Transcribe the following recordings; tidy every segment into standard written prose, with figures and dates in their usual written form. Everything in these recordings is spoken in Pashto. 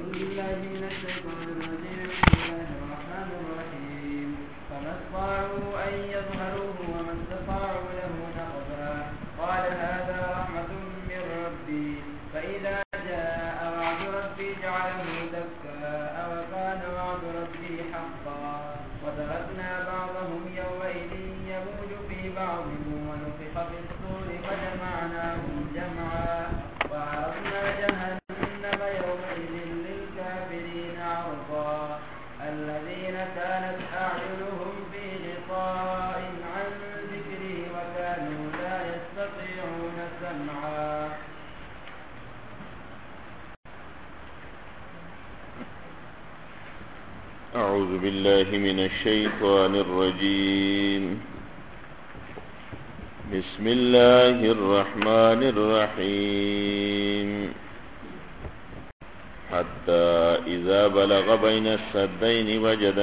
بالله من الشيطان الرجيم. بسم الله الرحمن الرحيم. فما استطاعوا أن يظهروه وما استطاعوا له نقبا. قال هذا رحمة من ربي فإذا جاء وعد ربي جعله دكاء وكان وعد ربي حقا. وتركنا بعضهم يومئذ يموج في بعض ونفخ في الصور فجمعناهم جمعا وعرضنا جهنم يومئذ للكافرين عرضا. الذين كانت أعينهم في غطاء عن ذكري وكانوا لا يستطيعون سمعا. أعوذ بالله من الشيطان الرجيم. بسم الله الرحمن الرحيم. حتى إذا بلغ بين السدين وجد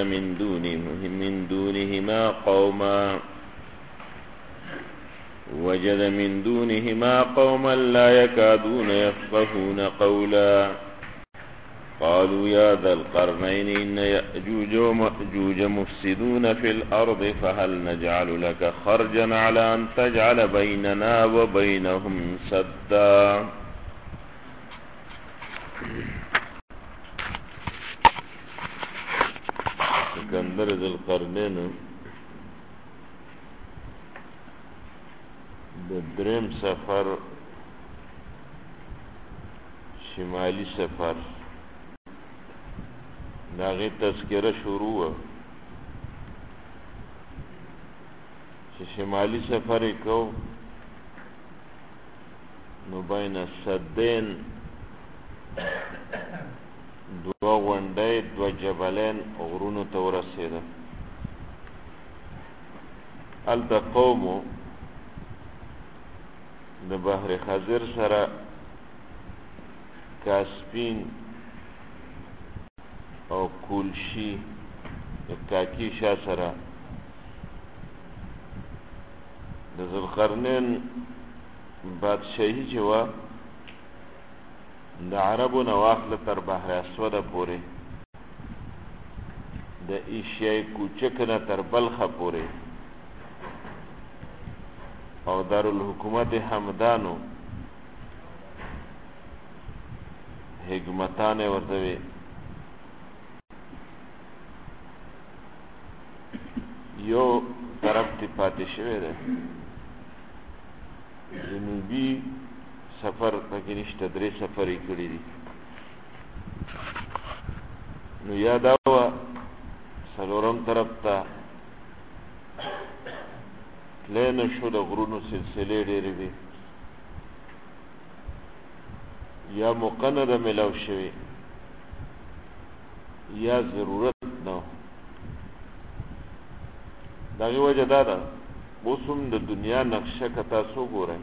من دونهما قوما لا يكادون يفقهون قولا. قالوا يا ذا القرنين إن يأجوج ومأجوج مفسدون في الأرض فهل نجعل لك خرجا على أن تجعل بيننا وبينهم سدا. سکندر ذی القرنین د دریم سفر شمالی سفر داغی تذکره شروع چې شمالی سفر کو نو بین السدین دو غونډۍ دو جبلین غرونو ته ورسېده. هلته قومو د بحر خضر سره کاسپین او کولشی کاکی شا سره د ذوالقرنین بادشاهی چې وه د عربو نه واخله تر بحر اسود پورې د ایشیای کوچک نه تر بلخه پورې او دارالحکومت همدانو حکمتان ورته وي. یو طرف تی پاتې شوی دی جنوبی سفر پکې نشته، درې سفر یې کړي دي. نو یا دا وه څلورم طرف ته تلی نه شو، د غرونو سلسلې ډېرې وي، یا موقع نه ده میلاو شوې یا ضرورت نه و. د هغې وجه دا ده اوس هم د دنیا نقشه که تاسو وګورئ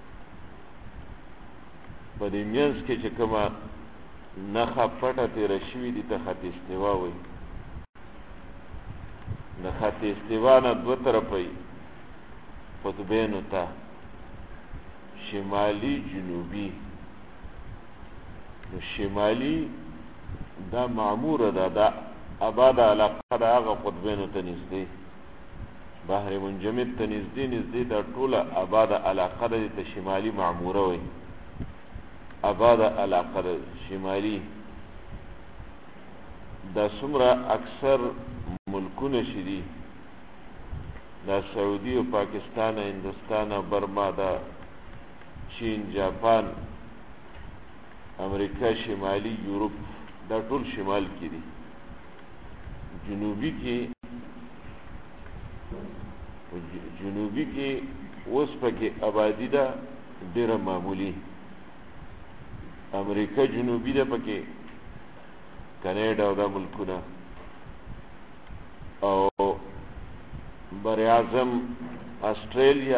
په دې منځ کې چې کومه نښه پټه تېره شوي دي ته خط استوا وایي. د خط استوا نه دوه طرفه یي قطبینو ته شمالي جنوبي. نو شمالي دا معموره ده، دا آباده علاقه ده هغه قطبینو ته نږدې، بحر منجمد ته نږدې دا ټوله آباده علاقه ده، ته شمالي معموره وایي. آباده علاقه ده شمالي. دا څومره اکثر ملکونه چې دي دا سعودي او پاکستان، هندوستان، برما، دا چین، جاپان، امریکا شمالي، یورپ، دا ټول شمال کې دي. جنوبي کې اوس پکې آبادي ده ډېره معمولی. امریکا جنوبي ده پکې، کنیډا او دا ملکونه، او بر اعظم آسټرالیا،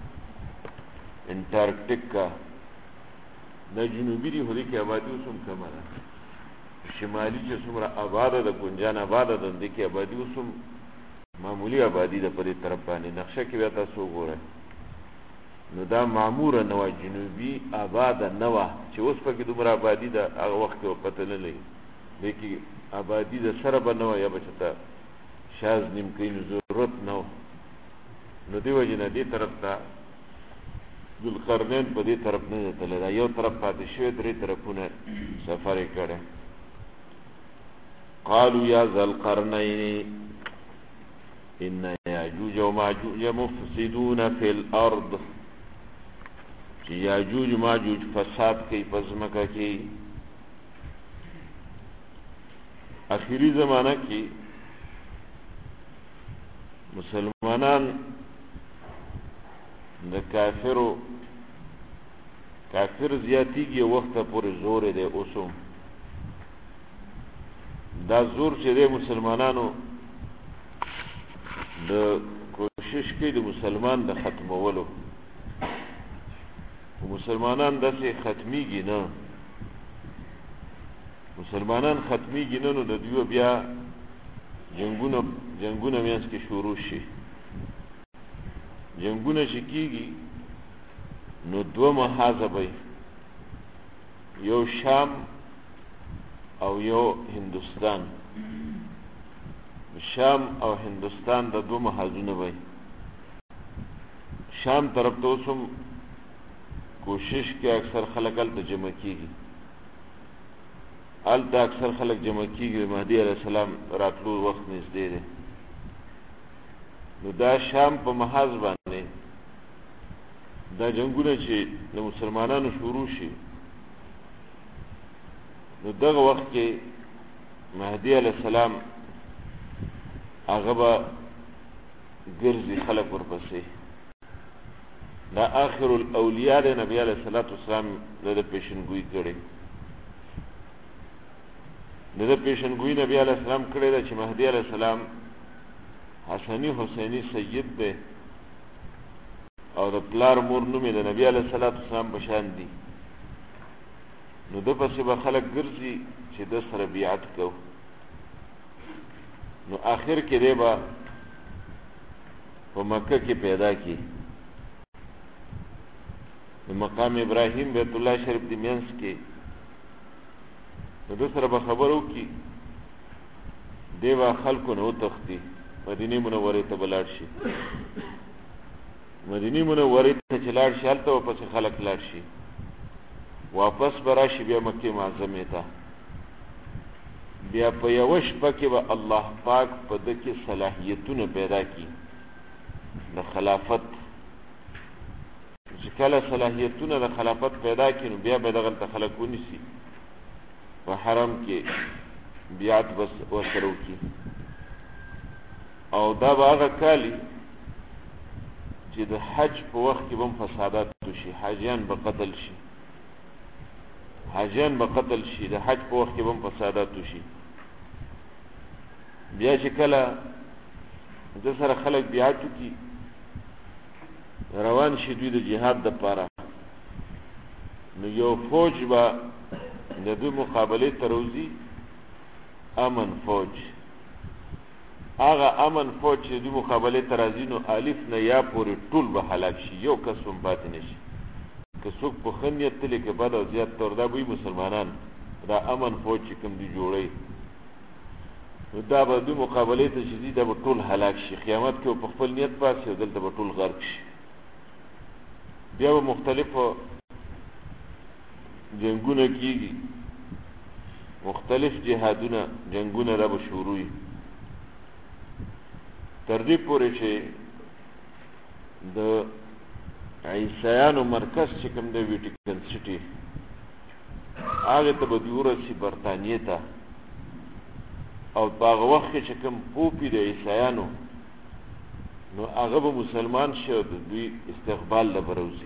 انټارکټیکا دا جنوبي دي، خو دې کې آبادي اوس هم کمه ده. شمالي چې څومره آباده ده، ګنجان آباده ده، دې کې آبادي اوس هم معمولی آبادي ده په دې طرف باندې. نقشه کې بیا تاسو وګورئ نو دا معموره نوه جنوبي آباده نه وه چې اوس پکې دومره آبادي ده. هغه وخت کې پته نه لګي لیکي آبادی د سره به نه وه یا به چېته شاز نیم کوي نو ضرورت نه و نو دې وجې نه دې طرف ته ذوالقرنین په دې طرف نه دی تللی دا یو طرف پاتې شوی 3 طرفونه سفر یې کړی قالوا یا ذا القرنین ان یاجوج و ماجوج مفسدون فی الارض چې یاجوج ماجوج فساد کوي په ځمکه کې اخیری زمانہ کې مسلمانان د کافر زیاتیږي وخت پورې زور دی اوسم دا زور چې دی مسلمانانو د کوشش کوي د مسلمان د ختمولو مسلمانان داسې ختمیږي نه مسلمانان ختمیږي نه نو د دوی بیا جنگونه میانس کې شروع شي جنگونه چې کېږي نو 2 محاذ به یو شام او یو هندوستان شام او هندوستان د 2 محاذونه به شام طرف ته اوسم کوشش کې اکثر خلک هلته جمع کېږي هلته اکثر خلک جمع کېږي مهدي علیه السلام راتلو وخت نږدې دی نو دا شام په محاذ باندې دا جنگونه چې د مسلمانانو شروع شي نو دغه وخت کې مهدي علیه السلام هغه به ګرځي خلک ورپسې دا آخر الاولیاء د نبی علیه السلام د پیشنګویي کړې د پیشنګویي نبی علیه السلام کړې ده چې مهدي علیه السلام حسنی حسینی سید دی او د پلار مور نوم یې د نبی علیه السلام په شان دي نو ده پسې به خلک ګرځي چې ده سره بیعت کو نو آخر کې دی به په مکه کې پیدا کی د مقام ابراهیم بیت الله شریف د مینس کې نو ده سره به خبر وکړي دی به خلکو نه وتښتي مدینې منورې ته به لاړ شي مدینې منورې ته چې لاړ شي هلته به پسې خلک لاړ شي واپس به راشي بیا مکې معظمې ته بیا په یوه شپه کې به الله پاک په ده کې صلاحیتونه پیدا کړي د خلافت چې کله صلاحیتونه د خلافت پیدا کړي نو بیا به دغلته خلک ونیسي په حرم کې بیعت ورسره وکړي او دا به هغه کالي چې د حج په وخت کې به هم فسادات وشي حاجیان به قتل شي د حج په وخت کې به هم فسادات وشي بیا چې کله د سره خلک بیعت وکړي روان شي دوی د جهاد دپاره نو یو فوج به د دوی مقابلې ته روځي امن فوج هغه امن فوج چې دوی مقابلې ته راځي نو الف نه یا پورې ټول به هلاک شي یو کس هم پاتې نه شي که څوک په ښه نیت تلي که بد او زیات طور دا به مسلمانان دا امن فوج چې کوم دوی جوړوي نو دا به دوی مقابلې ته چې ځي دا به ټول هلاک شي قیامت کې په خپل نیت پاسي او دلته به ټول غرق شي بیا به مختلفو جنگونه کېږي مختلف جنگونه را به شروع وي تر دې پورې چې د عیسایانو مرکز چې کوم دی ویټیکن سټي هغې ته به دوی ورسي برطانیې ته او په هغه وخت کې چې کوم پوپي د عیسایانو نو هغه به مسلمان شي او د دوی استقبال له به روځي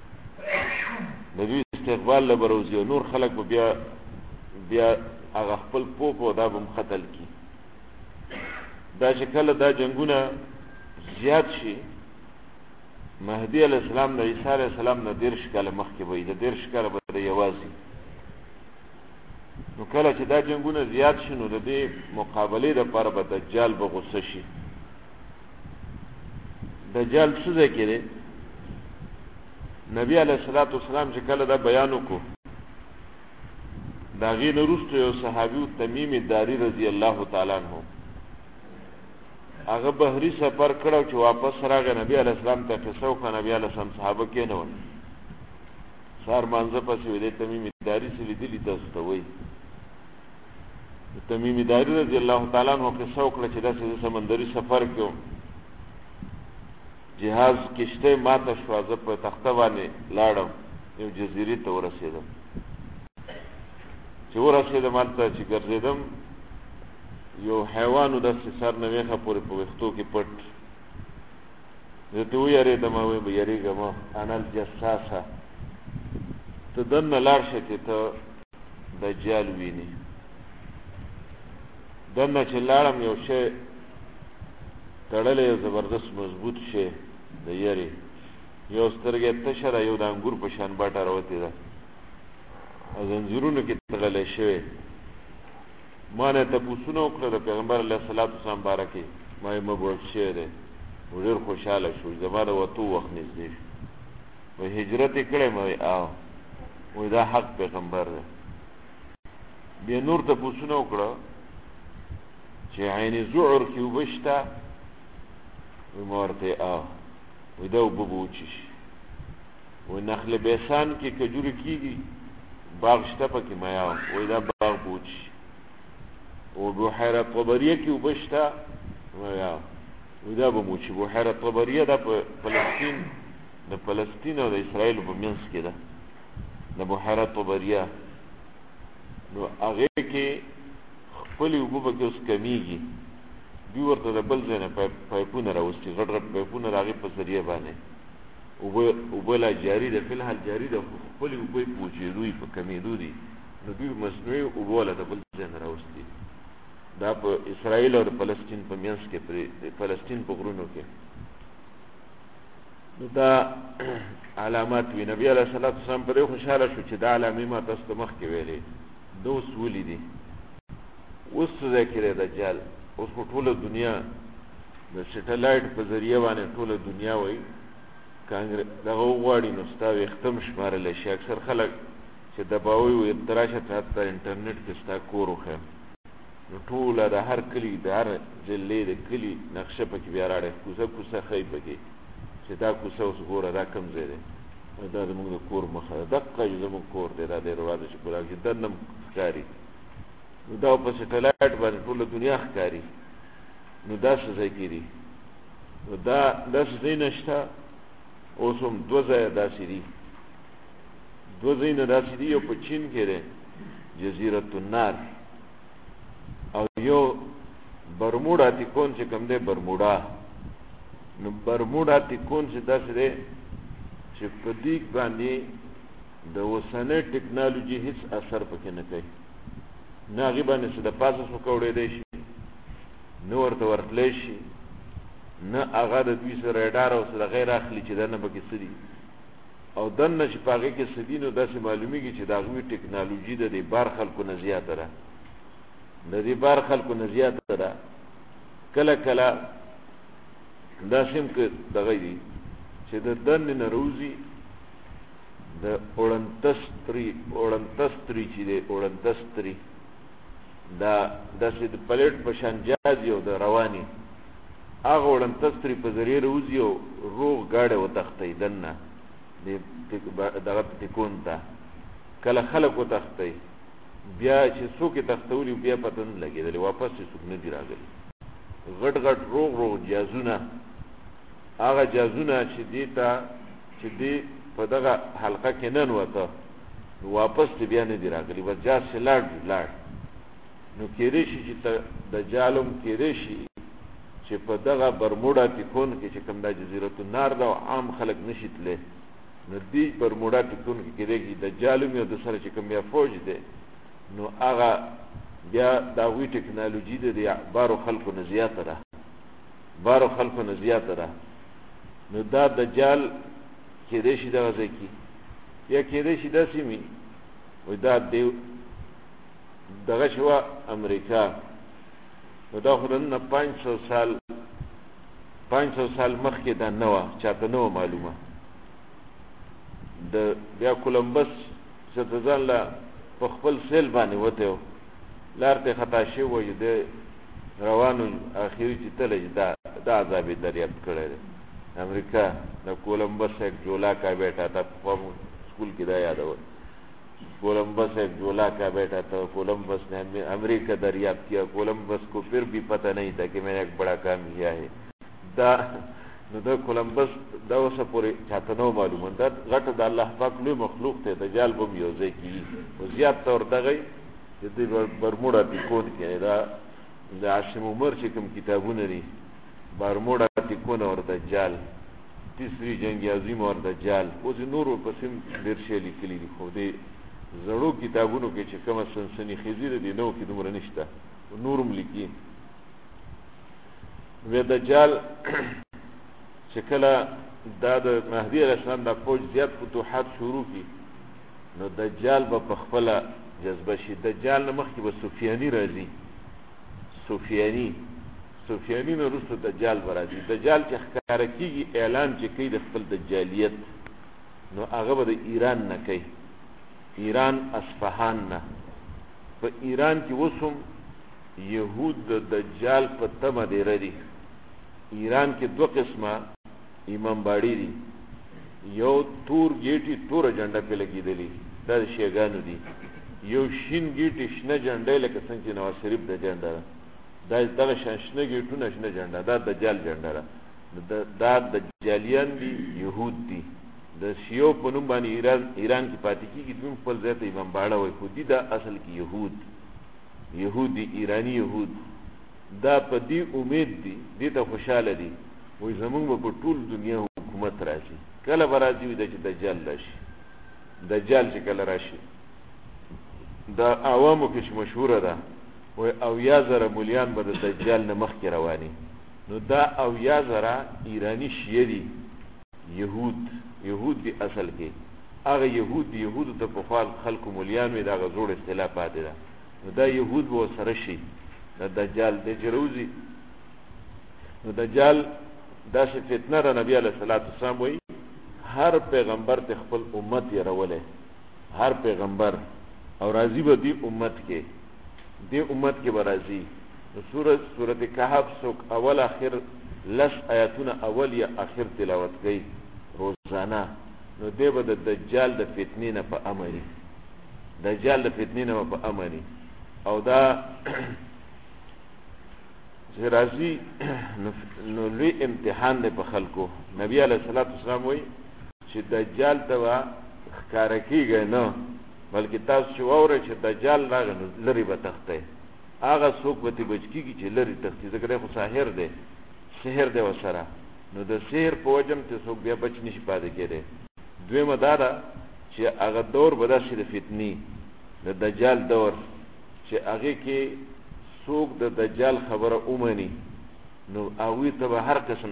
او نور خلک به بیا هغه خپل پوپ او دا به هم قتل کړي دا چې کله دا جنگونه زیات شي مهدي علیه السلام د عیسی علیه السلام نه 30 کاله مخکې به وي د 30 کاله به د یوازې نو کله چې دا جنگونه زیات شي نو د دې مقابلې دپاره به دجال به غصه شي دجال څه ځای کې دی نبی علیه السلام چې کله دا بیان وکړو دا غي نورستو یو صحابي تمیم داری رضی الله تعالی عنہ هغه بحری سفر کړو چې واپس راغی نبی علیہ السلام ته قصه وکړه. نبی علیہ السلام صحابه کې نه ول سار مانځه پسې ویلې تمیم داری سره لیدلی تاسو ته وایي. تمیم داری رضی الله تعالی عنہ قصه وکړه چې داسې سمندري سفر کې جهاز کشته ماته شو، زه په تخته باندې لاړم یو جزیرې ته ورسېدم. چې ورسېدم هلته چې ګرځېدم یو حیوانو داسې سر نه ویښه پورې په ویښتو کې پټ. زه ته ویرېدم وایي به یېرېږه مه انا الجساسه ته دننه لاړ شې چې ته دجال وینې. دننه چې لاړم یو شی تړلی یو زبردست مضبوط شی د یرې یو سترګې تشه ده، یو د انګور په شان باټه راوتې ده، زنځیرونو کې تړلی شوی. ما نه تپوسونه وکړه د پیغمبر علیه الصلاة والسلام باره کې، ما یې مبعوث شوی دی. و ډېر خوشحاله شو، زما د وتو وخت نږدې شو. وایي هجرت یې کړی؟ ما وایي او. وایي دا حق پیغمبر دی. بیا نور تپوسونه وکړه چې عین زعر کې اوبه شته؟ وایي ما ورته او. وایي دا اوبه به وچشي. وایي نخل بیسان کې کجورې کېږي، باغ شته پکې؟ ما یا. وایي دا باغ به وچشي. و بحیره طبریه کې اوبه شته؟ ما یا. وایي دا به مو وچشي. بحیره طبریه دا په فلسطین د فلسطین او د اسرائیلو په منځ کې ده، د بحیره طبریه. نو هغې کې خپلې اوبه به کې اوس کمیږي، دوی ورته د بل ځای نه پایپونه راوستي، غټ غټ پایپونه د هغې په ذریعه باندې اوبه لا جاري ده، فی الحال جاري ده، خو خپلې اوبه یې په وچېدو یې په کمېدو دي. نو دوی مصنوعي اوبه والا د بل ځای نه راوستي. دا په اسرائیل او د فلسطین په منځ کې، د فلسطین په غرونو کې. نو دا علامات وي. نبی علیه الصلاة والسلام پرې خوشحاله شو چې دا علامې ما تاسو ته مخکې ویلې دا اوس ولیدې. اوس څه ځای کې دی دجال؟ اوس خو ټوله دنیا د سټلایټ په ذریعه باندې ټوله دنیا وایي دغه وغواړي نو ستا ویښته هم شمارلی شي. اکثر خلک چې دباوی وي ته راشه حتی انټرنېټ کې ستا کور وښیم نو ټوله د هر کلي د هر جلې د کلي نقشه پکې بیا راړی، کوڅه کوڅه ښیي پکې چې دا کوڅه اوس ګوره دا کوم ځای دی، دا زموږ د کور مخه ده، دقه زموږ کور دی، دا ډېر واده چې ګوره کې دننه ښکاري. نو دا په سټلایټ باندې ټوله دنیا ښکاري. نو دا څه ځای کې دي؟ نو دا داسې ځای نه شته. اوس هم دوه ځایه داسې دي، دوه ځایونه داسې دي. یو په چین کې دی جزیرة النار، او یو برموډا تیکون چې کوم دی برموډا. نو برموډا تیکون چې داسې دی چې په دې باندې د اوسنۍ ټکنالوژي هیڅ اثر پکې نه کوي، نه هغې باندې څه د پاسه څوک اوړېدی شي، نه ورته ورتلی شي، نه هغه د دوی سره ریډار او څه د غیر اخلي چې دننه پکې څه دي، او دننه چې په هغې کې څه دي نو داسې معلومېږي چې د هغوی ټکنالوژي د دې بار خلکو نه زیاته ده، د دې بار خلکو نه زیاته ده. کله کله داسې هم که دغه دي چې د دننې نه روځي د اوړنتستري چې دی اوړنتستري دا داسې د پلیټ په شان جاز او د رواني هغه وړنتستري په ذریعه روځي او روغ ګاډی وتښتوي دننه دغه تیکون ته. کله خلک وتښتوي، بیا چې څوک یې تښتولي بیا پته نه لګېدلی، واپس یې څوک نه دي راغلي. غټ غټ روغ روغ جازونه، هغه جازونه چې دې ته چې دې په دغه حلقه کې نن وته واپس دې بیا نه دي راغلي، بس جاز چې لاړ. نو کېدی شي چې دجال هم کېدی شي چې په دغه برموډا تیکون کې چې کوم دا جزیرة النار ده او عام خلک نشي تللی، نو دې برموډا تیکون کې کېدی شي دجال هم او د سره چې کوم بیا فوج دی نو هغه بیا د هغوی ټکنالوژي د دې بارو خلکو نه زیاته ده. نو دا دجال کېدی شي دغه ځای کې، یا کېدی شي داسې وي وایي دا دغه شوه امریکا، نو دا خو نن 500 سال مخکې دا نه وه، چاته نه وه معلومه. د بیا کولمبس چې ته ځان له په خپل سیل باندې وته لار ته خطا شي وي د روانو اخیری چې تل دا عذاب دریافت کړی دی امریکا د کولمبس ایک جولا کا بیٹا تھا اسکول کی دا یاد ہو کولمبس ایک جولا کا بیٹا تھا کولمبس نے امریکہ دریافت کیا کولمبس کو پھر بھی پتہ نہیں تھا کہ میں نے ایک بڑا کام کیا ہے دا کولمبس دا اوسه پورې چاته نو معلومه دا غټه د الله پاک لوی مخلوق ته دجال بم یو ځای کی او زیات طور دغه د برموډا ټیکون کې دا د عاصم عمر چې کوم کتابونه دي برموډا ټیکون اور دجال تیسری جنگ عظیم اور دجال او نورو قسم ډیر شی لیکلي دي خو دې زړو کتابونو کې چې کومه سنسنی خیزی دي نو کې دومره نشته نورم لیکي و دجال چې کله دا د مهدی علیه السلام د فوج زیات فتوحات شروع کی نو دجال به په خپل جذبه شي دجال نه مخکې به سفیانی راځي سفیانی نو وروسته دجال به راځي دجال چې ښکاره کېږي اعلان چې کوي د خپل دجالیت نو هغه به د ایران نه کوي ایران اصفهان نه په ایران کې اوس هم یهود د دجال په تمه دی ردي ایران کې دوه قسمه امام باړي دي یو تور ګیټي تور جنډه په لګیدلی دا شیګانو دي یو شین ګیټي شنه جنډه لکه څنګه چې نواز شریف د جنډه دا دغه شنه ګیټونه شنه جنډه دا دجال جنډه دا دجالیان دي یهود دي د شیو په نوم باندې ایران کې پاتې کیږي دوی خپل ځای ته امام باړه وایي خو دي دا اصل کې یهود دي ایرانی یهود دا په دې امید دي دې ته خوشاله دي وای زمونږ په ټول دنیا حکومت راشي کله به راځي وي چې دجال راشي دجال چې کله راشي دا عوامو کې چې مشهوره ده وای 80,000 مولیان به د دجال نه مخکې رواني نو دا 80,000 ایرانی شیعه دي یهود دي اصل کې هغه یهود ته په خپل خلکو مولیان وي دا غزوړ اختلافات دي نو دا یهود به سره شي د دجال د جروزي نو دجال دا چې فتنه را نبی علیه الصلاۃ والسلام وایي هر پیغمبر ته خپل امت یې راولې هر پیغمبر او راضی به دی امت کې به راضی نو سورۃ کهف څوک اول اخر لس آیاتونه اول یا اخر تلاوت کوي روزانه نو دی به د دجال د فتنې نه په امني او دا چې راځي نو لوی امتحان دی په خلکو نبی علیه الصلاۃ والسلام وایي چې دجال ته به ښکاره کېږي نه بلکې تاسو چې واورئ چې دجال راغی نو لرې به تښتئ هغه څوک به ترې بچ کېږي چې لرې تښتي ځکه دی خو سحر دی ورسره نو د سحر په وجه ته څوک بیا بچ نشي پاتې کېدی دویمه دا ده چې هغه دور به داسې د فتنې د دجال دور چې هغې کې څوک د دجال خبره اومني نو هغوی ته به هر قسم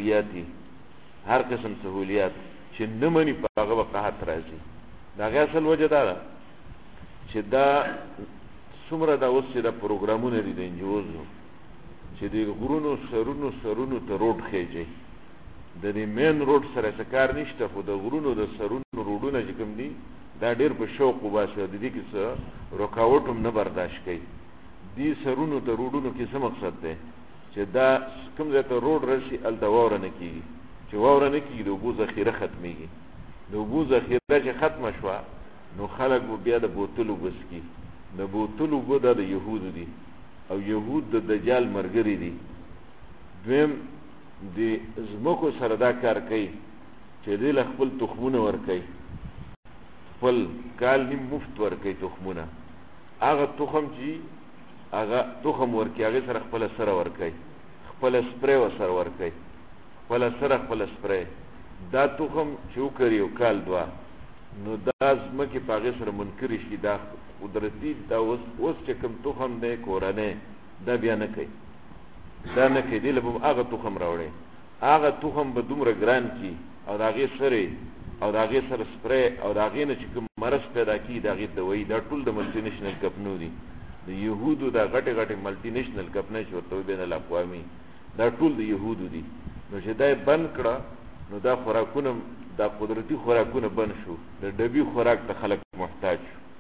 سهولیات چې نه مني په هغه به قحط راځي د هغې اصل وجه دا ده چې دا څومره دا اوس چې دا پروګرامونه دي د انجوزو چې د غرونو سرونو ته روډ خېجي د دې مین روډ سره څه کار نشته خو د غرونو د سرونو روډونه چې کوم دي دا ډېر په شوق وباسي د دې کې څه رکاوټ هم نه برداشت کوي دې سرونو ته روډونو کې څه مقصد دی چې دا کوم ځای ته روډ راشي هلته واوره نه کېږي چې واوره نه کېږي د اوبو ذخیره ختمېږي د اوبو ذخیره چې ختمه شوه نو خلک به بیا د بوتلو بس کي د بوتلو اوبه دا د یهودو دي او یهود د دجال ملګري دي دویم د ځمکو سره دا کار کوي چې دوی له خپل تخمونه ورکوي خپل کال نیم مفت ورکوي تخمونه هغه تخم چې هغه تخم ورکوي هغې سره خپله سره ورکوي خپله سپری ورسره ورکوي خپله سپری دا تخم چې وکري یو کال دوه نو دا ځمکې په هغې سره منکرې شي دا قدرتي دا اوس چې کوم تخم دی کورنی دا بیا نه کوي دی له به هغه تخم راوړی هغه تخم به دومره ګران کي او د هغې سرې او د هغې سره سپری او د هغې نه چې کوم مرض پیدا کېږي د هغې دوایي دا ټول د ملټي نیشنل کمپنو دي د یهودو دا غټې ملټي نیشنل کمپنۍ چې ورته وایي بین الاقوامي دا ټول د یهودو دي نو چې دا یې بند کړه نو دا خوراکونه دا قدرتي خوراکونه بند شو د ډبي خوراک ته خلک محتاج شو د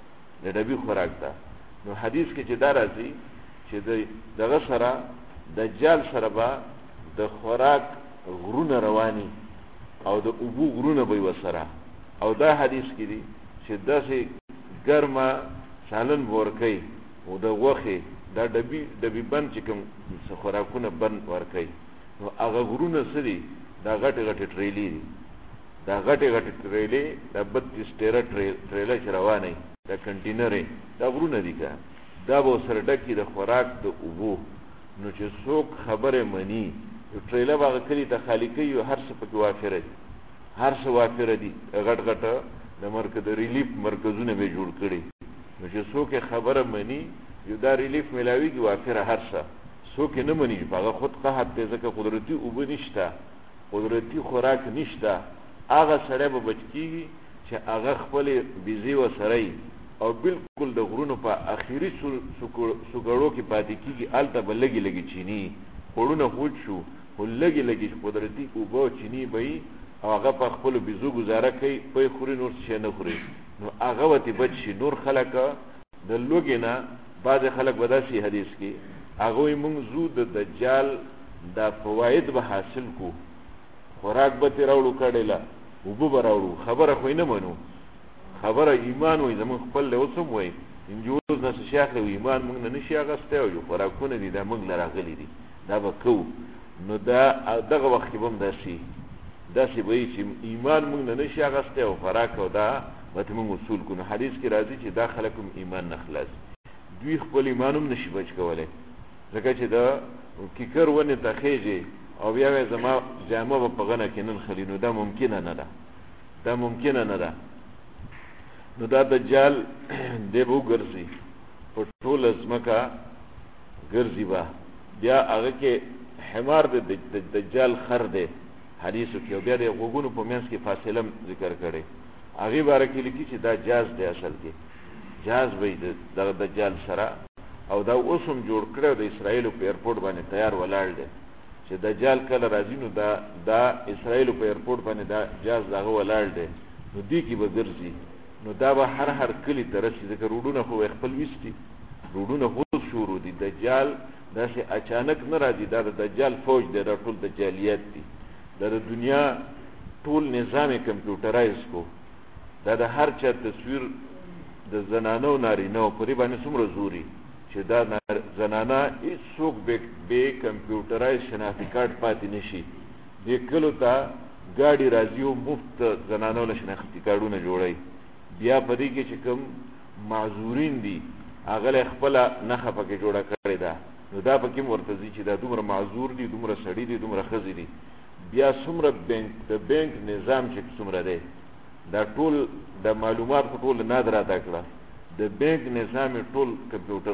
د ډبي خوراک ته. نو حدیث کې چې دا راځي چې دغه سره دجال سره به د خوراک غرونه رواني او د اوبو غرونه به وسره، او دا حدیث کې دی چې داسې ګرمه سالن ورکي او د غوښې دا ډبي بند چې کوم خوراکونه بند ورکي، نو هغه غرونه سړي دا غټه ټریلې دي، دا غټه ټریلې دا 32 ټیره ټریله چې روانه دا کنټینرې دا غرونه دي که دا به سره ډکې د خوراک د اوبو. نو چې څوک خبره مني یو ټریله به هغه کلي ته خالي کوي او هر څه پکې وافره دي، هر څه وافره دي، غټه د ریلیف مرکزونه به جوړ کړي. نو چې څوک خبره مني یو دا ریلیف ملاویږي وافره هر څه، څوک نه مني هغه خود قحط دی، ځکه قدرتي اوبه نشته، قدرتي خوراک نشته، هغه سړی به بچ کېږي چې هغه خپلې بیزې وسره او بالکل د غرونو په اخري سوګړو کې پاتې کېږي، هلته به لږې چینی خوړونه خوږ شو خو لږې قدرتي اوبه او چینی به وي او هغه په خپلو بیزو ګزاره کوي، پی خوري نور شی نه خوري، نو هغه ورته بچ شي. نور خلک د لوږې نه بعضې خلک به داسې حدیث کې هغه وایي مونږ ځو د دجال دا فواید به حاصل کو، خوراک به ترې راوړو کډېله اوبه به راوړو، خبره خو یې نه منو، خبره ایمان وایي زمونږ خپل دی اوس هم وایي انجوز نه څه شي اخلي ایمان مونږ نه نشي اخیستی او خوراکونه دي دا مونږ له راغلي دي دا به کوو. نو دا دغه وخت کې به هم داسې به وي چې ایمان مونږ نه نشي اخیستی او خوراک او دا به ته مونږ اصول کړو. حدیث کې راځي چې دا خلک هم ایمان نه خلاص، دوی خپل ایمان هم نشي بچ کولی، ځکه چې د کیکر ونې ته خېږي او بیا وایي زما جامه به په غنه کې نن خلي، نو دا ممکنه نه ده، دا ممکنه نه ده. نو دا دجال دی به وګرځي په ټوله ځمکه ګرځي به، بیا هغه کې حمار د دجال خر دی حدیثو کې، او بیا د غوږونو په منځ کې فاصله ذکر کړی، هغې باره کې لیکي چې دا جاز دی، اصل کې جاز به د دغه دجال سره، او دا اوس هم جوړ کړی د اسرائیلو په ایرپورټ باندې تیار ولاړ دی چې دجال کله راځي نو دا اسرائیلو په ایرپورټ باندې دا جاز دغه ولاړ دی، نو دې کې به ګرځي، نو دا به هر کلي ته رسي، ځکه روډونه خو خپل ویستي، روډونه خو شروع دي، دجال داسې اچانک نه راځي، دا د دجال فوج دی، دا ټول دجالیات دي، دا د دنیا ټول نظام کمپیوټرایز کو، دا د هر چا تصویر د زنانو نارینهو په دې باندې څومره زوري چې دا زنانه هېڅوک بې کمپیوټرایز شناختي کارت پاتې نه شي، دې کلو ته ګاډي راځي او مفت زنانو له شناختي کارډونه جوړوي، بیا په دې کې چې کوم معذورین دي هغه له خپله نښه پکې جوړه کړې ده، نو دا پکې هم ورته ځي چې دا دومره معذور دي، دومره سړي دي، دومره ښځې دي، بیا څومره د بینک نظام چې څومره دی دا ټول د معلومات خو ټول نه ده راته کړه، د بینک نظام یې ټول کمپیوټر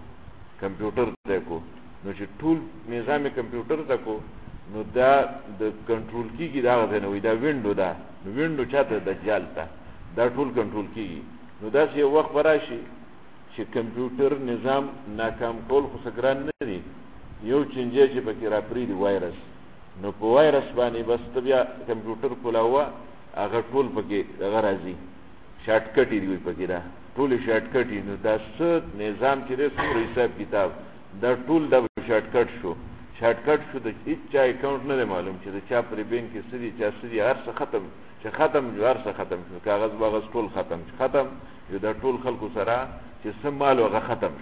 ته کو، نو چې ټول نظام یې کمپیوټر ته کو نو دا د کنټرول کېږي د هغه ځای نه وایي دا وینډو ده، نو وینډو چا ته دجال ته دا ټول کنټرول کېږي. نو داسې یو وخت به راشي چې کمپیوټر نظام ناکام کول خو څه ګران نه دي، یو چینجی چې پکې راپرېږدي وایرس، نو په وایرس باندې بس ته بیا کمپیوټر کولاوه هغه ټول پکې هغه راځي، شارټکټ یې وي پکې، دا ټولې شارټکټ یې، نو دا څه نظام چې دی څومره حساب کتاب دا ټول دا شارټکټ شو د هېڅ چا اکاونټ نه دی معلوم چې د چا پرې بینک کې څه دي چا څه دي، هر څه ختم چې ختم جو، هر څه ختم شو، کاغذ باغذ ټول ختم یو دا ټول خلکو سره چې څه مال هغه ختم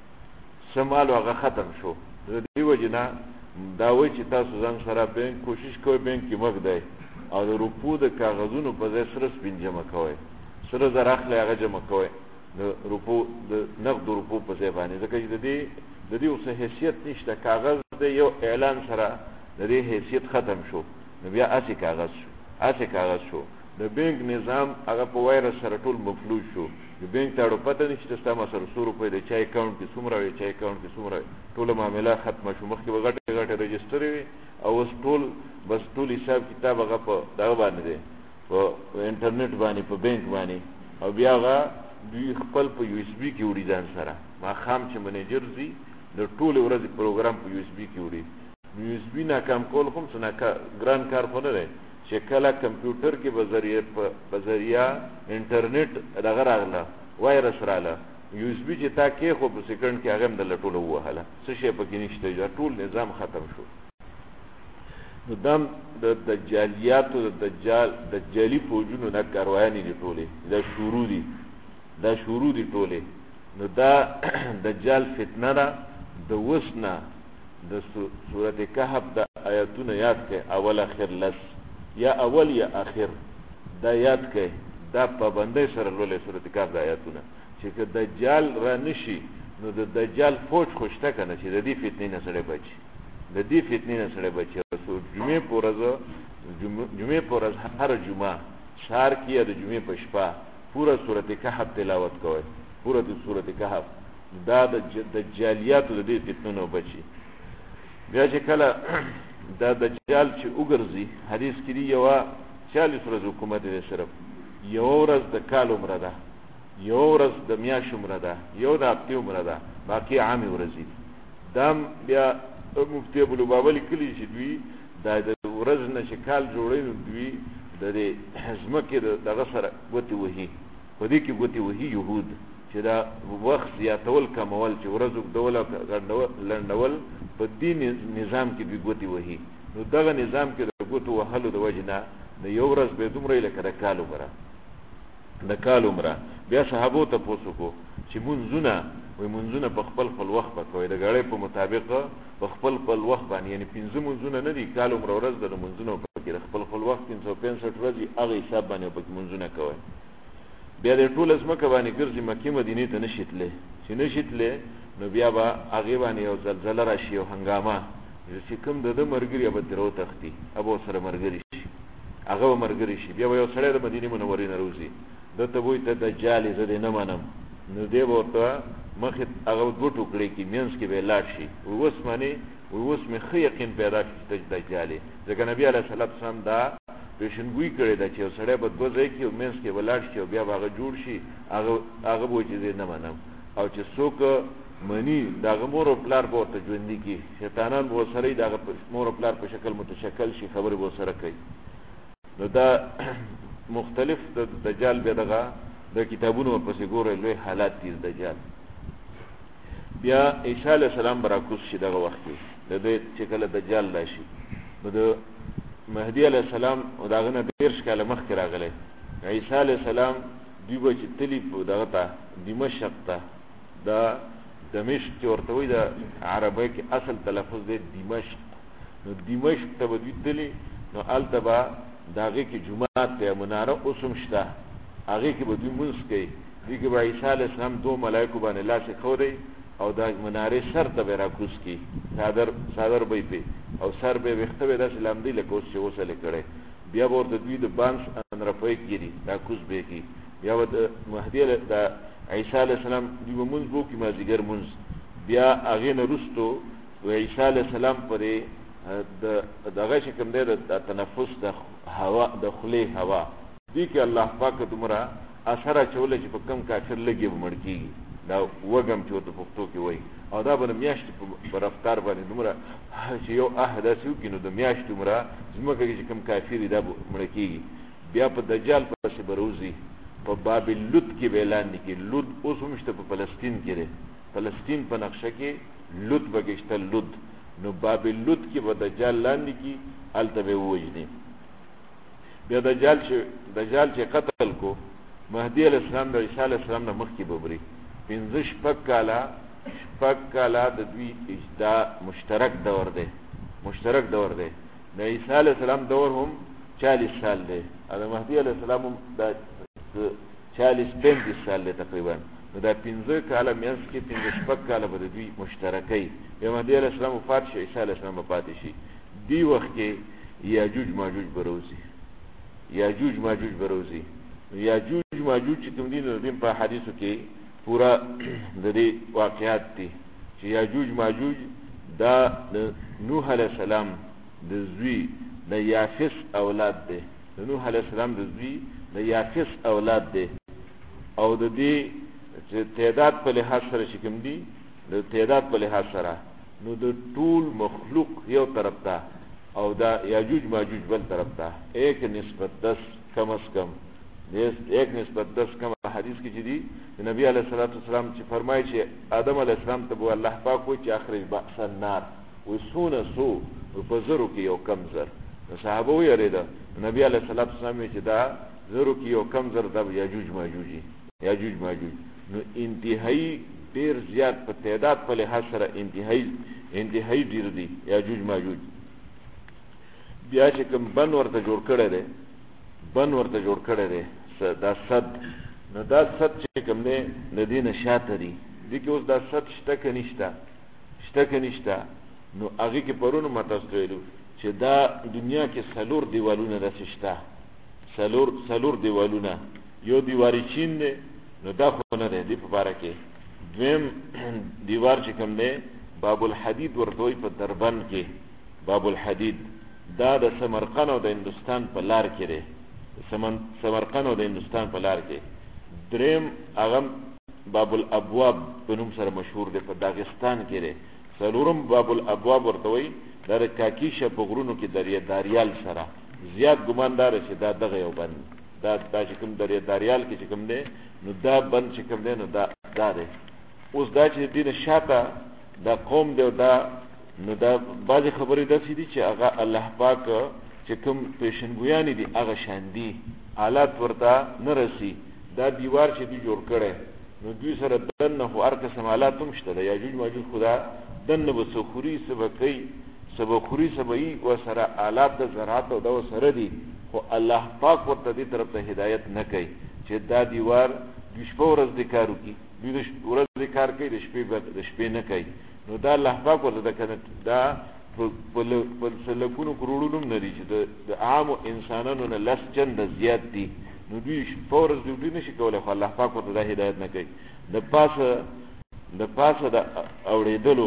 شو، د دې وجې نه دا وایي چې تاسو ځان سره بینک کوشش کوئ بینک کې مږدئ او د روپو د کاغذونو په ځای سره سپین جمع کوئ، سره زر اخلئ هغه جمع کوئ د روپو د نقدو روپو په ځای باندې، ځکه چې د دې اوس حیثیت نشته، کاغذ د یو اعلان سره د دې حیثیت ختم شو، نو بیا هسې کاغذ شو، د بینک نظام هغه په وایرس سره ټول مفلوج شو، د بینک ته اړو پته نشته ستا ما سره 100 روپۍ د چا اکاونټ کې څومره وي، چا اکاونټ کې څومره وي، ټوله معامله ختمه شو، مخکې به غټې رجسټرې وي او اوس ټول حساب کتاب هغه په دغه باندې دی، په انټرنیټ باندې، په بینک باندې، او بیا هغه دوی خپل په یو ایس بي کې وړي ځان سره، ماښام چې منیجر ځي د ټولې ورځې پروګرام په یو ایس بي کې وړي، یو ایس بي ناکام کول خو هم څه ګران کار خو نه دی، چې کله کمپیوټر کې په ذریعه انټرنیټ دغه راغله وایرس رااله یو اس بي چې تا کې خو په سکند کې هغه هم د لټولو وهله څه شی پکې نشته دا ټول نظام ختم شو نو دم د دجالیاتو د دجالي فوجونو نه کاروانې دي ټولې دا شروع دي ټولې نو دا دجال فتنه ده د وسنه د سورۃ کهف د آیاتونه یاد کړئ اول اخر لس یا اول یا اخر دا یاد کړئ دا پابندۍ سره لولې سورۃ کهف د آیاتونه چې که دجال را نشي نو د دجال فوج خوشته کنه چې د دې فتنې نه سره بچي جمعې پورز هر جمعه سار کې د جمعې په شپه پورا سورۃ کهف تلاوت کوئ پورا د سورۃ کهف دا د دجالیاتو د دې فتنو بچي بیا چې کله دا دجال چې وګرځي حدیث کې دی یو 40 ورځې حکومت دی صرف یو ورځ د کال عمره ده یو ورځ د میاشت عمره ده یو د هفتې عمره ده باقي عام ورځې دام بیا مفتی ابو لبابه لیکلي چې دوی دا د ورځ نه چې کال جوړوي نو دوی د دې ځمکې دغه سره ګوتې وهي په دې کې ګوتې وهي یهود چې دا وخت زیاتول کمول چې ورځ اوږدول او لنډول په دې نظام کې دوی ګوتې وهي نو دغه نظام کې د ګوتو وهلو د وجې نه د یو ورځ به دومره لکه د کال عمره بیا صحابو ته پوښتنه کو چې منځونه په خپل وخت به کوي د غړې په مطابق په خپل وخت باندې یعنی 15 منځونه نه دي کال عمره ورځ د منځونو په کې خپل وخت 365 ورځې هغه حساب باندې په منځونه کوي بیا د ټول ازمکه باندې ګرځي مکه مدینه ته نشیتله نو بیا به هغه باندې یو زلزلہ راشي او هنګامه چې کوم د مرګري به درو تختی ابو سره مرګري شي هغه مرګري شي بیا یو سره د مدینه منورې نه روزي دته وای ته دجال زده نه منم نو دی ورته مخه هغه دوه ټوکړي کې مینس کې به لاړ شي اوس مې خې یقین پیدا کړ چې دجال ځکه نبی علیه الصلاۃ والسلام دا پیشنګوئی کړی دا چې سړی به دوه ځای کې مینس کې ولاړ شي او بیا هغه جوړ شي هغه وای چې نه منم او چې څوک منی دا مور او پلار به ورته ژوند کی شیطانان به سره دا مور او پلار په شکل متشکل شي خبره به سره کوي نو دا مختلف د دجال به دغه د کتابونو پسې ګورې لوی حالات دي دجال بیا عیسی علیه السلام براکوس شي دغه وخت د دې چې کله دجال راشي نو د مهدی علیه السلام او داغه نه 10 کاله مخکې راغلی عیسی علیه السلام دوی به چې تلی په دغه ته دمشق ته دا دمشق چې ورته وي د عربی کې اصل تلفظ دی دمشق نو دمشق ته به دوی تلی نو هلته به د هغې کې جومات دی مناره اوس هم شته هغې کې به دوی مونځ کوي دوی کې به عیسی علیه السلام دو ملایکو باندې لاس ایښودی او دا منارې سر ته به راکوز کړي څادر به یې پې او سر به یې ویښته به یې داسې لامدی لکه اوس چې اوس هلې کړی بیا به ورته دوی د بانس انرپی کړي راکوز به یې کړي بیا به د مهدي د عیسی علیه السلام دوی به مونځ به وکړي مازدیګر مونځ بیا هغې نه وروستو عیسی علیه السلام پرې دغه چې کوم دی د تنفس د هوا د خولې هوا دې کې الله پاک دومره اثر اچولی چې په کم کافر لږې به مړ کېږي دا وږم چې ورته پښتو کې وایي او دا به د میاشتې په رفتار باندې دومره چې یو داسې وکړي نو د میاشتې عمره ځمکه کې چې کوم کافر وي دا به مړه کېږي بیا په دجال پسې به روځي په باب لود کې به اعلان نه کړي لود اوس هم شته په فلسطین کې دی فلسطین په نقشه کې لود به شته لود نو باب لود کې به دجال لاندې کړي هلته به ووژني بیا دجال چې قتل کو مهدي علیه السلام د عیسی علیه السلام نه مخکې به مري 15 کاله د دوی دا مشترک دور دی د عیسی علیه السلام دور هم 40 سال دی او د مهدي علیه السلام هم دا 40-35 سال دی تقریبا نو دا 15 کاله میانس کې 15 کاله به د دوی مشترکۍ بیا مهدي علیه السلام وفات شي عیسی علیه السلام به پاتې شي دی وخت کې یاجوج ماجوج به روزي یاجوج ماجوج چې کوم دي نو د په حدیثو کې پورا د دې واقعات دي چې یاجوج ماجوج دا د نوح علیه السلام د زوی د یافس اولاد دی د نوح علیه السلام د زوی د یافس اولاد دی او د دې چې تعداد په لحاظ سره چې کوم دي د تعداد په لحاظ سره نو د ټول مخلوق یو طرف ته او دا یاجوج ماجوج بل طرف ته ایک نسبت 10 کم از کم एक نسبت 10 کم حدیث کې دي نبی علیه الصلاۃ والسلام چې فرمایي چې آدم علیه السلام ته بو الله پاک وي چې اخرج بأس النار وسونه سو په زرو کې یو کم زر صحابه وی اړیدا نبی علیه الصلاۃ والسلام چې دا زرو کې یو کم زر د یاجوج ماجوج نو انتهایی ډیر زیات په تعداد په لحاظ سره انتهایی ډیر دي یاجوج ماجوج. بیا چې کوم بن ورته جوړ کړی دی دا صد نو دا صد چې کوم دی د دې نه شاته دي دي کې اوس دا صد شته که نشته نو هغې کې پرونه ما تاسو ته ویلو چې دا دنیا کې څلور دیوالونه داسې شته څلور دیوالونه یو دیواري چین دی نو دا خو نه دی دې په باره کې دویم دیوار چې کوم دی باب الحدید ورته وایي په دربند کې باب الحدید دا د سمرقند او د هندوستان په لار کې دی سمرقند او د هندوستان په لار کې. دریم هغه باب الابواب په نوم سره مشهور دی په داغستان کې دی. څلورم باب الابواب ورته وایي دا د کاکیشه په غرونو کې دریال سره زیات ګمان دار چې دا دغه یو بند دا چې کوم دریال کې چې کوم دی نو دا بند چې کوم دی نو دا دی. اوس دا چې دینه شاته دا قوم دی نو دا بعضې خبرې داسې دي چې هغه الله پاک چې کوم پیشنګویانې دي هغه شان دي حالات ورته نه رسي. دا دیوار چې دوی جوړ کړی نو دوی سره دننه خو هر قسم حالات هم شته د یاجوج ماجوج خو دا دننه به څه خوري څه به کوي څه به خوري څه به یي ورسره آلات د زراعت او دا ورسره دي خو الله پاک ورته دې طرف ته هدایت نه کوي چې دا دیوار دوی شپه ورځ د کار وکړي دوی د ورځ د کار کوي د شپې نه کوي نو دا الله پاک ورته دا په لکونو کروړونو هم نه دي چې د عامو انسانانو نه لس چنده زیات دي نو دوی شپه ورځ دوی نه شي کولی خو الله پاک ورته دا هدایت نه کوي. د پاسه د اورېدلو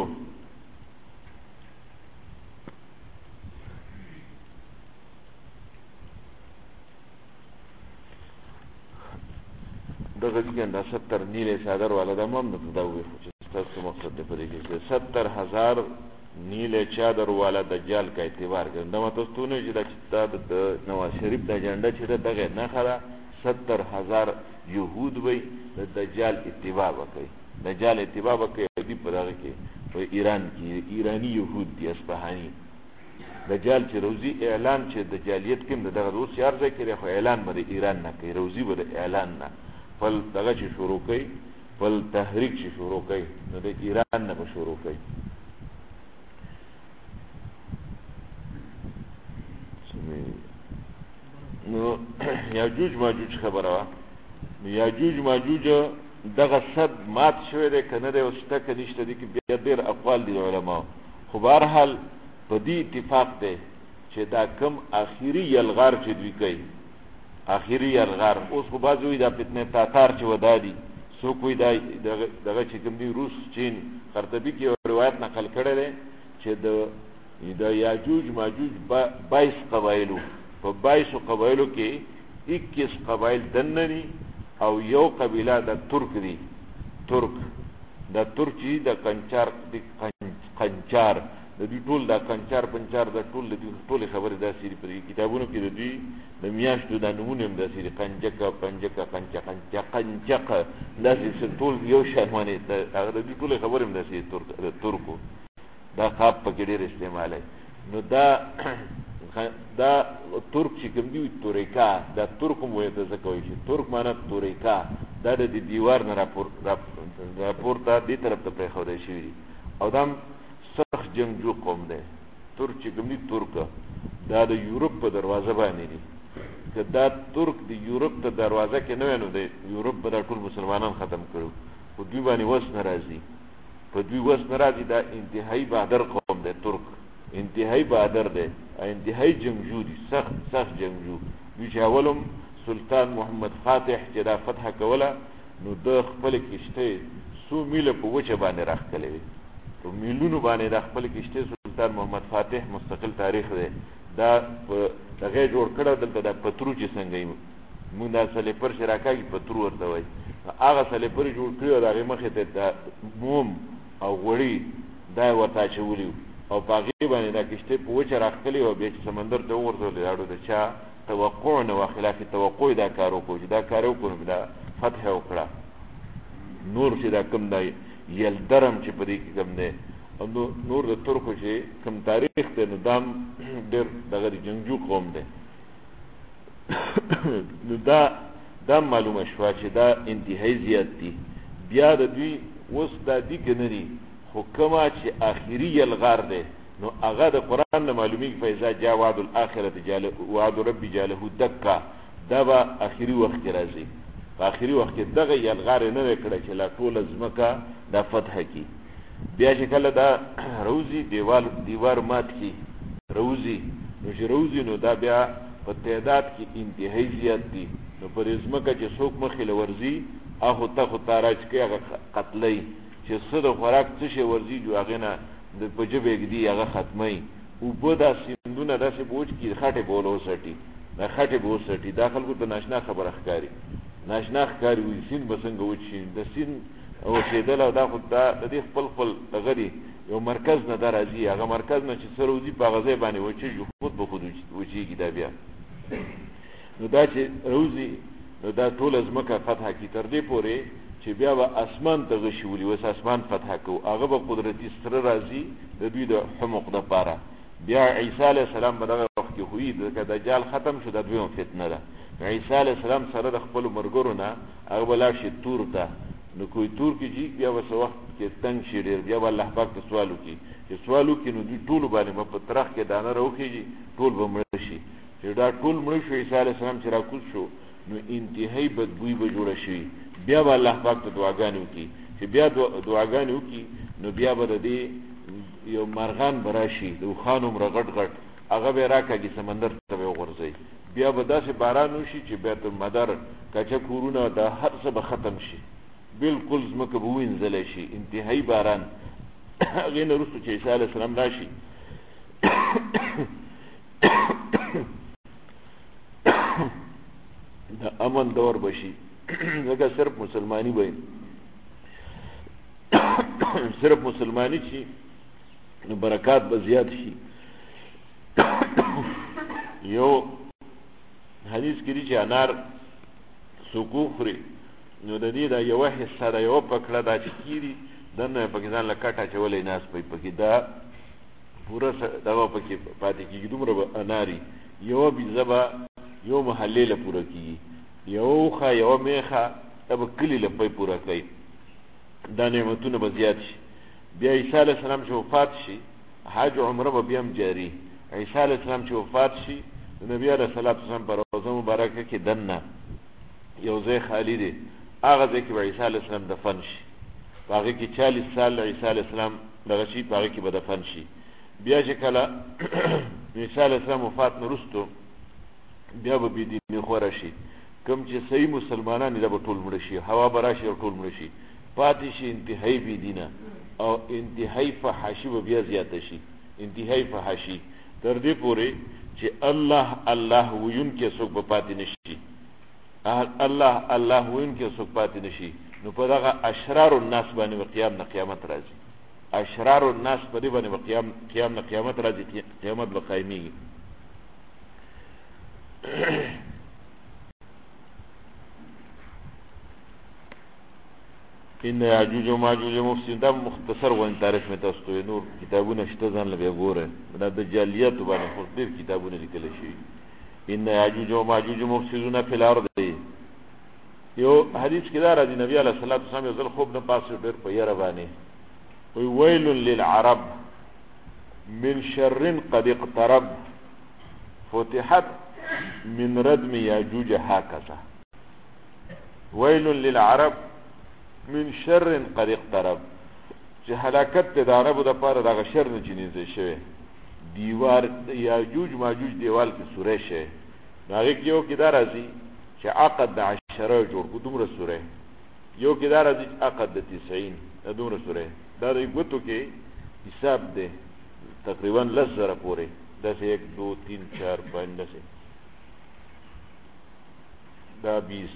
دغه دي دا 70 نیلې څادر والا د مم د داوي چې تاسو مقصد دې پدې کې 70,000 نیلې چادر والا دجال کا اعتبار کوي دا متوستو نه چې د نواز شریف د جنډه چې دغه نه خلا 70,000 يهود وي د دجال اتباع وکړي دې په دغه کې په ایران کې ایرانی يهود دي اصفهاني دجال چې روزي اعلان چې دجالیت کوم دغه روس یار ځای کې خو اعلان به ایران نه کوي روزي به اعلان نه فل دغه چې شروع کوي فل تحریک چې شروع کوي نو د ایران نه به شروع کوي. نو یاجوج ماجوج خبره وا نو یاجوج ماجوج دغه صد مات شوی دی کنه دی او شته که نشته دی کې بیا ډېر اقوال دي علما خو بهرحال په دې اتفاق دی چې دا کم آخري یلغار چې دوی کوي آخري یلغار اوس خو بعض وایي دا فتنه تاتار چې ودادي څوک وایي دغه چې کوم دی روس چین قرطبي کې یو روایت نقل کړی دی چې د یاجوج ماجوج 22 قبایلو په 22 قبایلو کې 21 قبایل دنني او یو قبیله د ترک دي د ترکی د قنچار د دې ټول د قنچار پنچار د ټول خبره داسې په کتابونو کې د دې د میاشتو د نمونه هم داسې قنجقه داسې ټول یو شان باندې هغه د دې ټول خبره هم داسې د ترکو دا قاب پکې ډېر استعمالوي نو دا ترک چې کوم دی توریکا دا ترک مو ته ځکه وایي چې ترک معنی توریکا دا د دیوار نه راپورته دې طرف ته پرېښودی شوي دي او دا سخت جنګجو قوم دی ترک چې کوم دی ترک دا د یورپ په دروازه باندې دي که دا ترک د یورپ ته دروازه کې نه وی نو د یورپ به دا ټول مسلمانان ختم کړو خو دوی باندې وس نه راځي دا انتهایی بهادر قوم دی ترک انتهایی بهادر دی انتهایی جنگجو دي سخت جنگجو دوی چې اولم سلطان محمد فاتح چې دا فتح کوله نو د خپل کشته سو میله په وچه باندې راخکلې وي په میلونو باندې د خپل کشته سلطان محمد فاتح مستقل تاریخ دی دا دغه جوړ کړه دلته د پترو چې څنګه مونږ دا سلیپر چې راکاږي پترو ورته وایي هغه سلیپر جوړ کړی او د هغې مخې ته د موم او غوړي دا یې ورته اچولي او په هغې باندې دا کشتۍ په وچه راښکلې او بیا چې سمندر ته وغورځولې دا د چا توقع نه و خلاف توقع دا کارو کو دا کارو کو دا فتح وکړه نور چې دا کم دی یل درم چې پدې کې کم دی نور د ترکو چې کم تاریخ ته نو دام ډېر دغه جنگجو قوم دی نو دا معلومه شوه چې دا انتهایی زیات دي بیا د دوی اوس دا دي که نه دي خو کومه چې آخري یلغار دی نو هغه د قرآن نه معلومیږي فاذا جاء وعد الاخرة وعد ربي جعله دکا دا به آخري وخت کې راځي په آخري وخت کې دغه یلغار نه دی کړی چې لا ټوله ځمکه دا فتح کړي بیا چې کله دا روزي دیوار مات کړي روزي نو چې روزي نو دا بیا په تعداد کې انتهایی زیات دي نو پر ځمکه چې څوک مخې له ورځي هغه ته خو تاراج کوي هغه قتلوي چې څه د خوراک څه شی ورځي جو هغې نه د په ژبه ږدي هغه ختموي اوبه دا سیندونه داسې بوج کړي خټې به ول وسټي دا خټې به وسټي دا خلکو ته ناشنا خبره ښکاري ناشنا ښکاري وي سیند به څنګه وچشي د سیند اوسېدل او دا خو دا د دې خپل دغه دی یو مرکز نه دا راځي هغه مرکز نه چې سره وځي په هغه ځای باندې وچېږي خود به خود وچېږي دا بیا نو دا چې روزي نو دا ټوله ځمکه فتح کړي تر دې پورې چې بیا به اسمان ته غشي ولي اوس اسمان فتح کوو هغه به قدرتي سره راځي د دوی د حمق دپاره بیا عیسی علیه السلام به دغه وخت کې خوي ځکه دجال ختم شو دا دویمه فتنه ده عیسی علیه السلام سره د خپلو ملګرو نه هغه به لاړ شي تور ته نو کوی تور کې جي بیا به څه وخت کې تنګ شي ډېر بیا به الله پاک ته سوال وکړي چې سوال وکړي نو دوی ټولو باندې به په ترخ کې دانه راوخېږي ټول به مړه شي چې دا ټول مړه شو عیسی علیه السلام چې راکوز شو نو انتهایی بدبوی به جوړه شوي بیا به الله پاک ته دعاګانې وکړي چې بیا دعاګانې وکړي نو بیا به د دې یو مرغان به راشي د اوښان عمره غټ غټ هغه به یې راکاږي سمندر ته به یې وغورځوي بیا به داسې باران وشي چې بیت المدر کچه کورونه دا هر څه به ختم شي بالکل ځمکه به وینځلی شي انتهایی باران هغې نه وروسته چې عیسی علیه السلام راشي د امن دور بشي ځکه صرف مسلمانی به صرف مسلمانی شي نو برکات به زیات شي یو حدیث کې دي چې انار سوکو خوري نو د دې دا یوه حصه ده یوه پکړه دا چې کېږي دننه یې پکې ځان له کټ اچولی ناست پی پکې دا پوره دغه پکې پاتې کېږي دومره به اناري یوه بیزه به یو محلې له پوره کېږي یوه اوښه یوه میخه دا به کلي له پی پوره کوي دا نعمتونه به زیات شي بیا عیسی علیه السلام چې وفات شي حج عمره به بیا هم جاري عیسی علیه السلام چې وفات شي د نبي علیه السلام په روضه مبارکه کې دننه یو ځای خالی دی هغه ځای کې به عیسی علیه السلام دفن شي په هغې کې 40 سال عیسی علیه السلام دغه شي په هغې کې به دفن شي بیا چې کله عیسی علیه السلام وفات نه وروستو بیا به بېدیني خوره شي کوم چې صحیح مسلمانان دا به ټول مړه شي هوا به راشي او ټول مړه شي پاتې شي انتهایی بېدینه او انتهایی فحاشي به بیا زیاته شي انتهایی فحاشي تر دې پورې چې الله الله ویونکي څوک به پاتې نه شي الله الله ویونکي څوک پاتې نه شي نو په دغه اشرار الناس باندې به قیام نه قیامت راځي اشرار الناس په دې باندې به قیام نه قیامت راځي قیامت به قایمېږي ان یاجوج و ماجوج مفسدون دا مختصر غوښتل تعریف مې تاسو ته نور کتابونه شته ځان له ګوره دا د جالیات باندې خو ډېر کتابونه لیکل شوي ان یاجوج و ماجوج مفسدون فی الارض یو حدیث کې دا راځي نبی علیه الصلاۃ والسلام یو ځل خوب نه پاسو ډېر په یاره باندې وی ویل للعرب من شر قد اقترب فتحت من ردم یاجوج هكذا ویل للعرب من شر قد اقترب چې هلاکت د عربو د پاره دغه شر نه چینځي شوی دیوار یاجوج ماجوج دیوال کې سوره شه هغه کې یو کې دا راځي چې عقد د 10 جوړ کو دومره سوره یو کې دا راځي عقد د 90 د دومره سوره دا د ګوتو کې حساب ده تقریبا 10,000 پورې داسې 1 2 3 4 5 داسې دا 20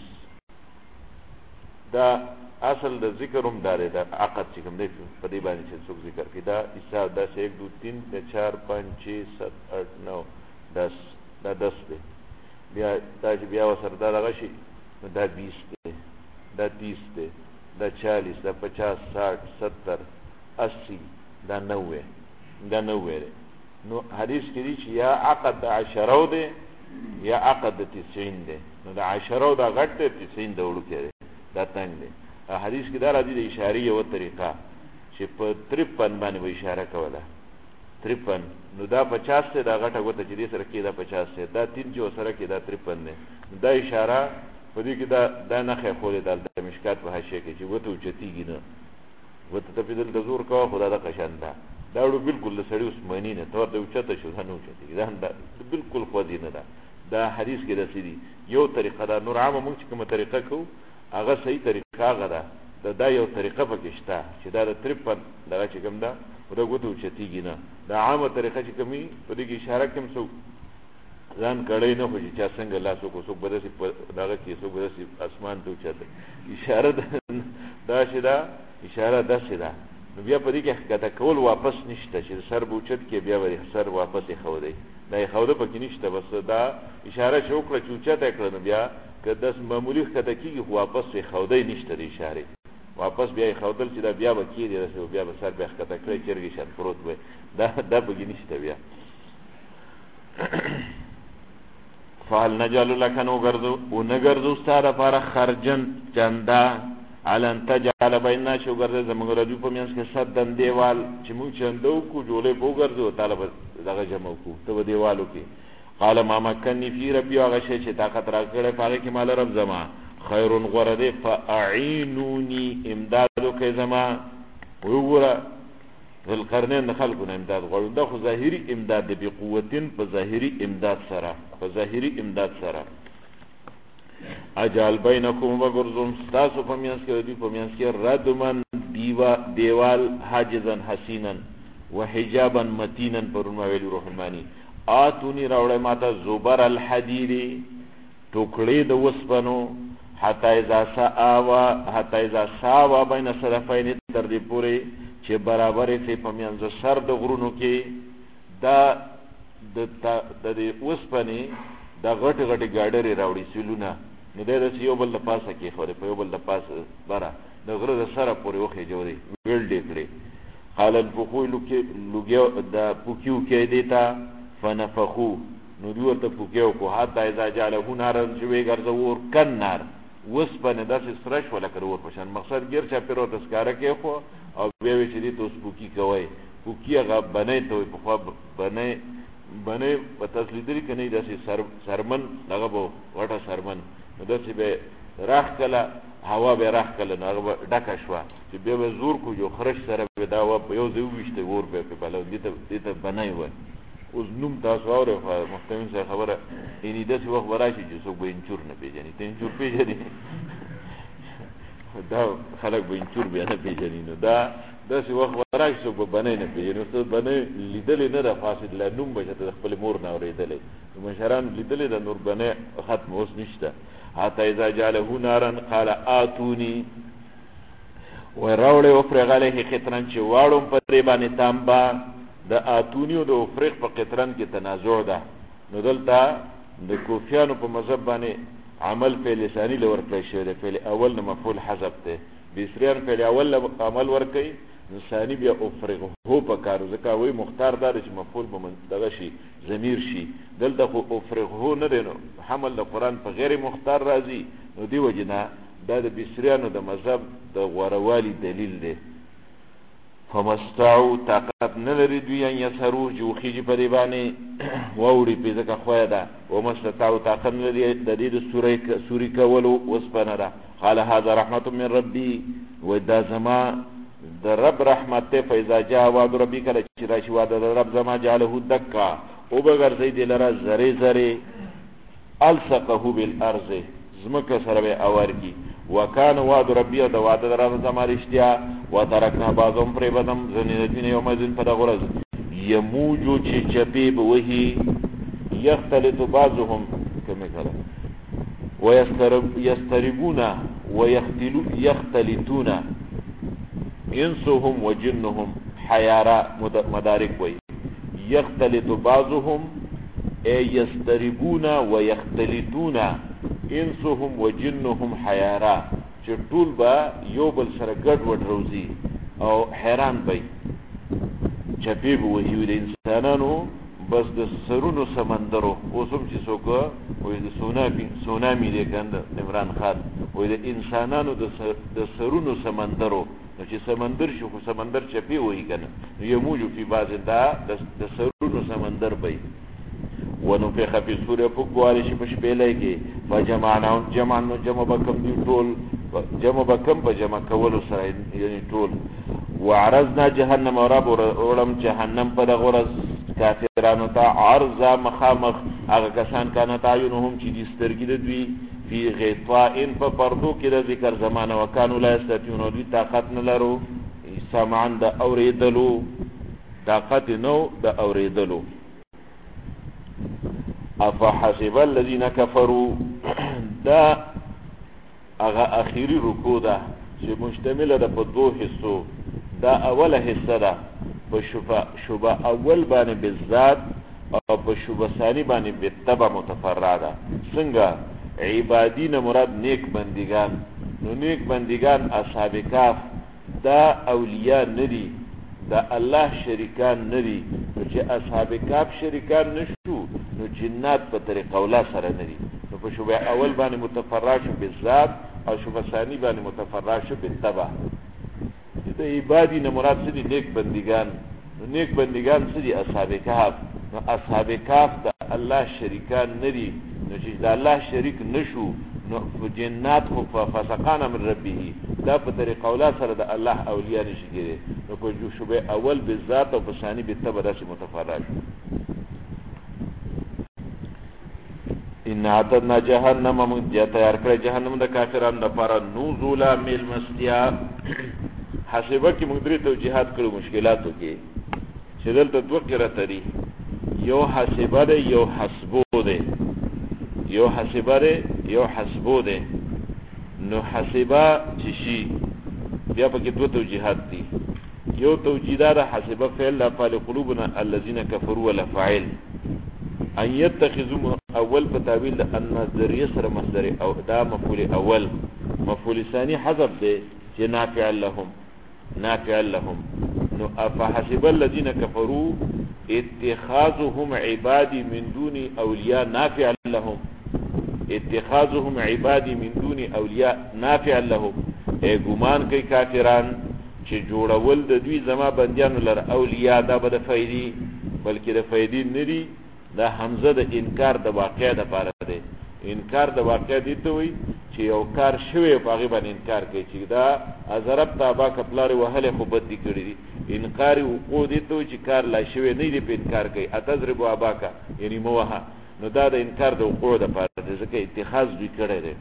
دا اصل د ذکر هم داره دا عقد چې کوم دی په دې باندې چې څوک ذکر کوي دا حساب دا 1 2 3 4 5 6 7 8 9 10 دا 10 دی بیا دا چې بیا وسره دا دغه شي نو دا 20 دی، دا 30 دی، دا 40، دا 50، 60، 70، 80، دا 90، دا 90 دی. نو حدیث کې دی چې یا عقد د 10 دی یا عقد د 90 دی. نو د 10 دا غټ دی، 90 د وړوکی دی، دا تنګ دی. حدیث کې دا راځي د اشارې یو طریقه چې په 53 باندې به اشاره کوله. 53 نو دا 50 دی، دا غټه ګوته چې دې سره کې دا 50 دی، دا 3 چې سره کې دا 53 دی. دا اشاره په دې کې دا نښه خولې د مشکات په حاشیه کې چې ګوته اوچتېږي نه، ګوته ته پیدل د زور کوه خو دا قشان ده. دا وړو بالکل د سړي عثماني نه تور د اوچته شو نه اوچتېږي، دا بالکل خوځي نه ده. دا حدیث کې داسې دي. یو طریقه ده، نور عامه موږ چې کومه طریقه کوو هغه صحیح طریقه هغه ده. دا یو طریقه پکې شته چې دا د 53 دغه چې کوم ده دا ګوته اوچتېږي نه. دا عامه طریقه چې کومي په دې کې اشاره کوم څوک ځان کړی نه خو چې چا څنګه لاس وکړو، څوک به داسې دغه کې، څوک به داسې اسمان ته اوچته. اشاره دا چې دا اشاره داسې ده. نو بیا په دې کې ښکته کول واپس نشته چې سر به اوچت کې بیا به سر واپس ایښودی، دا ایښوده پکې نشته. بس دا اشاره چې وکړه چې اوچته یې کړه نو بیا که داس معمولي ښکته کېږي خو واپس ایښودی نشته د اشارې، واپس بیا ایښودل چې دا بیا به کېږي داسې بیا به سر بیا ښکته کړی چرګې شان پروت وی، دا پکې نشته بیا. فهل نجعل لك ونګرځو ستا دپاره خرجن چنده على ان تجعل بيننا چې وګرځې زموږ رجو په منځ کې سدن دیوال چې موږ چنده وکړو جوړې به وګرځو تعالی به دغه جمع وکړو ته به دیوال وکړې. قال ما مکني فی ربي، هغه شی چې طاقت راکړی په هغې کې مال رب زما خیر غوره دی، فاعینوني امداد وکړئ زما. وګوره ذوالقرنین د خلکو نه امداد غواړو، دا خو ظاهري امداد دی، بقوتین په ظاهري امداد سره، په ظاهري امداد سره. اجعل بینکم وګرځوم ستاسو په منځ کې دوی په منځ کې ردمن دیوال حاجزا حسینا وحجابا متینا پرون ما ویلي روح المانی. آتونی راوړی ماته زبر الحدید ټوکړې د وسپنو حتی اذا ساوا بین صدفین تر دې پورې چې برابرې شي په منځ سر د غرونو کې. دا د وسپنې دا غټې غټې ګاډرې راوړي سیلونه، نو دی داسې یو بل د پاسه کېښودې، په یو بل د پاسه بره د غره د سره پورې وخېجودې ویلډې کړې. قال انفخوا د پوکي وکړئ دې ته، فنفخو نو دوی ورته پوکي وکړو حتی اذا جعله نارا چې ویې ګرځه اور کنار، وسپنې داسې سره شوه لکه د اور په شان. مقصد ګیر چاپېره ورته ښکاره کېښوه او بیا ویې چې دې ته اوس پوکي کوئ. پوکي هغه بنۍ ته وایي، پخوا بنۍ په تاسو لیدلي که نه داسې سرمن هغه به غټه سرمن نو داسې به راښکله هوا به یې راښکله نو هغه به ډکه شوه چې بیا به زور کو جو خرش سره به دا هوا په یو ځای وویشته اور به یې پرې بلو، دې ته بنۍ وایي. اوس نوم تاسو اورئ محتمین صاحب خبره، یعنې داسې وخت به راشي چې څوک به انچور نه پېژني. ته انچور پېژنې؟ دا خلک به انچور بیا نه پېژني. نو دا داسې وخت به راشي څوک به بنۍ نه پېژني. اوس ته بنۍ لیدلې نه ده، فاصل لا نوم به ته د خپلې مور نه اورېدلی، نو مشران لیدلې ده، نور بنۍ ختم اوس نشته. حتی اذا جعله نارا قال آتوني وی راوړی وفرغ علیه قطرن چې واړم په دې باندې تانبه. د آتوني او د افریق په قطرن کې تنازع ده. نو دلته د کوفیانو په مذهب باندې عمل فعل ثانی له ورکړی شوی دی، فعل اول نه مفعول حذف دی. بصریان فعل اول له عمل ورکوي، نو ثاني بیا افرغ هو په کارو، ځکه وایي مختار دا دی چې مفعول به دغه شي ضمیر شي. دلته خو افرغ هو نه دی، نو حمل د قرآن په غیر مختار راځي، نو دې وجې نه دا د بصریانو د مذهب د غوروالي دلیل دی. فمستعو طاقت نه لري دوی ان یسهرو چې وخیږي په دې باندې واوړي پې ځکه خویه ده. ومستطاعو طاقت نه لري د دې د سوري کولو وسپنه ده. قال هذا رحمت من ربي، وایي دا زما د رب رحمت دی. فاذا جاء وعد ربي، کله چې راشي وعده د رب زما جعله دکا او بګرځئ دې لره زرې زرې، الصقه بالارض ځمکه سره به اور کي. وکان وعد ربي، د وعده د رب زما رښتیا. وترکنا بعضهم پرېږدم ځینې د دین یومئذ په دغه ورځ یموجو چې چپې به وهي، یختلط بعضهم کمې کړه ویستربون ویختلطون انسهم وجنهم حیارا مدارک وی. یختلط بعضهم یستربون و یختلطون انسهم و جنهم حیارا چې ټول به یو بل سره ګډ وډ روزي او حیران بی چپی به وحیو د انسانانو بس د سرونو سمندرو اوسم چې څوک وایي د سونامی دی کنده عمران خان وایي د انسانانو د سرونو سمندرو نو چې سمندر شو خو سمندر چپی وایي کنه یموجو فی بعض دا د سرونو سمندر بی ونفخ فی الصور پکوالی شي په شپېلۍ کې فجمعناهم جمعا جمع بکم دی ټول جمع بکم په جمع کولو سره یعنی ټول وعرضنا جهنم ورب ورم جهنم په دغه ورځ کافرانو ته عرضا مخامخ هغه کسان کانه تعینهم چې دي سترګې د دوی فی غطاء په پردو کې د ذکر زمانه وکانو لا یستطيعون دوی طاقت نه لرو سمعا د اوریدلو طاقت نو د اوریدلو افحسب الذين كفروا دا هغه اخیری رکوع ده چې مشتمله ده په دوه حصو دا اوله حصہ ده په شبه اول باندې بالذات او په شبه ثانی باندې بالتبع متفرع ده څنګه عبادین مراد نیک بندگان نو نیک بندگان اصحاب کهف دا اولیاء ندي دا الله شریکان ندي نو چې اصحاب کهف شریکان نشو نو جنات په طریقه اوله سره ندي نو په شبه اول باندې متفرع شو بالذات او شبه ثانی باندې متفرع شو بالتبع د عبادی نه مراد څه دي نیک بندگان نو نیک بندگان څه دي اصحاب کهف نو اصحاب کهف د الله شریکان ندي نو چې د الله شریک نشو نو جنات خو فسقان من ربه دا په طریقه اوله سره د الله اولیاء نشي کېږي نو په شبه اول بالذات او په ثانی بالتبع داسې متفرع شو ان اعتدنا جهنم من تیار کړ جهنم د کافرانو لپاره نزولا مل مستیا حسبه کې موږ درې توجیهات کړو مشکلاتو کې چې دلته دوه قرات دي یو حسبه ده یو حسبو ده یو حسبه ده یو حسبو ده نو حسبه چې شي بیا پکې دوه توجیهات دي یو توجیه ده حسبه فعل لفعل قلوبنا الذين كفروا ولا فاعل ان يتخذوا اول په تعویل د ان مصدر سره مصدر او دا مفعول اول مفعول ثانی حذف ده چې نافع لهم نو افحسب الذين كفروا اتخاذهم عبادي من دون اولیاء نافع لهم اتخاذهم عبادي من دون اولیاء نافع لهم ای ګمان کوي کافران چې جوړول د دوی زما بندیانو لر اولیاء دا به د فائدې بلکې د فائدې نری دا حمزه د انکار د واقع د پاره ده انکار د واقع دي ته وي چې یو کار شوی په هغه باندې انکار کوي چې دا ازرب تابا کپلار وهله خو بد دي کړی دي انکار وقوع دي ته چې کار لا شوی نه دی په انکار کوي اتذرب اباکا یعنی موها نو دا د انکار د وقوع د پاره ده ځکه اتخاذ دوی کړی دی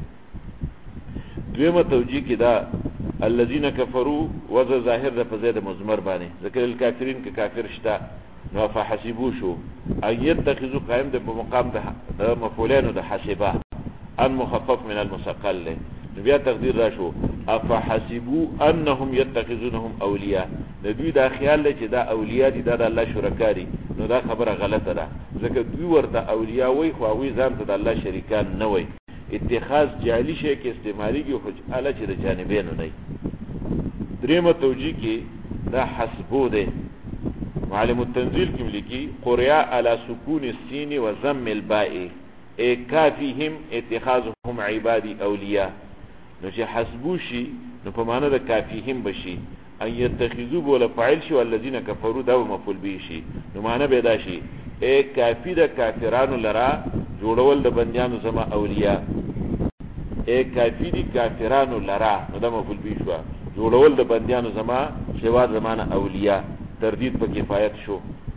دویمه توجیه کې دا الذين كفروا وذ ظاهر د فزید مزمر باندې ذکر الکافرین کې کافر شتا نو فحسبو شو ايت تخذو قائم د مقام د مفعولانو د حسبه ان مخفف من المثقل نو بیا تقدیر را شو افحسبو انهم يتخذونهم اولیاء د دوی دا خیال لري چې دا اولیاء دي دا د الله شرکا دي نو دا خبره غلطه ده ځکه دوی ورته اولیاء وای خو وی ځان ته د الله شریکان نه وای اتخاذ جعلی شی کې استعماليږي خو اله چې د جانبینو نه دریمه توجیه کې دا حسبو ده معلم التنزيل کې ملکی قریا علی سکون السین و ضم الباء ای کافیهم اتخاذهم عبادی اولیاء نو چې حسبو شي نو په معنا د کافیهم بشي ان يتخذوا ولا فاعل شي والذین کفروا دا مفعول به شي نو معنا به دا شي ای کافی د کافرانو لرا جوړول د بندیانو زما اولیاء ای کافی د کافرانو لرا نو دا مفعول به شو جوړول د بندیانو زما سوا زمانه اولیاء تردید په کفایت شو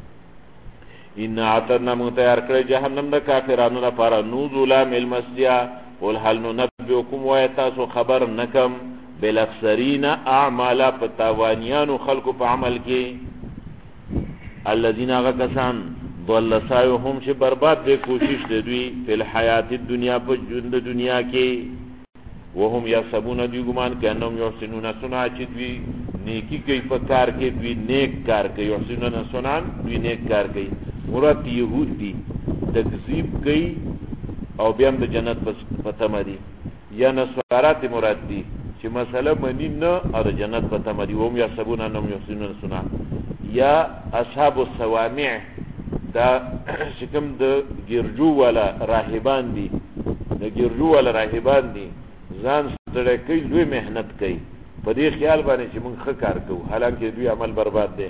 ان اعتدنا متيار کړ جهنم د کافرانو لپاره نزولا مل مسجا قل هل ننبئكم ويتاسو خبر نکم بالاخسرین اعمال پتاوانیان خلق په عمل کې الذين غکسان ضل سعيهم چې برباد به کوشش دوی په حیات دنیا په ژوند دنیا کې وهم یحسبون دی ګمان کانهم یحسنون صنع چې دوی نیکی کوي په کار کې دوی نیک کار کوي یحسنون صنع دوی نیک کار کوي مراد یهود دي تکذیب کوي او بیا هم د جنت په تمه دي، یا نصارات مراد دي چې مسله مني نه او د جنت په تمه دي، وهم یحسبون انهم یحسنون صنعا. یا اصحاب الصوامع دا چې کوم د ګرجو والا راهبان دي، د ګرجو والا راهبان دي ځان ستړی کوي، لوی محنت کوي په دې خیال باندې چې موږ ښه کار کوو، حالانکه دوی عمل برباد دی.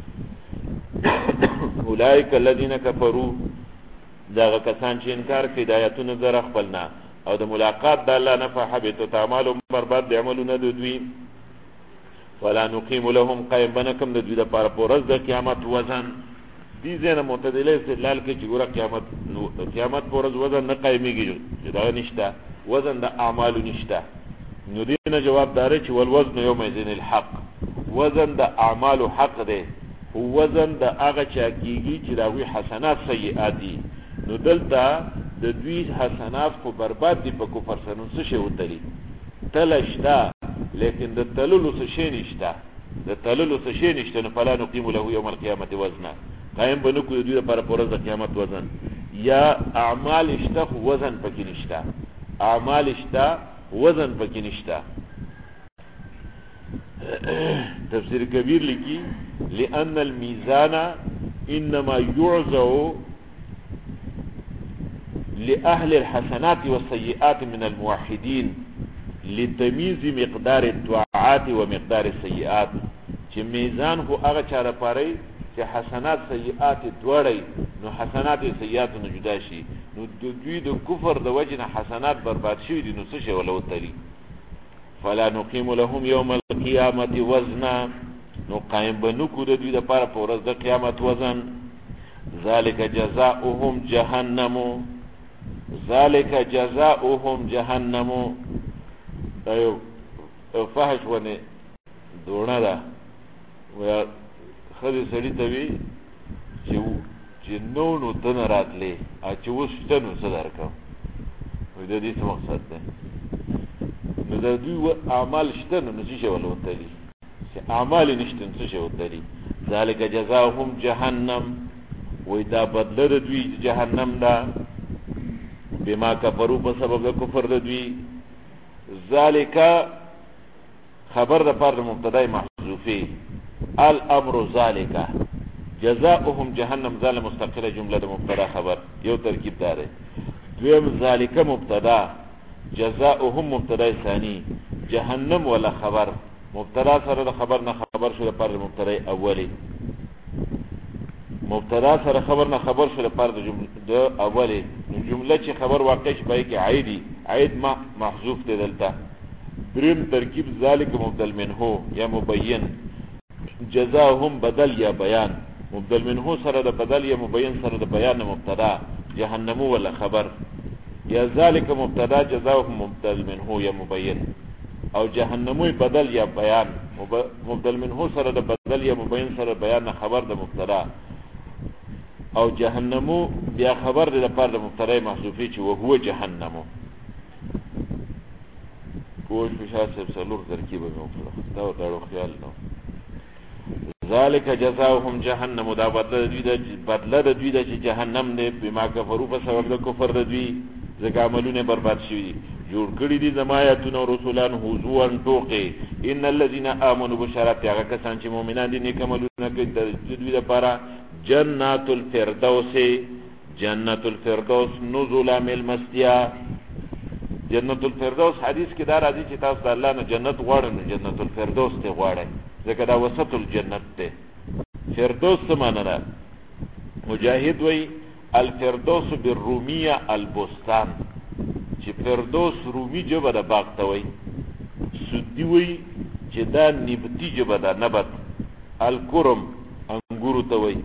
اولئک الذین کفروا، دغه کسان چې انکار کوي د آیاتونو در خپلنا او د ملاقات د الله نه، فحبطت اعمالهم، برباد د عملونه د دوی. ولا نقیم لهم، قائم بنکم د دوی دپاره په ورځ د قیامت وزن. دې ځای نه معتدله استدلال کوي چې ګوره قیامت په ورځ وزن نه قایمېږي، چې دغه نشته، وزن د اعمالو نشته. نو دې نه جواب داره چې والوزن یومئذ الحق، وزن د اعمالو حق دی، خو وزن د هغه چا کېږي چې د هغوی حسنات سیئات دي. نو دلته د دوی حسنات خو برباد دي په کفر سره، نو څه شی وتلي؟ تله شته لیکن د تللو څه شی نشته، د تللو څه شی نشته. نو فلا نقیم له یوم القیامت وزنا، قایم به نه کړو د دوی لپاره په ورځ د قیامت وزن. یا اعمال شته خو وزن پکې نشته، اعمال شته وزن پکې نشته. تفسیر کبیر لیکي لأن الميزان انما يعزو لأهل الحسنات والسيئات من الموحدين لتمیز مقدار الطاعات ومقدار السيئات، چې میزان خو هغه چا لپاره چې حسنات سیئات دوړی، نو حسنات سیئات نه جدا شي. نو د دوی د کفر د وجه نه حسنات برباد شوي دي، نو څه شی ولا وتلي؟ فلا نقیم لهم یوم القیامت وزنا، نو قائم بنکو د دوی دپاره په ورځ د قیامت وزن. ذالک جزاؤهم جهنم، ذالک جزاؤهم جهنم. دا یو فحش ونه دوړه ده، ویا خدای سړی ته وی چې نو ته نه راتلې، چې اوس شته نو څه درکړم. وایي د دې څه مقصد دی؟ نو د دوی اعمال شته نو څه شی ولا وتلي؟ چې اعمال یې نشته نو څه شی وتلي؟ ذالک جزاؤهم جهنم، وایي دا بدله د دوی جهنم ده، بما کفروا په سبب د کفر د دوی. ذالک خبر د پاره مبتدا محذوفه، الامر ذالک جزاؤهم جهنم، ظالم مستقله جمله د مبتدا خبر، یو ترکیب دار. دویم ذالک مبتدا، جزاؤهم مبتدا ثانی، جهنم ولا خبر، مبتدا سره د خبر نه خبر شو د پاره مبتدا اولی، مبتدا سره خبر نه خبر شو د پاره د اولی. جمله چې خبر واقع شي پای کې عیدی، عید محذوف دی دلته. دریم ترکیب ذالک مبدل منه یا مبین، جزاهم بدل یا بیان، مبدل منه سره د بدل یا مبین سره د بیان مبتدا، جهنم ولا خبر. یا ذالک مبتدا جزاهم مبدل منه یا مبین، او جهنموی بدل یا بیان، مبدل منه سره د بدل یا مبین سره بیان خبر د مبتدا، او جهنمو بیا خبر د لپاره د مبتدا محذوفی چې وهو جهنمو. پوش بشاسب سلور ترکیب موکله دا ورته خیال نو. ذالک جزاؤهم جهنم، دا بدله د دوی د جهنم دی، بما کفروا په سبب د کفر د دوی، ځکه عملونه برباد شوي. جوړ کړي دي زما آیاتونه او رسولان هزوا ټوقې، ان الذين امنوا بشرات، هغه کسان چې مؤمنان دي نیک عملونه کوي د دوی لپاره جنات الفردوس، جنت الفردوس نزلا من المستیا. جنت الفردوس حدیث کې دا راځي چې تاسو د الله نه جنت غواړئ نو جنت الفردوس ته غواړئ، ځکه دا وسط الجنت ته. فردوس څه معنی ده؟ مجاهد وی الفردوس بالرومیه البستان، چې فردوس رومی جبه ده باغ ته وی. سدی وی چې دا نبتی جبه ده نبت، الکرم انګورو ته وی.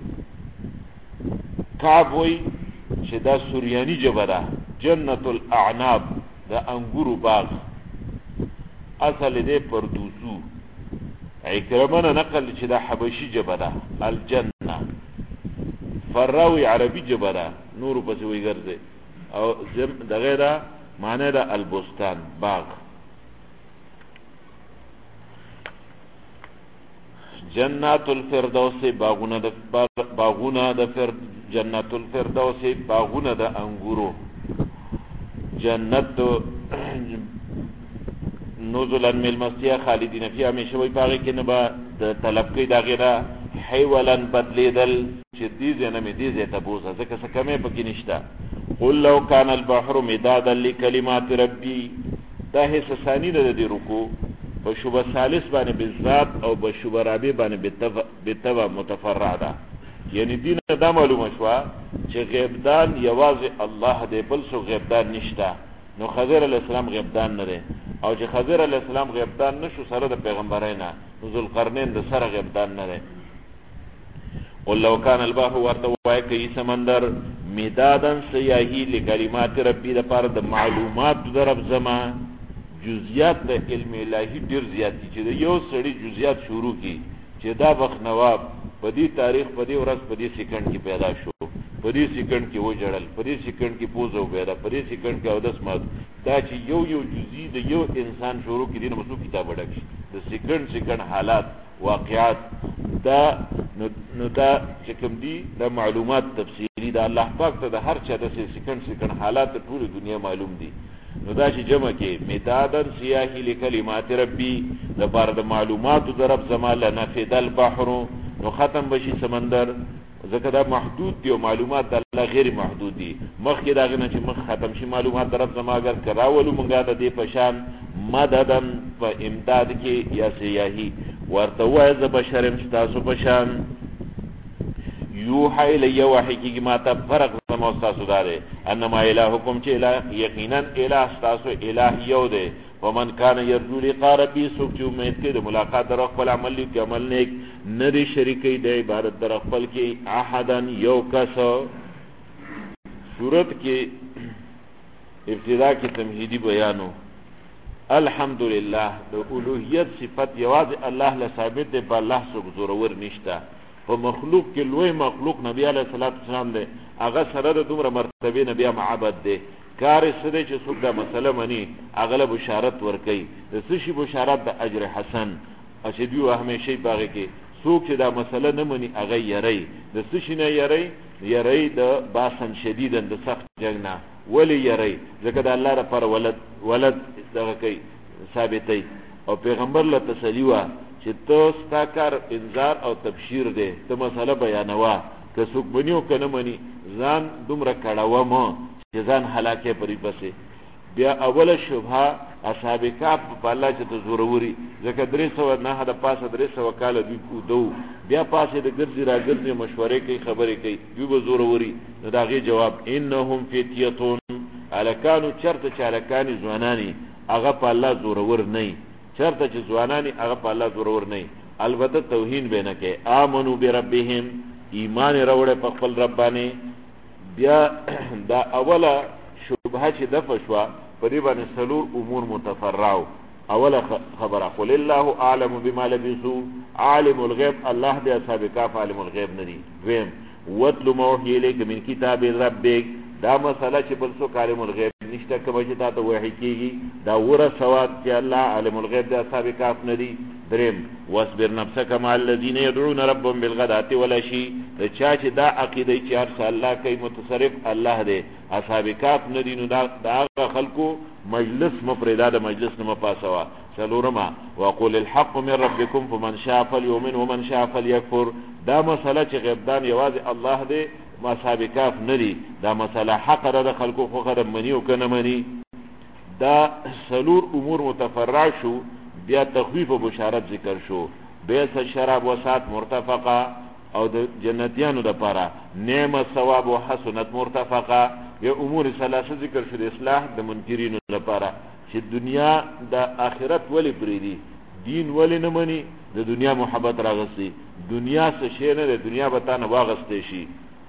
کعب وی چې دا سوریانی جبه ده، جنت الاعناب دا انګورو باغ، اصل دې پردوسو. عکرمه نقل چې دا حبشي جبه ده الجنه، فراوی عربي جبه ده، نورو پسې وی ګرځي، او دغه دا معنی ده البستان باغ. جنات الفردوس باغونه د جنات الفردوس باغونه د انګورو جنت نزلا من المسيح خالدین فيها همیشه وي پاغه کې نه با د طلب کې دا غیره حیولا بدلیدل چې دې نه مې دې ته بوزه ځکه څه کمې پکې نشته. قل لو كان البحر مدادا لكلمات ربي دا هیڅ ثانی نه دی رکو په شوبه ثالث باندې بالذات او په شوبه رابع باندې بتوا متفرع ده. یعنی دین دا معلومه شو چې غیبدان یوازې الله دی بل څه غیبدان نشته. نو خضر علیہ السلام غیبدان نه دی او چې خضر علیہ السلام غیبدان نشو سره د پیغمبرانه ذوالقرنین د سره غیبدان نه دی. قل لو كان البحر ورتوای کی سمندر مدادن سیاهی لکلمات ربی د پاره د معلومات د رب زما جزئیات د علم الهی ډیر زیات دي چې یو سړی جزئیات شروع کی چې دا بخنواب په دې تاریخ په دې ورځ په دې سکند کې پیدا شو په دې سکند کې وجړل په دې سکند کې پوزو پیدا په دې سکند کې او داس مات دا چې یو جزئی د یو انسان شروع کی دي نو مسو کتاب ډک د سکند حالات واقعات دا نو دا چې کوم دي د معلومات تفصیلی دا الله پاک ته د هر چا د سکند حالات ټول دنیا معلوم دي. نو دا چې جمع کې مدادن سیاهی لکلمات ربی د بار د معلومات د رب زمال نفد البحر نو ختم بشي سمندر ځکه دا محدود دي او معلومات د الله غیر محدود دي. مخکې دا غنه چې مخ ختم شي معلومات د رب زما اگر کراولو مونږه د دې پشان مددن په امداد کې یا سیاهی ورته وای ز بشرم تاسو پشان یوحی الی وحی کی ما ته فرق زمو تاسو داره انما الہکم چې الہ یقینا الہ تاسو الہ یو ده ومن کان یرجو لقاء ربی سوک چې امید کې د ملاقات در خپل عمل کې عمل نیک ندی شریکي د عبادت در خپل کې احدن یو کس. صورت کې ابتدا کې تمهیدی بیانو الحمدلله د اولوہیت صفت یوازې الله له ثابت ده په الله سو زورور نشته. په مخلوق کې لوی مخلوق نبی علیہ الصلوۃ والسلام ده هغه سره د دومره مرتبه نبی معبد ده کار سره چې څوک دا مسله مني اغلب بشارت ور کوي د سشي بشارت د اجر حسن او چې دیو همیشه باغې کې څوک چې دا مسله نه مني هغه یری د سشي نه یری د باسن شدیدن د سخت جنگ نه ولی یری ځکه د الله لپاره ولد دغه کوي ثابتې او پیغمبر له تسلی وا چې تو ستاکار انذار او تبشیر ده ته مسله بیانوا که څوک بنیو کنه مني ځان دومره کړهو مو چې ځان هلاکه پرې پسې بیا اوله شبهه اصحاب کاف په الله چې ته زوروري ځکه 309 د پاسه 300 کال دی دو بیا پاسه د ګرځي راګرځي مشورې کوي خبرې کوي دوی به زوروري نو داغه جواب انهم فتیتون الکانو چرته چالکانی ځوانانی هغه په الله زورور نه چرته چې ځوانانی هغه په الله زورور نه البته توهین به نه کوي امنو بربهم ایمان راوړې په خپل رب باندې. بیا دا اوله شبهه چې دفع شو په دې باندې سلور امور متفرعو. اوله خبره قل الله اعلم بما لبثوا عالم الغیب الله دې اصحاب کاف عالم الغیب ندي. ویم وتل ما وحی الیک من کتاب ربک دا مسله چې بل څوک عالم الغیب نشته کوم چې تاسو وحی کیږي دا وره سواد چې الله عالم الغیب دې اصحاب کاف ندي. دریم واصبر نفسك مع الذين يدعون ربهم بالغداة والعشي چا چې دا عقیده چې هر څه الله کوي متصرف الله دی اصحاب کاف ندي نو دا خلکو مجلس مفردا د مجلس نه مپاسوا. سلورما وقول الحق من ربكم فمن شاء فليؤمن ومن شاء فليكفر دا مسله چې غیبدان یوازې الله دی اصحاب کاف ندي دا مسله حق را خلکو خو خدای منی او کنه منی. دا سلور امور متفرع شو. بیا تخویف و بشارت ذکر شو. بیس شراب و سات مرتفقه او د جنتیانو د پاره نعم ثواب و حسنت مرتفقه. بیا امور ثلاثه ذکر شو د اصلاح د منکرینو لپاره چې دنیا د آخرت ولی پریدي دین ولی نه مني د دنیا محبت راغسي دنیا څه شي نه د دنیا به تا نه واغستې شي.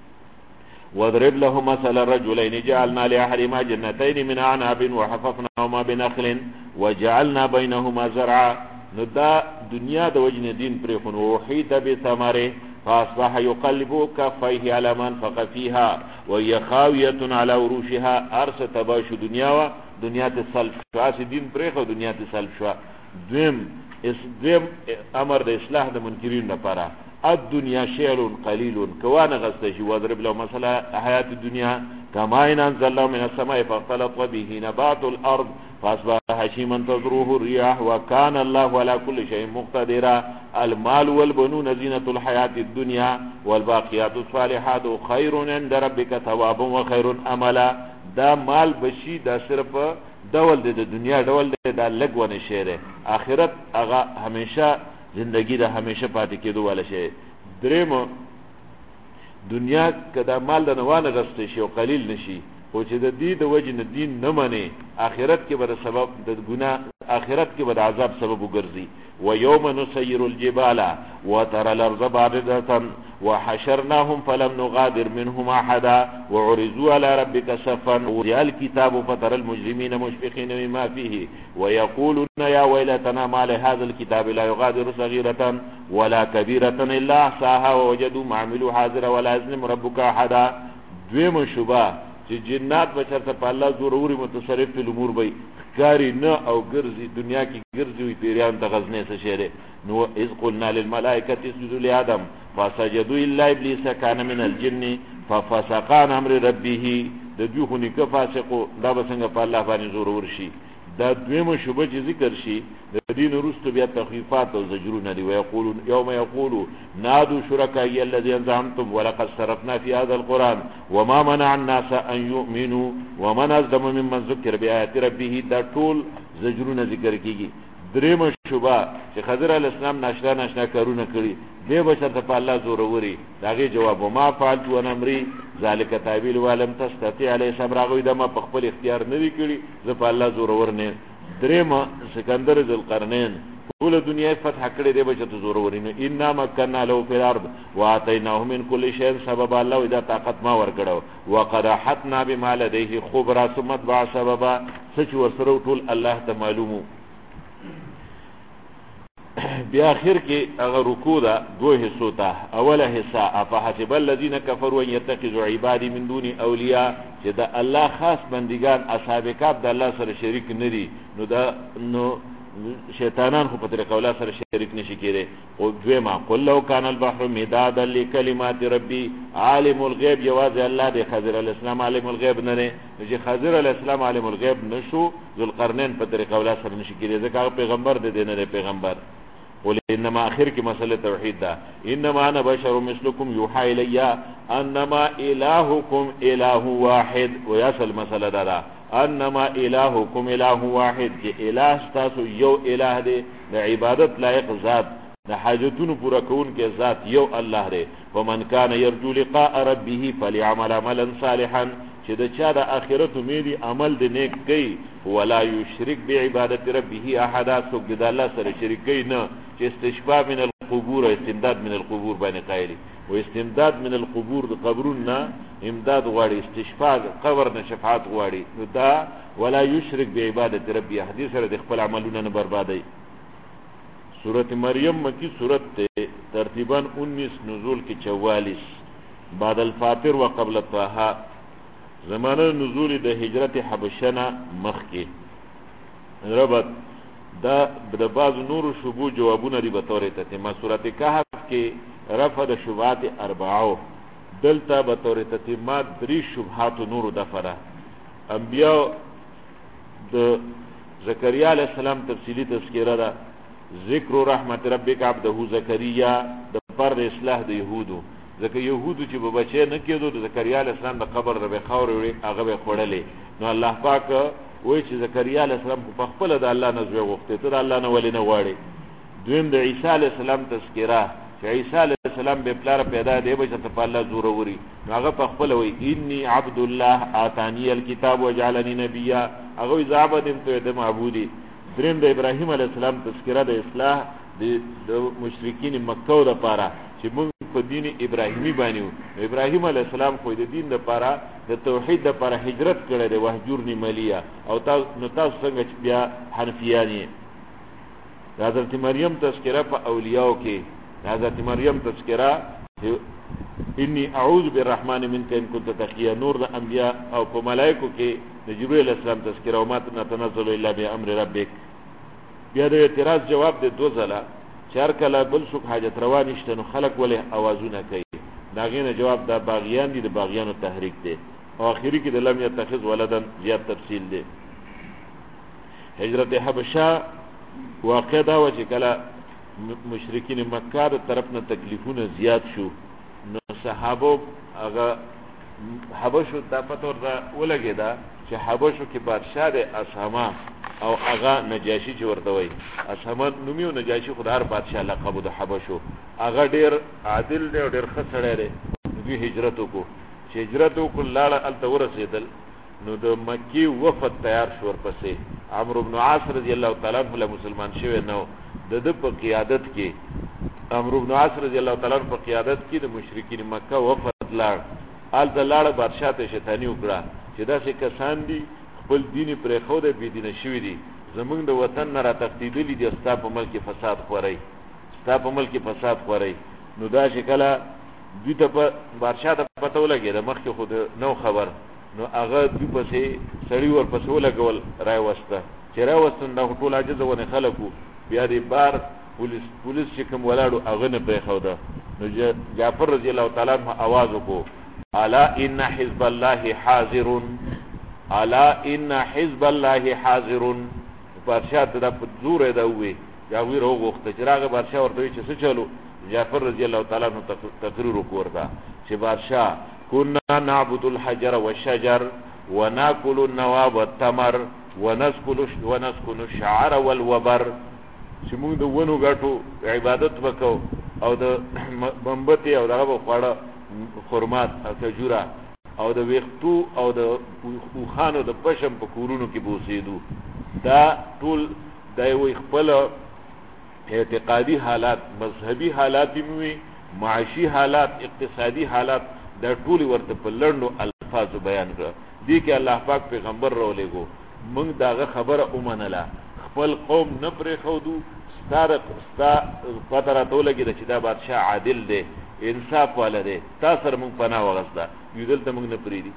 وضرب له مثل الرجلين جعلنا لأحدهما جنتين من أعناب وحففناهما بنخل وجعلنا بينهما زرعا. نو دا دنیا د وجن دین پرې خو وحید به ثمره فاصبح يقلب كفيه على ما انفق فيها وهي خاويه على عروشها. ارس تباش دنیا ته سلب شو دین پرې خو دنیا ته سلب شو. دیم اسدم امر د اصلاح د منکرین لپاره الدنيا شعر قليل كوان غستشي واضرب له مثلا حياه الدنيا كما ان انزل من السماء فاختلط به نبات الارض فاصبح هشيما تذروه الرياح وكان الله على كل شيء مقتدرا المال والبنون زينة الحياة الدنيا والباقيات الصالحات خير عند ربك ثوابا وخير املا. دا مال بشي دا صرف ډول د دنیا ډول د لګونه شهره اخرت هغه همیشه زندگی د همیشه پاتې کېدو والا شی. دریم دنیا کدا مال د نوانه غسته شي او قلیل نشي او چې د دې د وجه نه دین نه مني اخرت کې به سبب د ګناه اخرت کې به عذاب سبب وګرځي. ويوم نسير الجبال وترى الارض بارزة وحشرناهم فلم نغادر منهم احدا وعرضوا على ربك صفا وجاء الكتاب فترى المجرمين مشفقين مما فيه ويقولون يا ويلتنا ما لهذا الكتاب لا يغادر صغيرة ولا كبيرة الا احصاها ووجدوا ما عملوا حاضرا ولا يظلم ربك احدا. دویم شبه چې جنات بشرته په الله ضروري متصرف په امور وي کاری نه او ګرځي دنیا کې ګرځي وي پیریان ته غزنه څه شهره. نو اذ قلنا للملائکه اسجدوا لآدم فسجدوا الا ابلیس كان من الجن ففسق عن امر ربه. د دوی خو نه فاسقو دا بسنګ په الله باندې زور ورشي. دا دویمه شوبه چې ذکر شي د دین وروسته بیا تخفیفات او زجرونه دي. ويقولون يوم يقول نادوا شركائي الذين زعمتم ولقد صرفنا في هذا القرآن وما منع الناس ان يؤمنوا ومن اظلم ممن ذكر بآيات ربه. دا ټول زجرونه ذکر کیږي. دریمه شوبه چې خضر علیه السلام ناشنا کارونه کړی به بشر ته په الله زور وري داغه جواب ما فعلت وانا امري ذالک تعبیل ولم تستطيع علی صبر غوی د ما په خپل اختیار نه دی کړی زه په الله زور ورنه. دریمه سکندر ذوالقرنین ټول دنیا فتح کړی دی بچ ته زور ورینه. ان مكنا له في الارض واتيناه من كل شيء سبب الله اذا طاقت ما ور کړو وقد حتنا بما لديه خبرا ثم تبع سببا سچ ورسره ټول الله ته معلومو. بیا اخر کې هغه رکوع دا دوه حصو ته. اوله حصہ افحسب الذين كفروا ان يتخذوا عبادي من دون اولیاء چې دا الله خاص بندگان اصحاب کاف د الله سره شریک ندي نو شیطانان خو په طریقه الله سره شریک نشي کېږي. او دویمه قل لو كان البحر مدادا لكلمات ربي عالم الغيب جواز الله د خضر علیه السلام عالم الغیب نه نه چې خضر علیه السلام عالم الغیب نشو ذوالقرنین په طریقه الله سره نشي کېږي ځکه پیغمبر د دین نه پیغمبر. قل انما اخر کی مسئلہ توحید دا انما انا بشر مثلکم یوحى الی انما الہکم الہ واحد. ویاصل مسئلہ دا انما الہکم الہ واحد کہ الہ تاسو یو الہ دے د عبادت لائق ذات د حاجتونو پورا کون کے ذات یو اللہ دے. ومن کان یرجو لقاء ربه فليعمل عملا صالحا چې د چا د اخرت امیدي عمل د نیک کوي ولا یشرک بعبادت ربه احد څوک د الله سره شریک کوي نه چې استشفاء من القبور استمداد من القبور باندې قایلی و استمداد من القبور د قبرون نه امداد غواړي استشفاء قبر نه شفاعت غواړي دا ولا یشرک بعبادت ربه حدیث سره د خپل عملونه نه بربادي. سورۃ مریم مکی سورۃ ترتیبا 19 نزول کی 44 بعد الفاطر وقبل طه زمانه نزول د هجرت حبشنا مخ کې ربط دا د بعض نور شبو جوابونه دی به تور ته ما سورۃ کهف کې رفع د شبهات اربعو دلته به تور ته ما درې شبهات نور دفره. انبیاء د زکریا علیہ السلام تفصیلی تذکرہ ده. ذکر رحمت ربک عبده زکریا د پر اصلاح د يهودو ځکه يهودو چې به بچي نه کېدو د زکریا علیہ السلام د قبر ربه خور وي هغه به خړلې نو الله پاک وایي چې زکریا علیہ السلام په خپل د الله نه زوی وخته ته د الله نه ولې نه واړي. دویم د عیسی علیہ السلام تذکرہ چې عیسی علیہ السلام به پلار پیدا دی به چې په الله زور وري هغه په خپل وایي انی عبد الله اتانی الکتاب وجعلنی نبیا هغه زعبدم ته د معبودی. دریم د ابراهیم علیہ السلام تذکرہ د اصلاح د مشرکین مکه او د پاره چې موږ په دین ابراهیمی باندې ابراهیم علیہ السلام خو د دین لپاره د توحید لپاره هجرت کړی دی وهجورنی مالیه او تاسو څنګه چې بیا حنفیانی. حضرت مریم تذکرہ په اولیاء کې حضرت مریم تذکرہ انی اعوذ بالرحمن منک ان کنت تقیا نور د انبیاء او په ملائکه کې د جبرئیل علیہ السلام تذکرہ او ما تنزل الا بامر ربک. بیا د اعتراض جواب د دو ځله چې هر کله بل څوک حاجت روا نشته نو خلک ولې اوازونه کوي. د هغې نه جواب دا باغیان دي، د باغیانو تحریک دی. او آخري کې د لم یتخذ ولدن زیات تفصیل دی. هجرت حبشه واقع دا و چې کله مشرکین مکه د طرف نه تکلیفونه زیات شو نو صحابه هغه حبشو دا پته ورته ولګېده چې حبشو کې بادشاه دی اسامه او هغه نجاشي چې ورته وایي اسامه نومي او نجاشي خو د هر بادشاه لقب د حبشو هغه ډېر عادل دی او ډېر ښه سړی دی. دوی هجرت وکړو. چې هجرت وکړو لاړه هلته ورسېدل نو د مکې وفد تیار شو ورپسې. عمرو بن عاص رضی الله تعالی عنه له مسلمان شوی نو د ده په قیادت کې عمرو بن عاص رضی الله تعالی عنه په قیادت کې د مشرکین مکه وفد لاړ. هلته لاړه بادشاه ته شیطاني وکړه چې داسې کسان دي خپل دین یې پرېښودی بېدینه شوي دي، زمونږ د وطن نه راتښتېدلي دي، ستا په ملک کې فساد خورئ، ستا په ملک کې فساد خورئ. نو دا چې کله دوی ته په بادشاه ته پته ولګېده مخکې خو د نو خبر نو هغه دوی پسې سړي ورپسې ولګول راوسته. چې راوستن دا خو ټول عاجزه ونې خلک وو. بیا دې بار پولیس چې کوم ولاړو هغه نه پرېښوده. نو جعفر رضی الله تعالی عنه آواز وکړو الا ان حزب الله حاضر، الا ان حزب الله حاضر. بادشاه ته دا په زور یې دا ووایي. جاوید راوغوښته چې راغی بادشاه ورته وایي چې څه چلو. جعفر رضی الله تعالی عنه تقریر وکړ دا چې بادشاه كنا نعبد الحجر والشجر وناكل النواب والتمر ونسكن الشعر والوبر. چې موږ د ونو ګټو عبادت وکړو او د بمبتې او دغه به خواړه خرمات او کجوره او د ویښتو او د اوښانو د پشم په کورونو کې به اوسېدو. دا ټول د یوې خپل اعتقادي حالات، مذهبي حالات هم وي، معاشي حالات، اقتصادي حالات، دا ټول ورته په لنډو الفاظو بیان کړه. دې کې الله پاک پیغمبر راولېږو موږ دغه خبره ومنله، خپل قوم نه پرېښودو. ستا پته راته ولګېده چې دا بادشاه عادل دی، انصاف والا دی، تا سره موږ پناه وغسته، دوی دلته موږ نه پرېږدي.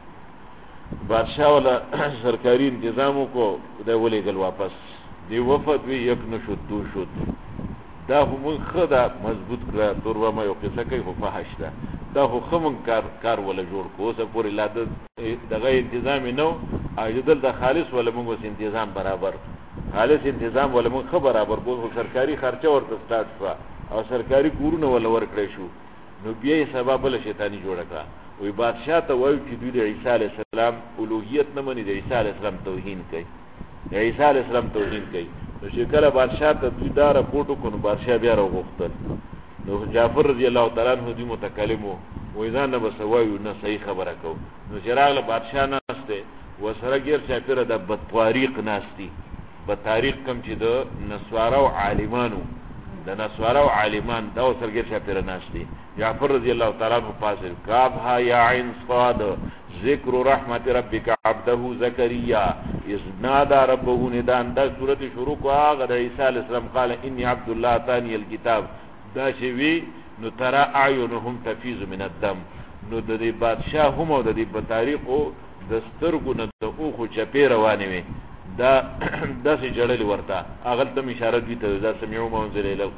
بادشاه والا سرکاري انتظام وکړو، دی ولېږل واپس. دی وفد وی یک نشد دو شد. دا خو موږ ښه ده مضبوط کړه. توربما یو قصه کوي خو فحش ده. دا خو ښه موږ کار ولا جوړ کړو. اوسه پورې لا دغه انتظام یې نه و. اجدل د خالص ولا موږ اوس انتظام برابر، خالص انتظام ولا موږ ښه برابر کړو. خو سرکاري خرچه ورته سټارټ شوه او سرکاري کورونه ولا ورکړی شو. نو بیا یې سبا بله شیطاني جوړه کړه. وی بادشاه ته وایو چې دوی د عیسی علیه السلام الوهیت نه مني، د عیسی علیه السلام توهین کوي، د عیسی علیه السلام توهین کوي. نو چې کله بادشاه ته دوی دا رپورټ وکړو نو بادشاه بیا راوغوښتل. نو جعفر رضی الله تعالی عنه دوی متکلم و، وایي ځان نه به څه وایو نه صحیح خبره کوو. نو چې راغله بادشاه ناست دی ورسره ګیر چاپېره د بدطاریق ناست دي. بدطاریق کوم چې د نسوارو عالمانو، د نسوارو عالمان دا ورسره ګیر چاپېره ناست دي. جعفر رضی الله تعالی عنه پاڅېد کافها یا عین صاد ذکر رحمت ربک عبده زکریا اذ نادى ربه نداء. دا صورت شروع کو هغه د عیسی علیه السلام قال انی عبد الله اتانی الکتاب. دا چې وی نو ترى اعینهم تفیض من الدم. نو د دې بادشاه هم او د دې په طریقو د سترګو نه د اوخو چپې روانې وي. دا داسې جړلې ورته هغه ته اشاره دوی ته دا سمعوا ما انزل الیکم.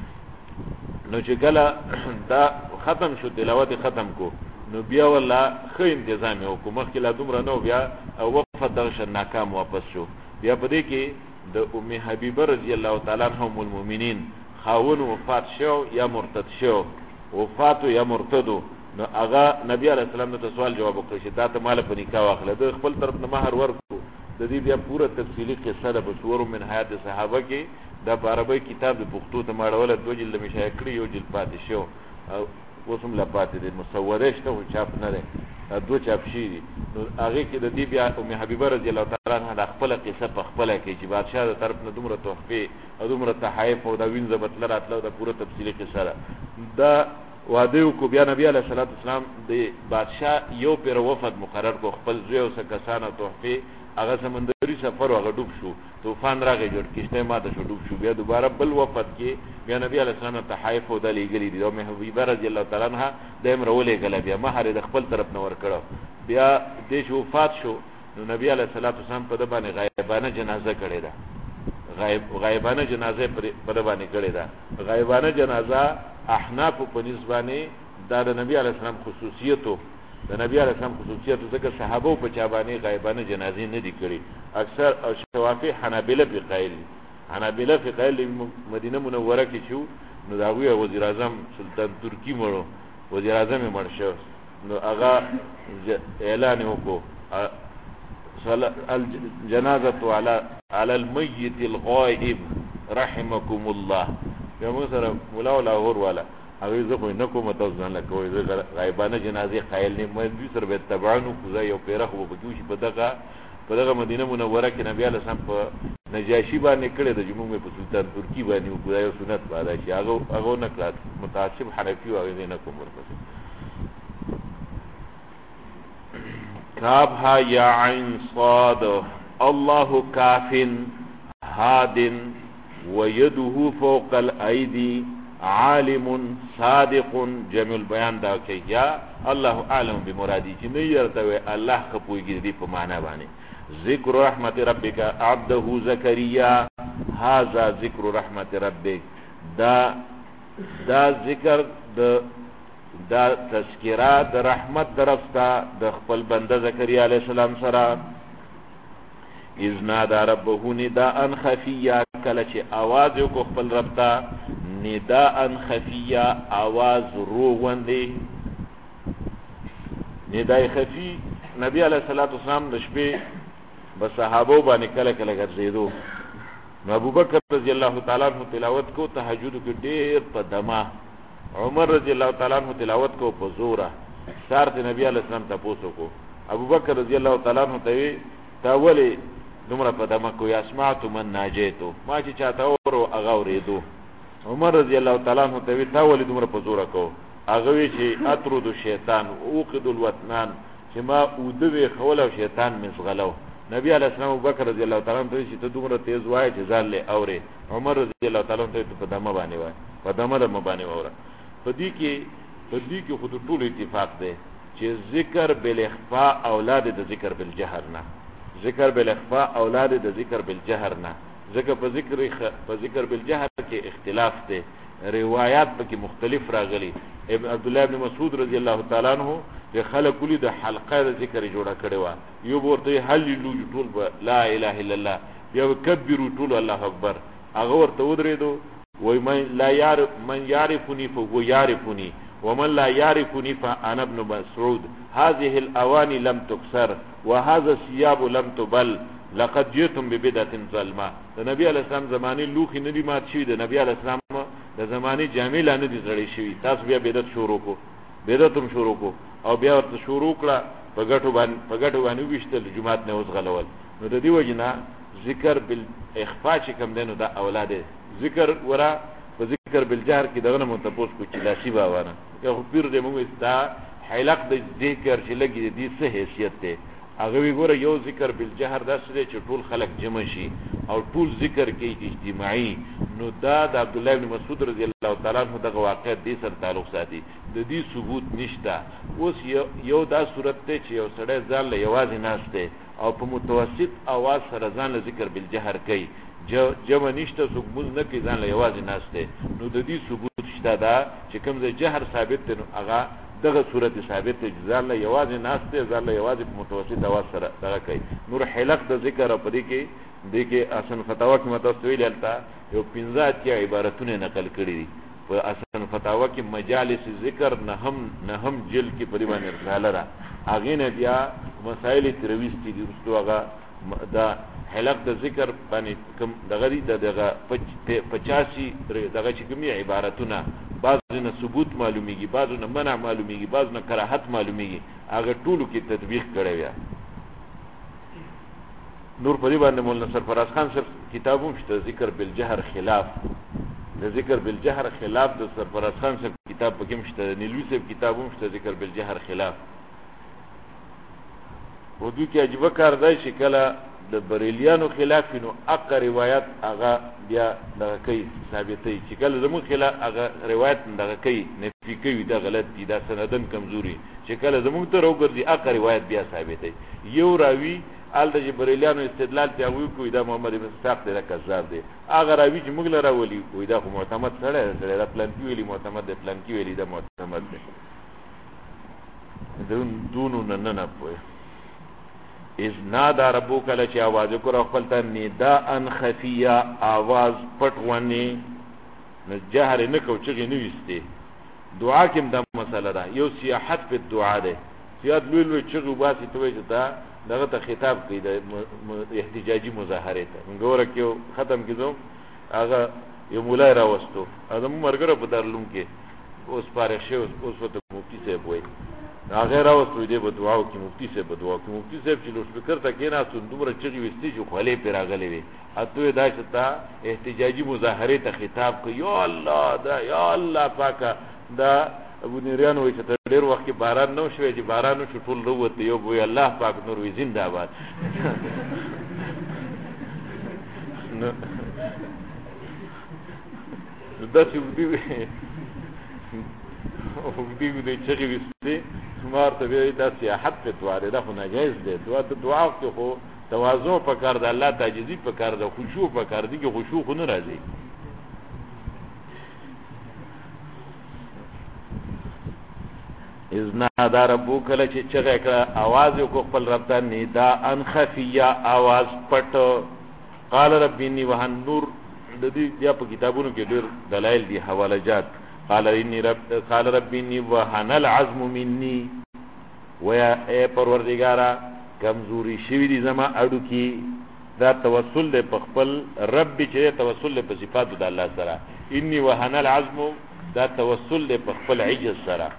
نو چې کله دا ختم شو تلاوت ختم کو نو بیا والله ښه انتظام یې وکړو. مخکې لا دومره نه و، بیا وفد دغه ناکام واپس شو. بیا په دې کې د ام حبیبه رضی الله تعالی عنها ام المؤمنین خاون وفات شو یا مرتد شو، وفات یا مرتدو. نو هغه نبی علیه السلام ته سوال جواب وکړي چې دا ته مال په نکاح واخله، د خپل طرف نه مهر ورکړو. د دې بیا پوره تفصیلي قصه ده په صور من حیات صحابه کې. دا په عربی کتاب د پښتو ته ماړوله 2 جلد مې شایع کړي، 1 جلد پاتې شو او اوس هم لا پاتې دی. مسوده شته خو چاپ نه دی، 2 چاپ شوي دي. نو هغې کې د دې بیا ام حبیبه رضی الله تعالی عنها د خپله قصه په خپله کوي چې بادشاه د طرف نه دومره تحفې او دومره تحایف او دا وینځه بتله راتله، دا پوره تفصیلي قصه ده. دا واده وکړو. بیا نبی علیه الصلاة والسلام د بادشاه یو پیر وفد مقرر کړو، خپل زوی او څه کسان او تحفې. هغه سمندري سفر هغه ډوب شو، طوفان راغی جوړ کشته ماته شو، ډوب شو. بیا دوباره بل وفد کې بیا نبی علیه السلام تحایف او د لېږلي دي. او ام حبیبه رضی الله تعالی عنها د هم راولېږله، بیا مهر یې د خپل طرف نه ورکړو. بیا دې چې وفات شو نو نبی علیه السلام په ده باندې غایبانه جنازه کړې ده، غایبانه جنازه پر باندې کړی دا غایبانه جنازه احناف په نسبانه دا د نبی علیه السلام خصوصیتو د نبی علیه السلام خصوصیتو ځکه صحابه په چا باندې غایبانه جنازې نه دي کړی اکثر او شوافی حنابلہ په قائل حنابلہ په قائل مدینه منوره کې شو نو دا وی وزیر اعظم سلطان ترکی مړو وزیر اعظم مړ شو نو هغه اعلان وکړو الجنازه على الميت الغائب رحمكم الله یو سره مولا لاهور والا هغه زه خو نه کوم تاسو نه لکوي زه غایبانه جنازه قائل نه مې دوی سره به تبعانو کوزا یو پیره خو به کیږي په دغه مدینه منوره کې نبی علیه السلام په نجاشی باندې کړی د جمعې په سلطان ترکی باندې او خدای سنت باندې شي هغه نه کړ متعصب حنفي او هغه نه کوم ورپسې کابها یا عین صاد الله کاف هاد ويده فوق الايدي عالم صادق جمع البيان دا کوي یا الله اعلم بمرادی چې نه يرته الله خپويږي دې په معنا باندې ذکر رحمت ربک عبده زکریا هذا ذکر رحمت ربک دا ذکر دا تذکرہ د رحمت درفتا د خپل بنده زکریا علیہ السلام سره اذ نادى ربه نداء خفيا کله چې आवाज کو خپل رب ته نداء خفيا आवाज روغوندې نداء خفي نبی علیہ الصلوۃ والسلام د شپې بس صحابه باندې کله کله ګرځیدو نو ابوبکر رضی الله تعالی عنہ تلاوت کو تهجد کې ډېر په دما عمر رضی الله تعالی عنہ تلاوت کو په زوره سارت نبی علیہ السلام تاسو کو ابوبکر رضی الله تعالی عنہ ته تاولی دومره په دما کو اسمعت من ناجیتو ما چې چاته ورو هغه ورېدو عمر رضی الله تعالی عنہ ته تاولی دومره په زوره کو هغه وی چې اطرد الشیطان اوقد الوطنان چې ما اودوي خول او شیطان مسغلو نبی علیہ السلام ابوبکر رضی الله تعالی عنہ چې ته دومره تیز وای چې ځان له اوري عمر رضی الله تعالی عنہ ته په دما باندې وای په دما باندې وره په دې کې خود ټول اتفاق دی چې ذکر بالاخفاء اولاد د ذکر بالجهر نه ذکر بالاخفاء اولاد د ذکر بالجهر نه ذکر په ذکر بالجهر کې اختلاف دی روایات پکې مختلف راغلي ابن عبد الله ابن مسعود رضی الله تعالی عنہ د خلق کلی د حلقه د ذکر جوړه کړي وا یو ورته هللو ټول لا اله الا الله یو کبروا ټول الله اکبر هغه ورته ودرېدو وای من يعرفني فهو يعرفني ومن لا يعرفني فانا ابن مسعود هذه الاواني لم تكسر وهذا الثياب لم تبل لقد جئتم ببدعه ظلمه د نبی علیہ السلام زمانه لوخي ندی مات شي د نبی علیہ السلام د زمانه جامع لا ندی زړی شي تاسو بیا بدعت شروع کو بدعتم شروع کو او بیا ورته شروع کړه په غټو باندې وشتل جمعات نه اوس غلول نو د دې وجنه ذکر بالاخفاء چې کوم دینو دا اولاد ذکر ورا په ذکر بالجهر کې دغه متپوس کو چې لاشي باوانه یو پیر دې موږ استا حلق د ذکر چې لګي دې څه حیثیت ته هغه وی ګوره یو ذکر بالجهر دا څه چې ټول خلق جمع شي او ټول ذکر کې اجتماعي نو دا د عبد الله ابن مسعود رضی الله تعالی عنہ دغه واقع دې سره تعلق ساتي د دې ثبوت نشته اوس یو دا صورت ته چې یو سړی ځان له یوازې ناشته او په متوسط आवाज سره ځان له ذکر بالجهر کوي جمع نشته ثبوت نه کوي ځان له یوازې ناشته نو د دې ثبوت شته دا چې کوم د جهر ثابت دی نو هغه دغه صورت ثابت دی ځان له یوازې ناشته ځان له یوازې په متوسط आवाज سره دغه کوي نور حلق د ذکر په دې کې احسن فتاوا کې متوسویل التا یو 15 کې عبارتونه نقل کړي دي په احسن فتاوا کې مجالس ذکر نه هم جلد کې په باندې رساله را اغه نه بیا مسائل ترویس دي رسو هغه دا حلق د ذکر باندې کوم دغه 85 دغه چې کومي عبارتونه بعض نه ثبوت معلومیږي بعض نه منع معلومیږي بعض نه کراهت معلومیږي هغه ټولو کې تطبیق کړی وي نور پری باندې مولانا سرفراز خان صاحب کتابوم شته ذکر بالجهر خلاف د ذکر بالجهر خلاف د سرفراز خان صاحب کتاب پکې مشته نیلوی صاحب کتابوم شته ذکر بالجهر خلاف ودو کې عجیب کار دی چې کله د بریلیانو خلاف نو اقا روایت هغه بیا دغه کوي ثابتې چې کله زموږ خلاف هغه روایت دغه کوي نفي کوي دا غلط دي دا سندن کمزوري چې کله زموږ ته راوګرځي اقا روایت بیا ثابتې یو راوی ال د جبريلانو استدلال ته وی کوی دا محمد ابن اسحاق دی کذاب دی اگر راوی چې موږ لره ولي وی دا خو معتمد سره دا پلان کی ویلی معتمد دی پلان کی ویلی دا معتمد دی دونو نه پوي اذ نادى ربك لچ आवाज کو خپل ته نداء خفيا आवाज پټونی نه جهر نه کو چې نه وسته دعا کې دا مسله ده یو سیاحت په دعا ده سیاحت لوی چې وباسي ته وي دا دغه ته خطاب کوي د احتجاجي مظاهره ته ګوره کې ختم کیدو هغه یو مولای راوستو ادم مرګره په دارلوم کې اوس پاره شو اوس وته مفتي صاحب وای هغه راوستو دې په دعا کې مفتي صاحب دعا کې مفتي صاحب چې لوټ فکر ته کې نه سن دومره چې وستي چې خولې پر راغلې وي اته دا چې تا احتجاجي مظاهره ته خطاب کوي یا الله دا یا الله پاکه دا ابو نریان وای چې ډېر وخت کې باران نو شوی چې باران شو ټول وروته یو وای الله پاک نور وی زنده باد نو دا چې دې چې وستي مار ته وی دا سیاحت په دواره دا خو ناجایز دی دعا کې خو تواضع پکار د الله تعجزي پکار د خشوع پکار دي کې خشوع خو نه راځي اذ نادى ربك لچ چغه کړه आवाज کو خپل رب ته نداء خفيا आवाज پټ قال رب اني وهن نور د دې بیا په کتابونو کې ډېر دلایل دي حواله جات قال رب اني وهن العزم مني ويا اي پروردگارا کمزوري شوی دي زما اډو کې دا توسل له خپل رب چې توسل له صفات د الله سره اني وهن العزم دا توسل له خپل عجز سره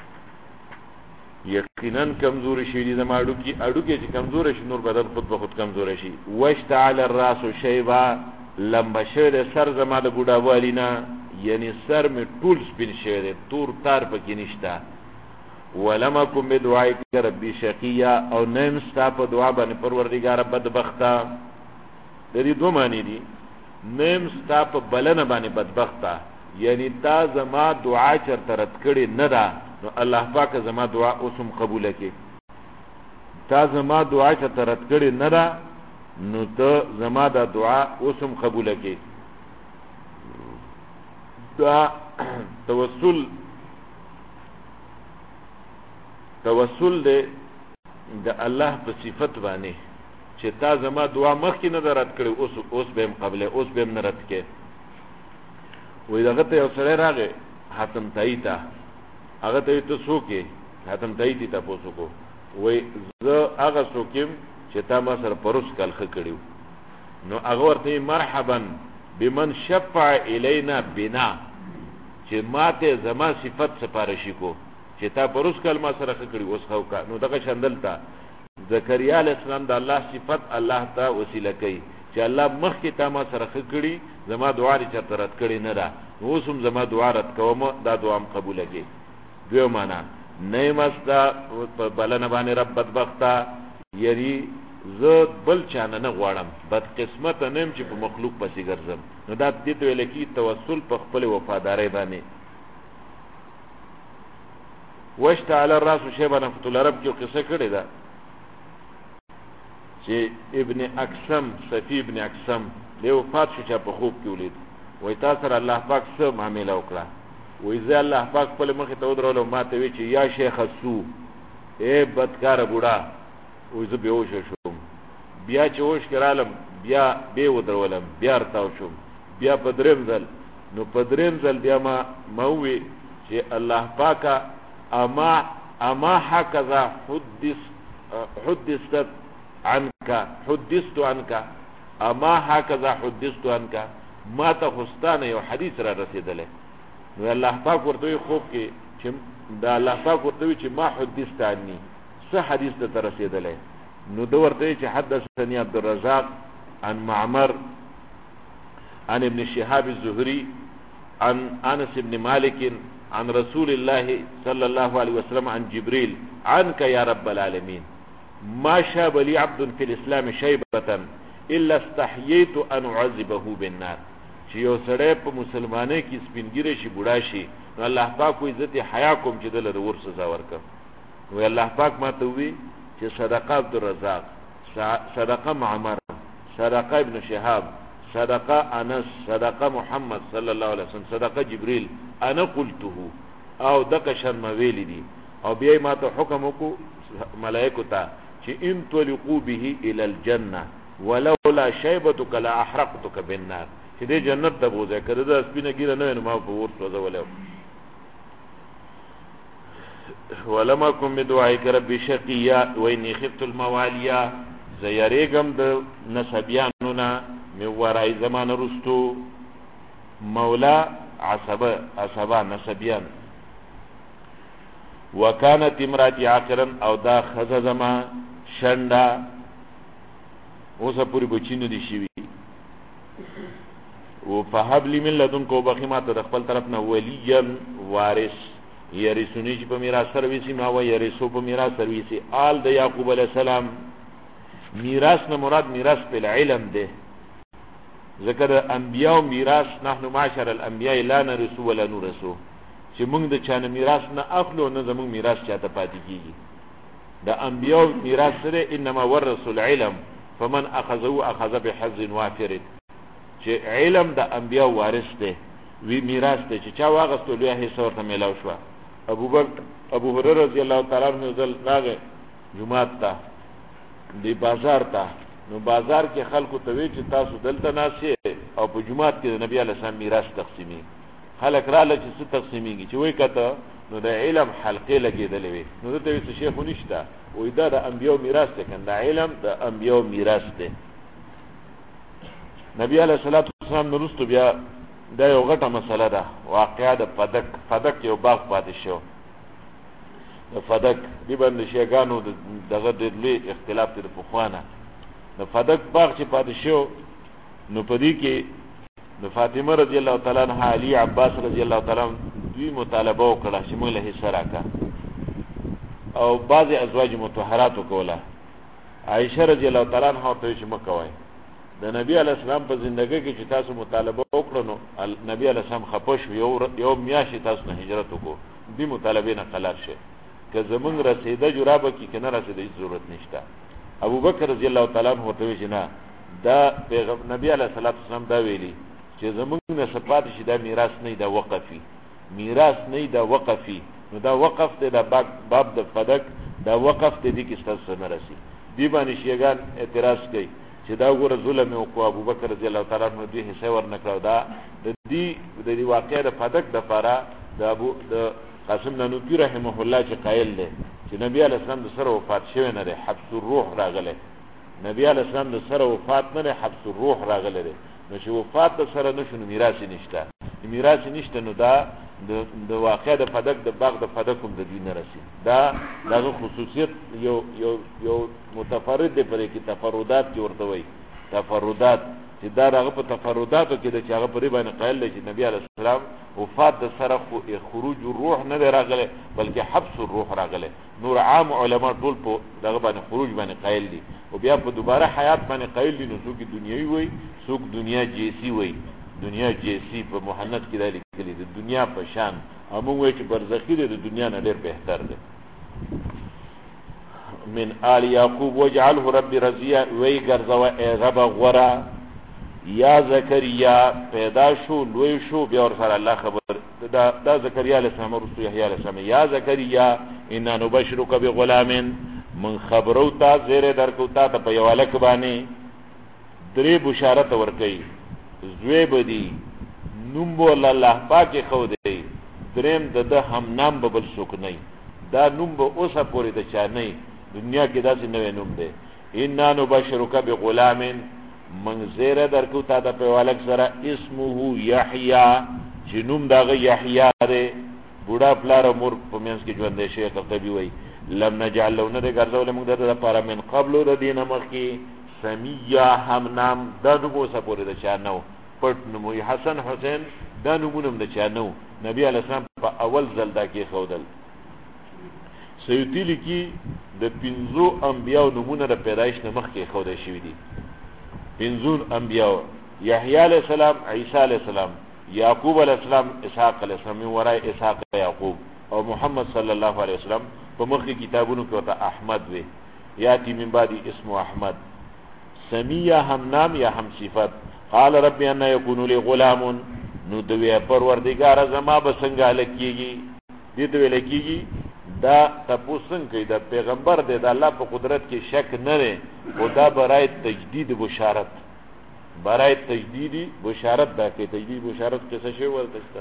یقینا کمزوري شي دي زما اډو کې چې کمزور شي نور بدن خود به خود کمزور شي واشتعل الراس شيبا لمبه شه سر زما د ګډا والینا یعنی سر می ټول سپین شه تور تار پکې نشتا ولمکم بدعائک ربی شقیا او نیم ستا په دعا باندې پروردگار بدبختا د دې دوه معنی دي نیم ستا په بلنه باندې بدبختا یعنی تا زما دعا چرته رد کړي نه ده نو الله پاک زما دعا اوسم قبول کړي تا زما دعا چرته رد کړي نه ده نو ته زما د دعا اوسم قبول کړي دا توسل دے د الله په صفت باندې چې تا زما دعا مخکې نه رد کړي اوس به قبله اوس به نه رد کې وې دغه ته یو سره راغی حاتم تایتا هغه ته ته سوکې حاتم تایتی تاسو کو وې زه هغه سوکم چې تا ما سره پروس کال خکړیو نو هغه ورته مرحبا بمن شفع الینا بنا چې ماته زما صفت سپارشي کو چې تا پروس کال ما سره خکړی اوس خو کا نو دغه شندلتا زکریا علیہ السلام د الله صفت الله ته وسیله کوي چې الله مخکې تا ما سره خکړی زما دعا لري چې رد کړي نه ده اوس هم زما دعا رد کوم دا دعا هم قبول کړي دوی معنا نه مستا بلنه باندې رب بدبختا یری زه بل چانه نه غواړم بد قسمت نیم چې په مخلوق پسې ګرځم نو دا دې ته ویل کی توسل په خپل وفاداری باندې واشتعل الراس شيبا نفت العرب کې قصه کړې ده چې ابن اقسم صفی ابن اقسم له وفات شو چې په خوب کې ولید وای تاسو سره الله پاک څه معاملې وکړه وای زه الله پاک په مخه ته ودرول ما ته وی چې یا شیخ سو اے بدکار بوډا وای زه به وښ شوم بیا چې وښ کړالم بیا به ودرولم بیا ارتاو شوم بیا په دریم ځل نو په دریم ځل بیا ما وی چې الله پاکه اما هكذا حدثت عنك اما هكذا حدثت عنك ما ته خستانه یو حدیث را رسیدله نو الله پاک ورته خوب کې چې دا الله پاک ورته چې ما حدثت عني څه حدیث ته رسیدله نو دو ورته چې حدثني عبد الرزاق عن معمر عن ابن شهاب الزهري عن انس بن مالك عن رسول الله صلى الله عليه وسلم عن جبريل عنك يا رب العالمين ما شاب لي عبد في الاسلام شيبة الا استحييت ان اعذبه بالنار چې یو سړی په مسلمانۍ کې سپینګیره شي بوډا شي نو الله پاک وي عزت حیا کوم چې دله د ور سزا ورکړم نو الله پاک ما ته وی چې صدقه عبد الرزاق صدقه معمر، صدقه ابن شهاب، صدقه انس، صدقه محمد صلی الله علیه وسلم، صدقه جبريل، انا قلته او دغه شرم ویل دي. او بیا ما ته حکم وکړو ملائکه ته چې ان تلقوا به الى الجنه ولولا شيبتك لا احرقتك بالنار، چې دې جنت ته بوځه کړه د سپینه ګیره نه ما په ور سوځولې. ولما كن بدعائك ربي شقيا واني خفت المواليا، زيريغم د نسبيانو نا مې ورای زمانه رستو مولا عصبه نسبيان. وكانت امراتي عاقرا او دا خززما شندا اوسه پوری بچینو دي شي او فهب لي من لدنكو بخيمات د خپل طرف نه وليا وارث يرثوني چې په میراث سرويسي ما و يرثو په میراث سرويسي آل د يعقوب عليه السلام. میراث نه مراد میراث په علم ده، ذکر انبیاء میراث نحنو معاشر الانبیاء لا نرثو ولا نورثو، چې موږ د چانه میراث نه اخلو نه زموږ میراث چاته پاتې کیږي. د انبیاء میراث سره انما ورثوا العلم فمن اخذه اخذ بحظ وافر، چې علم د انبیاء وارث ده وی میراث ده چې چا واغستو لوی حصہ ورته ملاو شو. ابو هريره رضی الله تعالی عنہ ذل راغه جمعه ته دی بازار ته، نو بازار کې خلکو ته وی چې تاسو دلته ناشې او په جمعه کې د نبی علیه السلام میراث تقسیمي. خلک رااله چې څه تقسیمیږي چې وای کته نو د علم حلقې لګېدلې وي، نو ته وی څه شیخ ونشته وای دا د انبیو میراث ده، کنده علم د انبیو میراث ده. نبی علیه الصلاۃ والسلام نورستو بیا دا یو غټه مسله ده، واقعا د فدک یو باغ پاتې شو. د فدک دی باندې شیګانو دغه د لوی اختلاف تر پخوانه د فدک باغ چې پاتې شو، نو پدې کې د فاطمه رضی الله تعالی عنها علی عباس رضی الله تعالی عنہ دوی مطالبه وکړه چې موږ له حصہ راکا، او بعض ازواج مطهرات وکوله. عائشه رضی الله تعالی عنها ته چې مکوای د نبی علی السلام په ژوندۍ کې چې تاسو مطالبه وکړو، نو نبی علی السلام خپوش یو میاشت تاسو نه هجرت وکړو، دې مطالبه نه خلاص شه که زمون رسیده جرابه کې کنه رسیده ضرورت نشته. ابو بکر رضی الله تعالی عنہ ته چې نه دا پیغمبر نبی علیه الصلاۃ والسلام دا ویلي چې زمون نه صفات شي دا میراث نه دا وقفي، میراث نه دا وقفي، نو دا وقف ته دا باب د فدک دا وقف ته دي کې ستاسو نه رسي. دی باندې شیګان اعتراض کوي چې دا ګوره ظلم او ابو بکر رضی الله تعالی عنہ دوی حصہ ورنکړو. دا د دې واقعې د فدک د فارا د ابو د قاسم نانوتي رحمه الله چې قائل دی چې نبی علیه السلام د سره وفات شوی نه دی، حبس الروح راغله. نبی علیه السلام د سره وفات نه دی، حبس الروح راغله دی. نو چې وفات د سره نشو نو میراث نشته، میراث نشته، نو دا د واقعې د فدک د باغ د فدکم د دین راسي. دا دغه خصوصیت یو متفرد دی پرې کې تفردات کې ورته وایي تفردات، چې دا هغه په تفرداتو کې د چې هغه پرې باندې قائل دی چې نبی علیه السلام وفات د سره خروج الروح نه راغله بلکې حبس الروح راغله. نور عام علما ټول په دغه باندې خروج باندې قائل دي، او بیا په دوباره حیات باندې قائل دي. نو څوک دنیوي وای څوک دنیا جیسی وای، دنیا جیسی په محنت کې دالي کلی د دنیا په شان، امو وای چې برزخی دی د دنیا نه ډیر بهتر دی. من آل یعقوب وجعله رب رضیا، وی ګرځوا ای رب غورا. یا زکریا پیدا شو لوی شو، بیا ور سره الله خبر دا زکریا علیہ السلام رسول یحیی علیہ السلام. یا زکریا انا نبشرک بغلام، من خبرو تا زیر درکو تا په یو الک باندې درې بشارت ورکي. زوی بدی نوم بول الله پاک خو دی، دریم د هم نام به بل څوک نه، دا نوم به اوسه پورې د چا نه دنیا کې داسې نوې نوم دی. انا نبشرک بغلام، من زیر درکو تا په یو الک سره اسمه یحیی، چې نوم داغه یحیی دی. بوډا پلار مور په منځ کې ژوند دی. شیخ قرطبی وایي لم نجعل له نه ګرځول موږ دغه لپاره من قبل د دینه مخکې سمیه هم نام، دا نوم اوسه پورې د چا نه پټ نوم. حسن حسین دا نومونه د چا نه، نبی علیه السلام په اول ځل دا کې خودل. سیوطي لیکي د 5 انبیاء نومونه د پیدایش نه مخکې خوده شوي دي. 5 انبیاء: یحیی علیہ السلام، عیسی علیہ السلام، یعقوب علیہ السلام، اسحاق علیہ السلام، من ورای اسحاق یعقوب، او محمد صلی الله علیه وسلم په مخکې کتابونو کې ورته احمد وی. یاتی من بعد اسم احمد سمیہ هم نام یا هم صفت قال رب ان یکون لی غلام نو دوی پروردگار زما بسنګ الکیږي دې ته لکیږي دا تاسو کوي دا پیغمبر دی دا الله په قدرت کې شک نه لري او دا برای تجدید بشارت برای تجدیدی بشارت دا کې تجدید بشارت څه شی ورته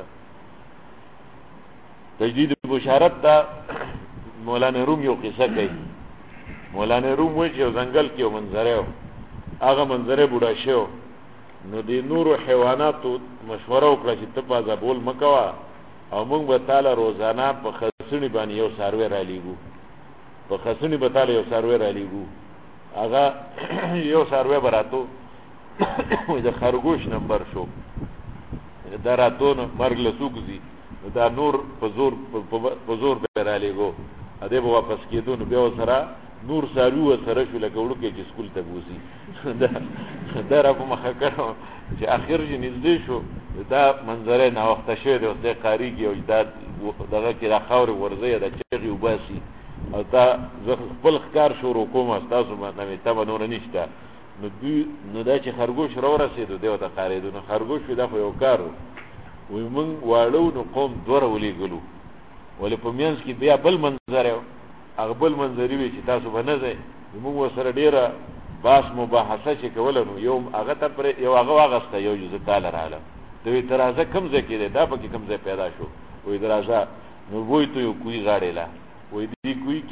تجدید بشارت دا مولانا روم یو قصه کوي مولانا روم وایي چې ځنګل کې یو منظره و هغه منظره بوډا شو نو د نور حیواناتو مشوره وکړه چې ته په ځبول مکوا او موږ به تعالی روزانه په خسنی باندې یو ساروی را لیږو په خسنی به تعالی یو ساروی را لیږو هغه یو ساروی براتو د خرګوش نمبر شو دا راتو مرګ له سوګزي دا نور په زور به را لیږو ا دې به واپس کېدو نو بیا سره نور ساروی سره شو لکه وړو کې چې سکول ته بوزي دا را په مخه کړو چې اخر چې نږدې شو دا منظره نا وخت شوی دی اوس د قاریږي او دا دغه کې را خاور ورځي دا چغي وباسي او دا خپل ښکار شروع کوم تاسو باندې ته نور نشته نو دا چې خرګوش را ورسېدو دی او ته قاریدو نو خرګوش دا خو یو کارو وي مونږ واړو نو قوم دوره ولېګلو ولې په میانس کې بیا بل منظره هغه بل منظري وي چې تاسو باندې ځئ موږ سره ډیره باس مباحثه چې کوله نو یو هغه ته پر یو هغه واغسته یو جزء تعالی رااله دوی ترازه کم ځای کې دا پکې کم ځای پیدا شو وې درازه نو وای ته یو کوی غاړېلا وې دې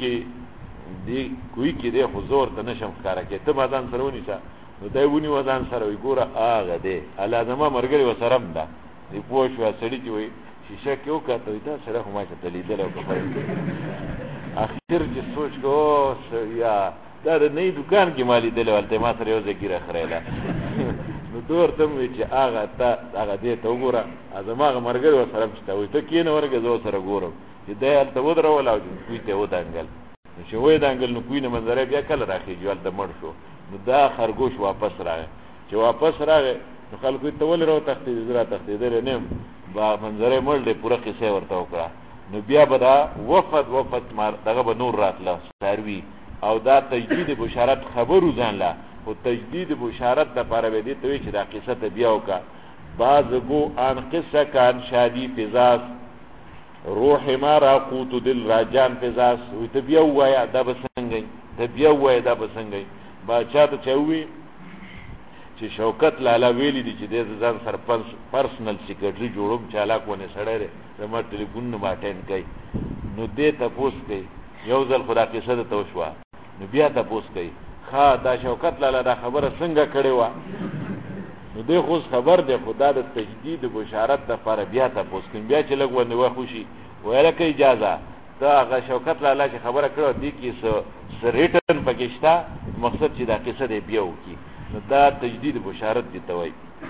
کوی کې دې حضور ته نشم ښکارا کې ته مازان سره ونیسا نو دای ونی وزن سره وي ګوره هغه دې الازمه مرګري وسرم ده دې پوه شو سړی چې وي شیشه کې وکړه دا سره هم ما ته لیدل او اخر چې سوچ کو یا دا د نه دکان کې مالی دلته ما سره یو ځګیره خړېلا نو دور ته وی چې هغه دې ته وګوره ازماغه مرګر وسره مشته وي ته کینه ورګه زو سره ګورم چې دا ته ودره ولا کوي ته ودانګل نو چې وې دانګل نو کوی نه منظره بیا کله راخي جوال د مړ شو نو دا خرګوش واپس راغی چې واپس راغی نو خلکو ته ول راو تختې زرا تختې درې نیم با منظره مړ دې پوره قصه ورته وکړه نو بیا به دا وفد مار دغه به نور راتله ساروی او دا تجدید بشارت خبرو ځانله او تجدید بشارت د پاره به دي ته چې دا قصه ته بیا وکا بعض بو ان قصه کان شادی فزاس روح ما را قوت دل راجان فزاس او ته بیا وایا دا بسنګي ته بیا وایا دا بسنګي با چاته چوي چې شوکت لالا ویلی دي چې د ځان سره پرسنل سیکریټری جوړوم چالاکونه سړی زما ټلیفون نه ماټین کوي نو دې تاسو کوي یو ځل خدا قصه ته وشوا نو بیا تاسو کوي ها دا شوکت لالا دا خبره څنګه کړې و نو دې خو خبر ده خدا د تجدید بشارت د لپاره بیا تاسو کوي بیا چې لګ ونه وخوشي ویل کې اجازه دا هغه شوکت لالا چې خبره کړو دې کې سریټن پکښتا مقصد چې دا قصه دې بیا وکي دا تجدید بشارت دي توي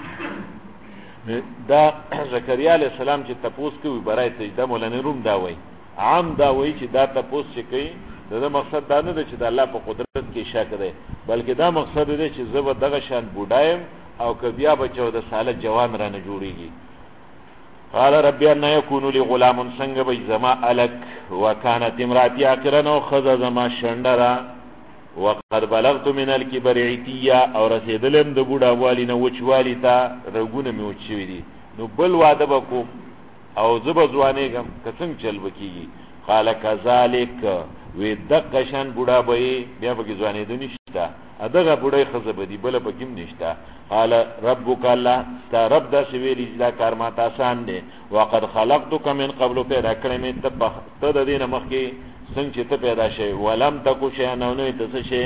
دا زکریا علیہ السلام چې تپوس کوي برای تجدید مولانا روم دا وای عام دا وای چې دا تپوس چې کوي دا مقصد دا نه دی چې د الله په قدرت کې شک دی بلکې دا مقصد دی چې زه به دغه شان بوډایم او که بیا به 14 ساله جوان را نه جوړیږي قال ربي ان يكون لي غلام څنګه به زما الک وكانت امراتي عاقرا او خذ زما شندرا وقد بلغت من الكبر عتيا او رسیدلم د بوډا والی نه وچوالی تا رګونه می وچوي دي نو بل واده وکم او زب ځوانېګم کڅنګ چل وکیږي قال كذلك وی دقشان بوډا به بیا به ځوانې د نشتا ادغه بوډای خزه بدی بل پکیم نشتا قال ربك الله تا رب دا سویلی دا کار ما آسان دی وقد خلقتك من قبل پیدا کړم ته د دینه مخکې څنګه چې ته پیدا شې ولم تکو شی نه نو ته څه شي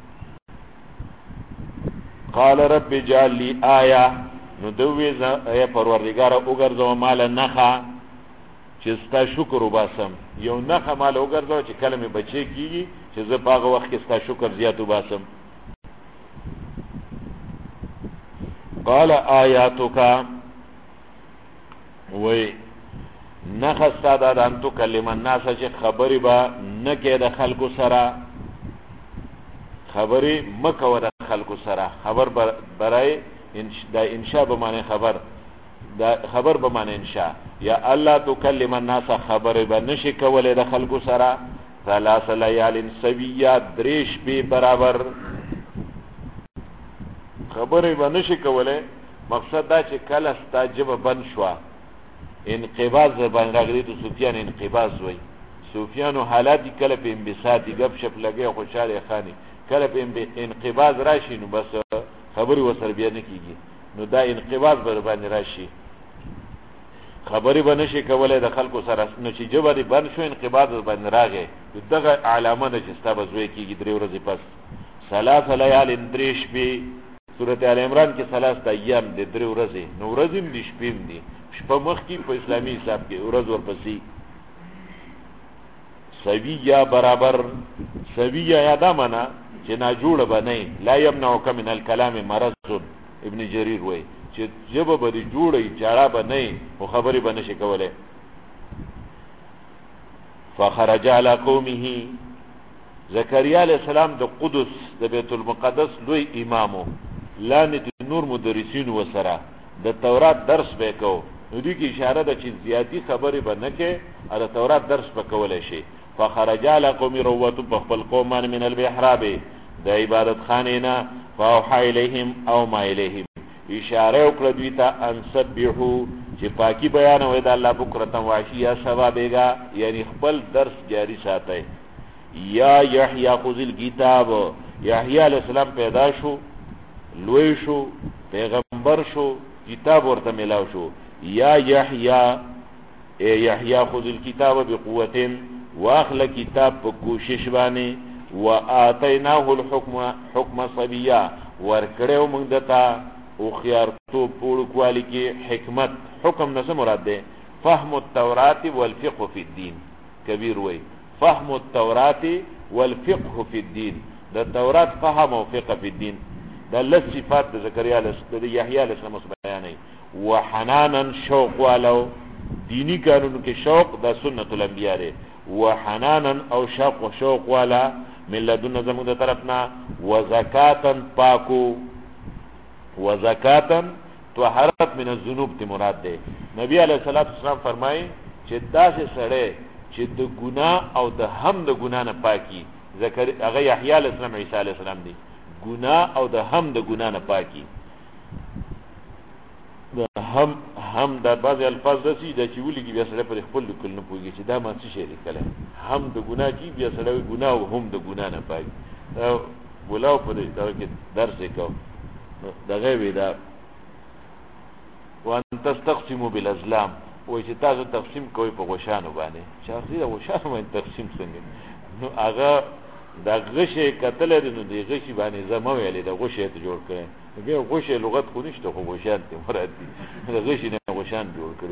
قال رب اجعل لي آیه نو دوی ز ای پروردگار وګرځو مال نخا چې ستا شکر وباسم یو نخا مال وګرځو چې کلمه بچی کیږي چې زه په هغه وخت کې ستا شکر زیات وباسم قال آیاتک وی نخستا دا انتو کلم الناس چې خبری با نکې د خلکو سره خبری مکو د خلکو سره خبر برای دا انشاء به معنی خبر دا خبر به معنی انشاء یا الله تو کلم الناس خبری با نشي کولې د خلکو سره ثلاث لیال سویہ دریش بی برابر خبرې بنشي کوله مقصد دا چې کله ستا جبه بند شوا انقباض باندې راغلی ته سفیان انقباض وای سفیانو حالات کله په انبساطي غب شپ لګي خوشاله خاني کله په انقباض راشي نو بس خبري وسر بیا نه کیږي نو دا انقباض بر باندې راشي خبري بنشي کوله د خلکو سره نو چې جبه دی بند شو انقباض باندې راغی دغه علامه ده چې ستا بزوي کیږي درې ورځې پس ثلاث لیال دریش بی سورۃ آل عمران کې 3 ایام د درې ورځې نو ورځې دي شپې دي شپه مخ کې په اسلامي حساب کې ورځ ورپسې سویہ برابر سویہ یادا معنا چې نا جوړ بنئ لا یمنعک من الكلام مرض ابن جریر وای چې جبه به جوړی جاړه بنئ او خبرې بنشي کوله فخرج على قومه زکریا علیہ السلام د قدس د بیت المقدس لوی امامو لانت نور مدرسین وسره د تورات درس وکاو نو دې کې اشاره ده چې زیاتی خبرې بنکه ا د تورات درس وکول شي فخرج على قوم روته بخل قومان من البحراب د عبادت خانینا فاوحى اليهم او ما اليهم اشاره وکړه دوی ته ان سبحوا چې پاکي بیان وای د الله بکرتم واشیا ثوابېګا یعنی خپل درس جاری ساتي یا یحیی خذ الكتاب یحیی علیہ السلام پیدا شو لوی شو پیغمبر شو کتاب ورته ملاو شو یا یحیی خذ الكتاب بقوه واخل کتاب په کوشش باندې واتیناه الحكم حکم صبیا ورکړو موږ دتا او خيار تو پور کوالی کې حکمت حکم نه مراد ده فهم التوراة والفقه في الدين کبیر وای فهم التوراة والفقه في الدين د تورات فهم او فقه في الدين دا لس صفات د زکریا علیہ یحیی علیہ السلام بیانې وحنانا شوق والو دینی قانون کې شوق د سنت الانبیاء دی وحنانا او شوق والا من لدن زمون د طرفنا وزکاتا پاکو وزکاتا طهارت من الذنوب ته مراد ده نبی علیہ الصلوۃ والسلام فرمایي چې داسې سره چې د ګناه او د هم د ګناه نه پاکي هغه یحیی علیہ السلام عیسی علیہ السلام دی ګناه او د هم د ګناه نه پاکي هم د بعض الفاظ دسی د چولی کې بیا سره پر خپل کل نه پويږي چې دا ما څه شي لیکل هم د ګناه کې بیا سره ګناه او هم د ګناه نه پاکي ولاو په دې کې درس وکاو دغه وی دا وان تستقسموا بالازلام وای چې تاسو تقسیم کوئ په غشانو باندې چې اخیره غشانو باندې تقسیم څنګه نو هغه دا غشه کتل دي نو دی غشي باندې زمو ویلې دا غشه ته جوړ کړي بیا غشه لغت خو نشته خو غشان ته مراد دي دا غشي نه غشان جوړ کړي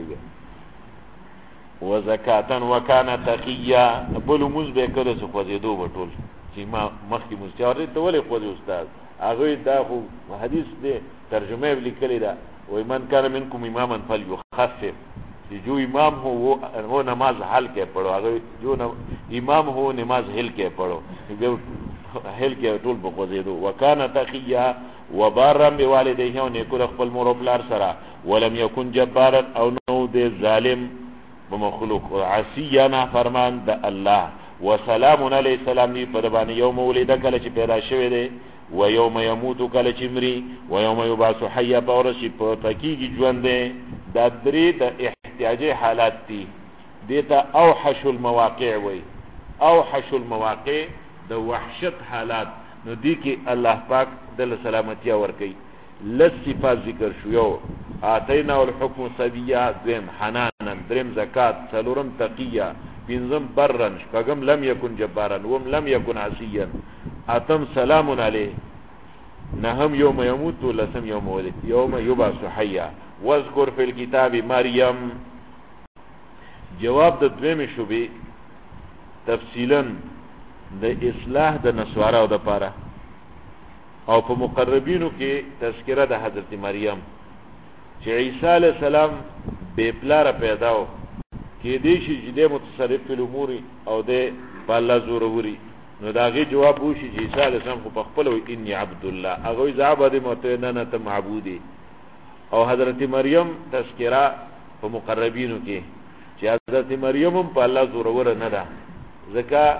وزکاتن وکانه تقیا بل موز به کړه څه خو دې دوه ټول چې ما مخکې مستعارې ته ولې خو دې استاد هغه دا خو حدیث دې ترجمه ولیکلی دا وای من کان منکم اماما فلیخفف جو امام ہو وہ نماز حل کے پڑھو اگر جو امام ہو نماز ہل کے پڑھو هل کې ټول بغوزیدو وکانه تقیا وبارا بوالديه او نیکو خپل مور او پلار سره ولم يكن جبارا او نو د ظالم بمخلوق عصينا فرمان د الله وسلام علی السلام دی په باندې یوم ولید کله چې پیدا شوی دی و یوم یموت کله چې مری و یوم یبعث حیا پورشی په تکیږي ژوند دی د درې د احتیاجي حالات دي دیتا اوحش المواقع وی اوحش المواقع د وحشت حالات نو دی کې الله پاک دل سلامتی ورکي لس صفات ذکر شو یو اتینا الحكم سبیا ذم حنانا درم زکات څلورم تقیا پنځم برن شپږم لم یکن جبارا وم لم یکن عصیا اتم سلام علیه نهم یوم یموت لسم یوم ولد یوم یبعث حیا واذکر فی الكتاب مریم جواب د دویمه شوبې تفصیلا د اصلاح د نسوارو د پاره او په مقربینو کې تذکرہ د حضرت مریم چې عیسی علی السلام بے پلار پیداو کې دې شي چې د متصرف په امور او د الله زوروري نو داغه جواب وشي چې عیسی علی السلام په خپل وی انی عبد الله هغه زعبد متننه ته معبودی او حضرت مریم تذکرہ په مقربینو کې چې حضرت مریم په الله زورور نه ده ځکه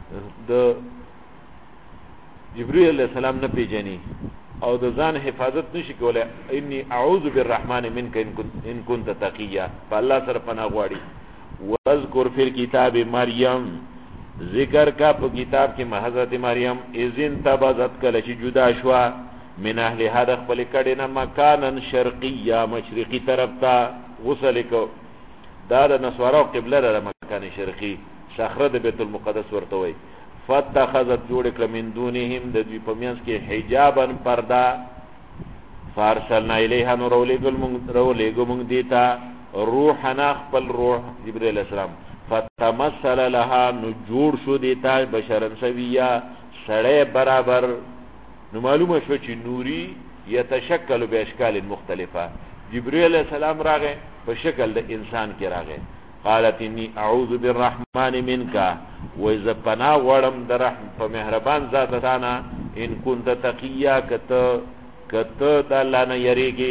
د جبرئیل علیہ السلام نه پیژني او د ځان حفاظت نشي کولای. انی اعوذ بالرحمن منک ان كنت تقیا، په الله سره پناه غواړي. واذکر فی الکتاب مریم، ذکر کا په کتاب کې حضرت مریم اذن تبذت کله چې جدا شوا من اهل هذا خپل کډه نه مکانن شرقیا، مشرقی طرف ته غسل کو. دا د نسوارو قبله لره مکان شرقی، صخره د بیت المقدس ورته وای. فتخذت جوړ کړ من دونهم د دوی په منځ کې حجابن پردا. فارسلنا الیها نور ولېګو مونږ دیتا روحنا خپل روح جبرئیل علیہ السلام. فتمثل لها نو جوړ شو دیتا بشرن سویا، سړی برابر. نو معلومه شو چې نوري يتشکل باشکال مختلفه. جبرئیل علیہ السلام راغی په شکل د انسان کې راغی. قالت انی اعوذ بالرحمن منک، وإذا پناه غواړم د رحم په مهربان ذات تانا، ان كنت تقیا، کته د الله نه یریږي.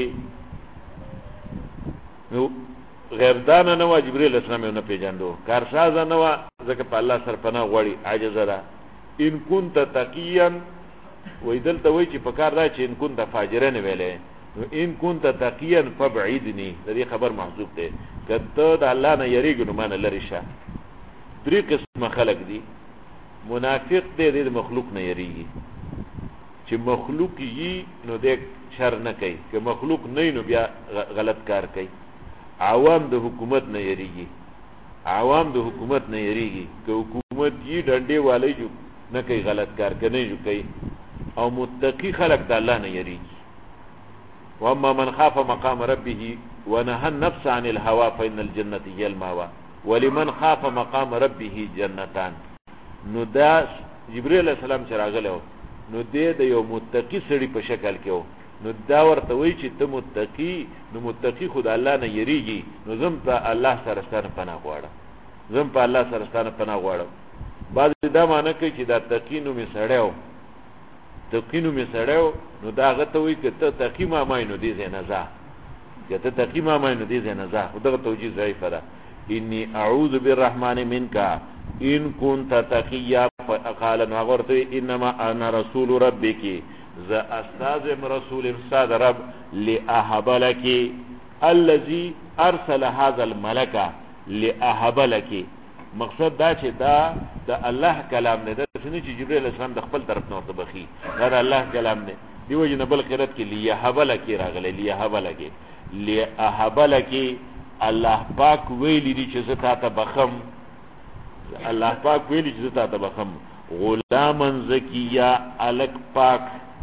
نو غیر دانه نو جبرئیل اسلام نه پیژاندو، کارساز نه و، ځکه په الله سره پناه غواړي، عاجز ده. ان كنت تقیا وې دلته وای چې په کار دا چې ان كنت فاجرا نه ویلې، نو ان كنت تقیا فبعدنی، د دې خبر محذوب ده. کته د الله نه یریږي نو مان لری شه. درې قسم خلق دي. منافق دی د مخلوق نه یریږي، چې مخلوق یي نو د شر نه کوي، که مخلوق نه نو بیا غلط کار کوي. عوام د حکومت نه یریږي، عوام د حکومت نه یریږي، که حکومت یي ډنډې والی جو نه کوي، غلط کار کوي جو کوي. او متقی خلق د الله نه یریږي. واما من خاف مقام ربه ونهى النفس عن الهوى فإن الجنة هي المأوى ولمن خاف مقام ربه جنتان. نو دا جبرئیل علیہ السلام چې راغلو نو د یو متقی سړي په شکل کې و. نو دا ورته وی چې ته متقی، نو متقی خود الله نه یریږي. نو زم په الله سره ستانه پناه غواړم، زم په الله سره ستانه پناه غواړم. بعض دا معنی کوي چې دا تقینو می سړیو، تقینو می سړیو، نو دا غته وی چې ته تقی ما مای نو دې نه ځه، که ته تقی ما مای نو دې نه ځه. خدغه توجیه ضعیفه ده. انی اعوذ بالرحمن منک ان كنت تقیا. فقال نغرت انما انا رسول ربك، ذا استاذم رسول استاذ رب، لاهب لك الذي ارسل هذا الملك لاهب لك. مقصد دا چې دا د الله کلام نه ده، څنګه چې جبرئیل اسلام د خپل طرف نه ورته بخي، دا د الله کلام نه دی. وجه نه بل قرات کې لیهب لك راغله، لیهب لك، لیهب لك. الله پاک ویلی دی چې زتا ته بخم، الله پاک ویلی چې زتا ته بخم. غلامن زکیہ، الک پاک.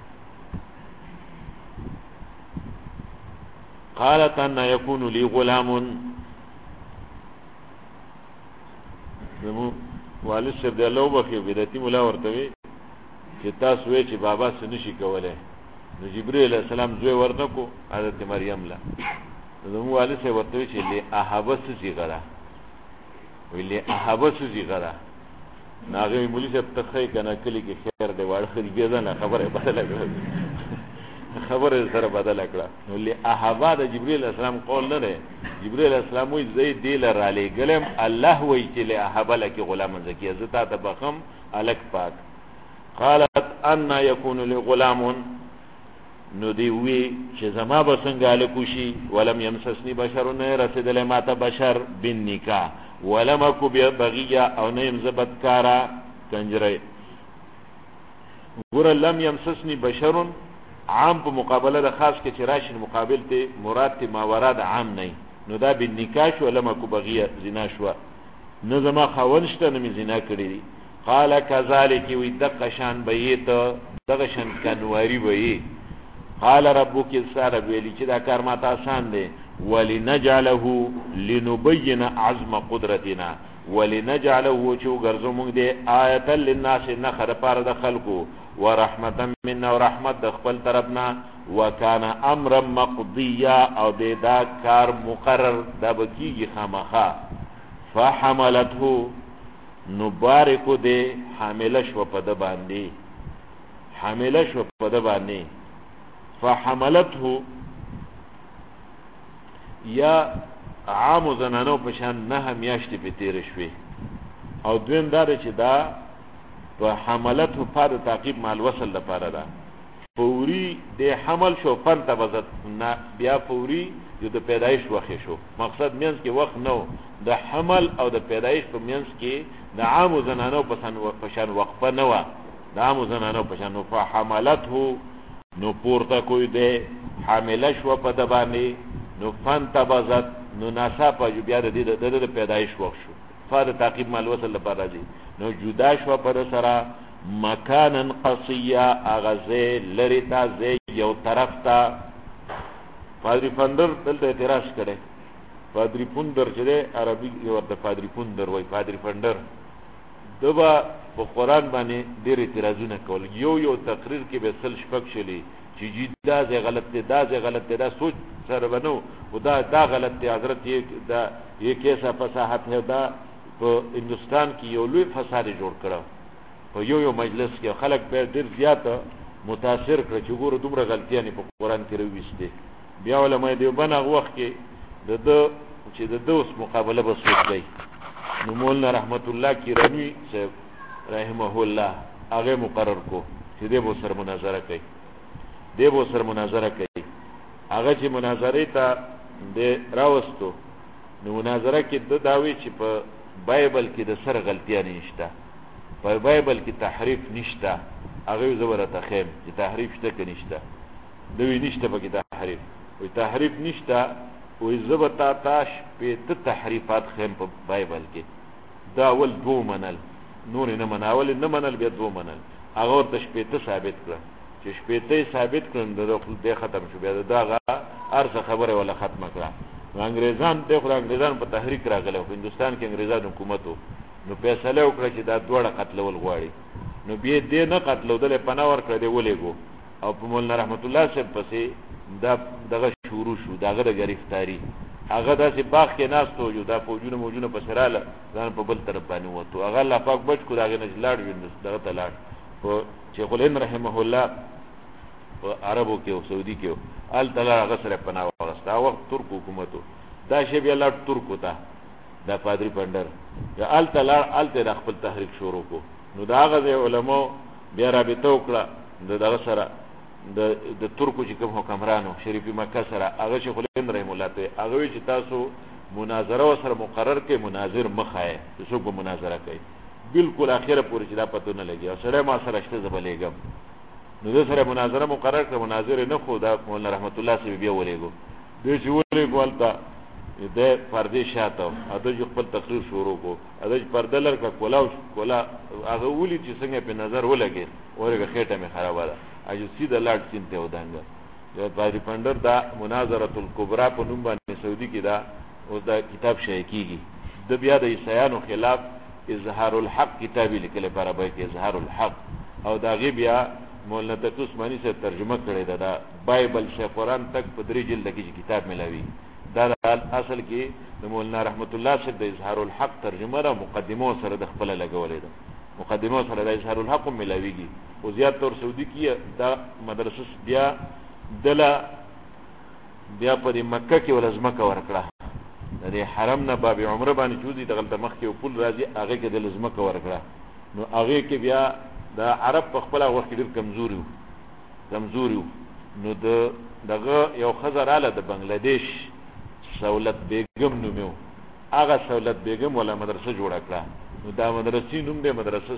قالت ان يكون لي غلام. زمو والد صاحب دی الله وبخي بدعتي مولا ورته وی چې تاسو وی چې بابا څه نشي کولای. نو جبرئیل علیہ السلام زوی ورنکو حضرت مریم لا. زمو والد صاحب ورته وی چې له احبس صيغه، ویلې احبس صيغه. ناغه مولوی صاحب تخی کنه کلی کې خیر دی واړه خري بیا نه خبره بدله کړه، خبره سره بدله کړه. نو له احبا د جبرئیل السلام قول نه دی. جبرئیل السلام وی زید دی لرالی ګلم الله وی چې له احبا لك غلام زکیه زتا ته بخم الک پاک. قالت ان يكون لي غلام. نو دی وی چې زما به څنګه الکوشي، ولم يمسسني بشر، نه رسیدل ما ته بشر بن نکاح، ولم اكو بغیا او نیم زبد کارا کنجره. ګور لم يمسسني بشر عام په مقابله د خاص کې چې راشي مقابل ته مراد ته ماوراد عام نه. نو دا بن نکاح ولم اكو بغیا زنا شو، نو زما خاونشته نه زنا کړی دي. قال كذلك وي دقشان بیت دقشان کنواری وي. قال ربك السار ویلی چې دا کار ماته آسان دی. ولنجعله لنبين عظم قدرتنا، ولنجعله چې ګرځو موږ دې آیت للناس نخر پر د خلقو، ورحمتا منا ورحمت د خپل طرفنا، وکانا امر مقضیا او دې دا کار مقرر دا بکیږي خامخا. فحملته نبارک دې حامله شو په د باندې، حامله شو په د باندې. فحملته یا عام زنانو پشان نه میاشتې په تیر شوي. او دویم دار چې دا په حملته فا د تعقیب مع الوصل لپاره ده. فوري د حمل شو فانتبذت نه بیا فوري د پیدایش وخت شو. مقصد مینس کې وخت نو د حمل او د پیدایش په مینس کې د عام زنانو په شان وقفه نه و. د عام زنانو په شان فحملته نو پورته کوي د حامله شو په د باندې نو فانتبذت نو ناصافه بیا د پیدایش وخت شو. فاد تعقیب مع الوصل لپاره دي. نو جدا شو پر سره مکانن قصیا اغازه لری تا زه یو طرف تا. پادری پندر دلته اعتراض کړي. پادری پندر چې عربي ورته پادری پندر وای پادری پندر دبا په قران باندې ډېر اعتراضونه کول. یو تقریر کې به سل شپک شلی چې جدا زه غلط دی دا زه غلط دی دا سوچ سره بنو او دا غلط دی. حضرت دا یہ کیسا فصاحت ہے دا په هندستان کې یو لوی فساد جوړ کړو. په یو مجلس کې خلک به ډېر زیات متاثر کړ چې ګوره دومره غلطیانې په قران کې راوېستې. بیا علماء دیوبند هغه وخت کې د اوس مقابله به څوک کوي نو مولانا رحمت الله کیرانی صاحب رحمه الله هغه مقرر کو چې دی به سره مناظره کوي. هغه چې مناظره ته د راوستو نو مناظره کې د داوی چې په بایبل کې د سره غلطیانې نشته، په بایبل کې تحریف نشته. هغه زبرته خیم چې تحریف شته کې نشته. دوی نشته پکې تحریف، وي تحریف نشته. وي زبتا تاش په تحریفات خیم په بایبل کې. دا ول دو منل نور نه مناول نه منل بیا دو منل. هغه ورته شپېته ثابت کړ چې شپېته ثابت کړل د ختم شو. بیا دا ارزه خبره ولا ختمه کړه. انګريزان په تحریک راغله. په هندستان کې انګريزان حکومت نو فیصله وکړه چې دا دوړه قتلول غواړي. نو بیا دې نه قتلو دل پناه ورکړه دی ولېګو. او په مولانا رحمت الله صاحب پسې دغه شروع شو دغه د گرفتاری. هغه داسې باغ کې ناستو یو دا فوجونه په سراله ځان په بل طرف باندې وته. هغه الله پاک بچ کو دغه نجلاړ وینځ دغه تلاړ په شیخ الهند رحمه الله په عربو کې او سعودي کې ال تعالی هغه سره پناه واغسته. هغه وخت ترک حکومتو دا شی بیا لاړ ترکو ته دا پادری پندر یا ال تعالی د خپل تحریک شروع کو. نو دا هغه علماء بیا رابطه وکړه دغه سره د ترکو چې کوم حکمرانو شریف مکه سره. هغه شیخ الهند رحم الله ته هغه چې تاسو مناظره سره مقرر کې مناظر مخه چې څوک به مناظره کوي بالکل اخره پورې چې دا پته نه لګي. او سره ما سره شته زبلېګم نو د سره مناظره مقرر کړه. مناظر نه خو دا مولانا رحمت الله سی بیا ولېګو د چې ولېګو البته د پردې شاته اده خپل تقریر شروع کو. اده پرده لرکه کولا هغه ولي چې څنګه په نظر ولګي ورګه خېټه می خرابه ده. اجو سیده لاړ سینته ودانګه. یو پادری پندر دا مناظره الکبرى په نوم باندې سعودي کې دا اوس دا کتاب شایع کیږي. د بیا د عیسایانو خلاف اظهار الحق کتابی لیکل په عربی کې اظهار الحق. او دا غي بیا مولانا تقی عثماني سے ترجمه کړی دا بایبل شه قرآن تک په 3 جلد کې کتاب ملاوي. دا اصل کې د مولانا رحمت الله سے د اظهار الحق ترجمه را مقدمه سره د خپل لګولې ده. مقدمه سره د اظهار الحق ملاويږي. او زیات تور سعودي کې دا مدرسه بیا په مکه کې ولزمکه ورکړه. د حرم نه باب عمره باندې چودي دغه مخ کې پول راځي هغه کې د لزمکه ورکړه. نو هغه کې بیا دا عرب په خپل وخت ډېر کمزوري نو دغه یو خزراله د بنگلاديش سہولت بیگم نومو. هغه سہولت بیگم ولا مدرسه جوړ کړه. نو دا مدرسې نوم دی مدرسه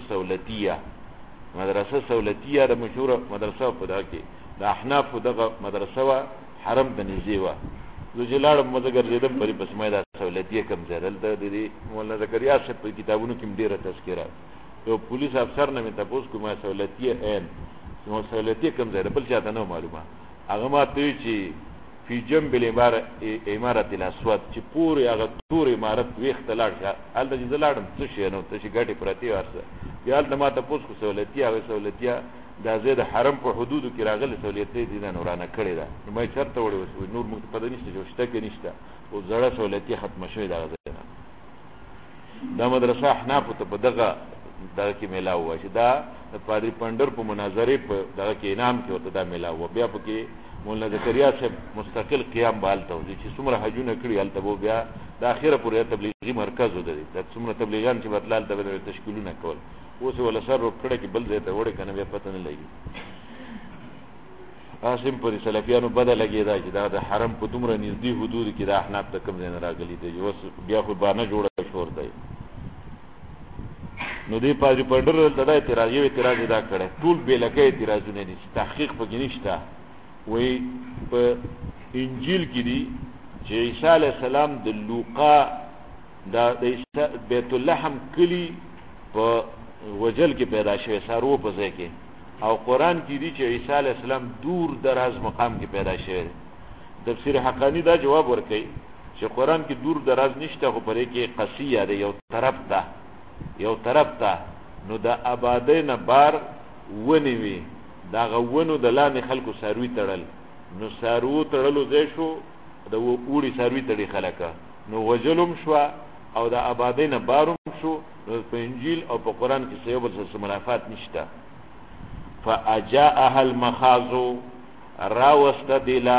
سہولتیه د مشهور مدرسه په دا کې د احناف دغه مدرسه وا حرم د نږدې وا. نو جلاړ مزګر زیدم پرې بسمه دا سہولتیه کم زیدل د مولانا زکریا صاحب په کتابونو کې ډیره تذکرہ. یو پولیس افسر نه مې تاسو کومه سہولتیه نو سہولتیه کم زیدل بل چاته نه معلومه. هغه ماته چې فی جنب الامارت الاسود چې پوری هغه تور امارت ویخت لاړ شه ال د لاړم څه شي نو څه شي ګټي پرتی ورسه. بیا د ما تاسو کو سہولتیه دا زید حرم په حدودو کې راغلي سہولتیه دي نه ورانه کړی دا. نو مې چرته وړي نور موږ په دې نشته جوړشته کې نشته او زړه سہولتیه ختم شوی دا غزه. دا مدرسه احناف ته په دغه کې ملاو و چې دا د پادری پندر په مناظره په دغه کې انعام کې وته دا ملاو. بیا په کې مولانا زکریا صاحب مستقل قیام بالته و چې څومره حجونه کړی الته بیا د اخره پورې تبلیغي مرکز ودرې. دا څومره تبلیغیان چې بدلال د تشکیلونه کول اوس ولا سر کړه کې بل ځای ته وړه کنه بیا پته نه لګي اسیم پر سلفیانو بدل لګي دا چې دا د حرم په دومره نږدې حدود کې د احناف ته کم ځای نه راغلي دي اوس بیا خو باندې جوړه شور دی نو دی پاجو پډر د اعتراض دا کړه ټول به لکه اعتراضونه دي تحقیق پکې نشته وای په انجیل کې دي چې عیسی علی السلام د لوقا د بیت اللحم کلی په وجل کې پیدا شوی سارو په ځای کې او قران کې دي چې عیسی علی السلام دور دراز مقام کې پیدا شوی تفسیر حقانی دا جواب ورکړي چې قران کې دور دراز نشته خو پرې کې قصیه ده یو طرف ته نو د آبادین بار ونیوي دا غوونو د لاندې خلکو ساروي تړل نو سارو تړلو ځای شو د وړي ساروي تړي خلکا نو وجلم شو او د آبادین بارم شو نو په انجیل او په قران کې څه بل څه منافات نشته فاجاءها المخاض راوست دلا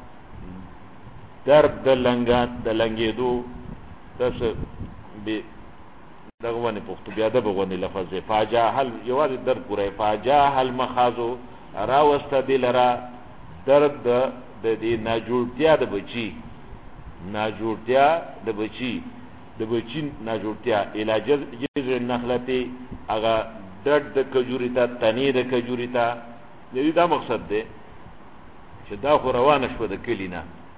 درد د لنګېدو تاسو به دغه باندې پښتو بیا د بغونی لفظ فاجاءها یوازې درد پورې فاجاءها المخاض راوست دلرا درد د دې ناجوړتیا د بچی ناجوړتیا علاج جز النخلتی هغه درد د کجوري ته تنی د کجوري ته دې دا مقصد دی چې دا خو روانه شو د کلینا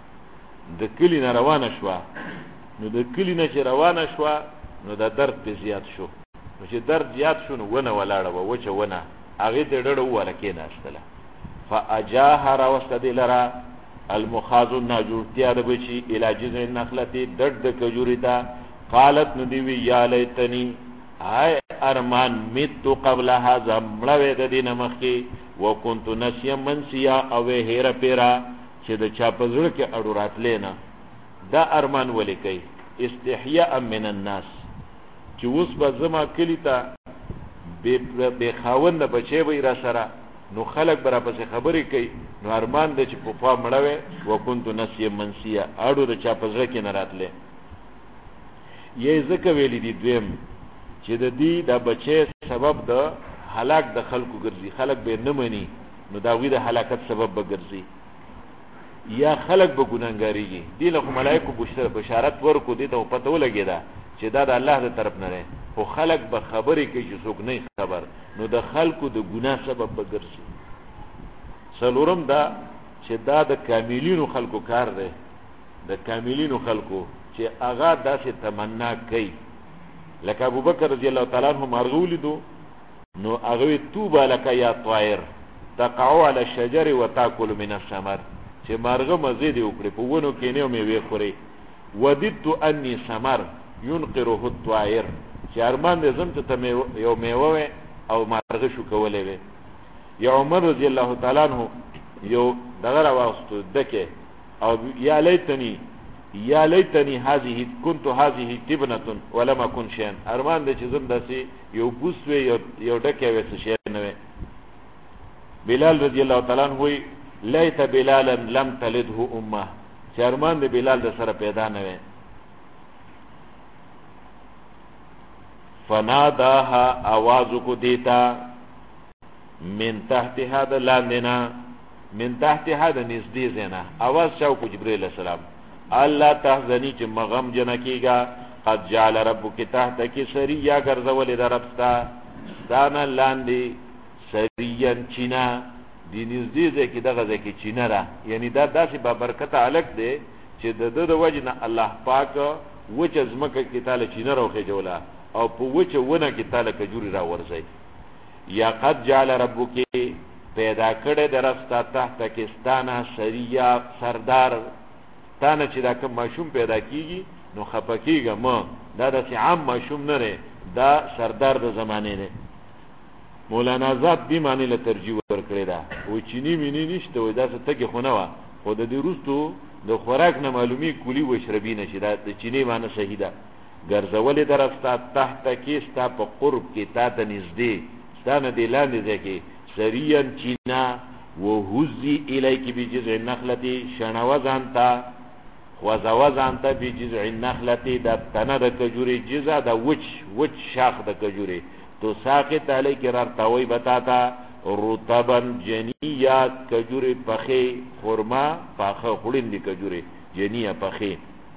روانه شو نو د کلینا چې روانه شو نو دا درد به زیات شو نو چې درد زیات شو نو ونه ولاړه وچه ونه هغه ته ډډه وله کې ناشتله فاجاها راوستدلرا المخاض ناجوړتیا د بچی علاج ز النخلتی درد د کجوري ته قالت ندوی یا لیتنی آی ارمان میت قبل هذا مړوي د دینه مخکي وکنت نسیا منسیا او هیر پیرا چې د چا په زړه کې اړو راتلې نه دا ارمان ولې کوي استحیاء من الناس چې اوس به زما کلی ته به خاوند بچي وي را سره نو خلق برا پس خبرې کوي نو ارمان د چې په پا مړوي وکنت نسیا منسیا اړو د چا په زړه کې نه راتلې یې ځکه ویلې دي دویم چې د دې د بچي سبب د هلاک د خلکو ګرځي خلک به نه مني نو دا وی د هلاکت سبب به ګرځي یا خلق به ګناګاریږي دی له ملائکه بشارت ورکو دي ته پته ولګیدا چې دا د الله تر طرف نه خو خلق به خبرې کوي چې څوک نه خبر نو د خلکو د ګناه سبب به ګرځي څلورم دا چې دا د کاملینو خلکو کار دی د کاملینو خلکو چې هغه داسې تمنا کوي لکه ابوبکر رضی الله تعالی عنہ مرغولی دو نو هغه توبه لك یا طائر تقع على الشجر وتاكل من الثمر چې مرغه مزید وکړي په ونو کې نه میوه خوري وددت اني ثمر ينقره الطائر چې ارمان دې زم ته یو میوه او مرغه شو کولې وي یا عمر رضی الله تعالی عنہ یو دغه واستو دکه او یا لیتنی هذه كنت هذه تبنه ولم اكن شيئا ارمان دې چې زم داسي یو بوسوي یو دکه وس شي نه وي بلال رضی الله تعالی عنہ وی لیت بلالا لم تلده امه چې ارمان دې بلال د سره پیدا نه وي فناداها आवाज کو دیتا من تحت هذا لاندنا من تحت هذا نزدې زنا आवाज شاو کو جبرائیل السلام الله تحزنی چې مغم جن کیگا قد جعل ربک تحتک سریا ګرځول د ربستا دانا لاندې سریان چینا دی نزدې ځکه دغه ځکه چینا را یعنی دا داسې با برکت الګ دی چې د وجنه الله پاک وچ ازمکه کې تعالی چینا راوخه جوړه او په وچ ونه کې تعالی کجوري را ورځي یا قد جعل ربک پیدا کړه درستا تحتک استانا سریا سردار تانه چې دا کوم ماشوم پیدا کیږي نو خپکیږي ما دا د عام ماشوم نه لري دا سردار د زمانه نه مولانا آزاد دی معنی له ترجیح ورکړی دا او چینی مینی نشته و دا څه تګي خونه وا خو د دې روستو د خوراک نه معلومی کولی و شربی نشي دا د چینی معنی صحیح ده ګرځولې درستا تحت کې ستا په قرب کې تا ته نږدې ستانه دی لاندې ځکه سریان چینا و هوزی الیک بجذع النخلتی شنوزانتا وزوز انت بجذع النخلة دا تنه دا کجوری جزع دا وچ شاخ دا کجوری تو ساقط علیک رارتوی بتاتا رطبن جنیا کجوری پخی خورما پاخه خورین دی کجوری جنیا پخی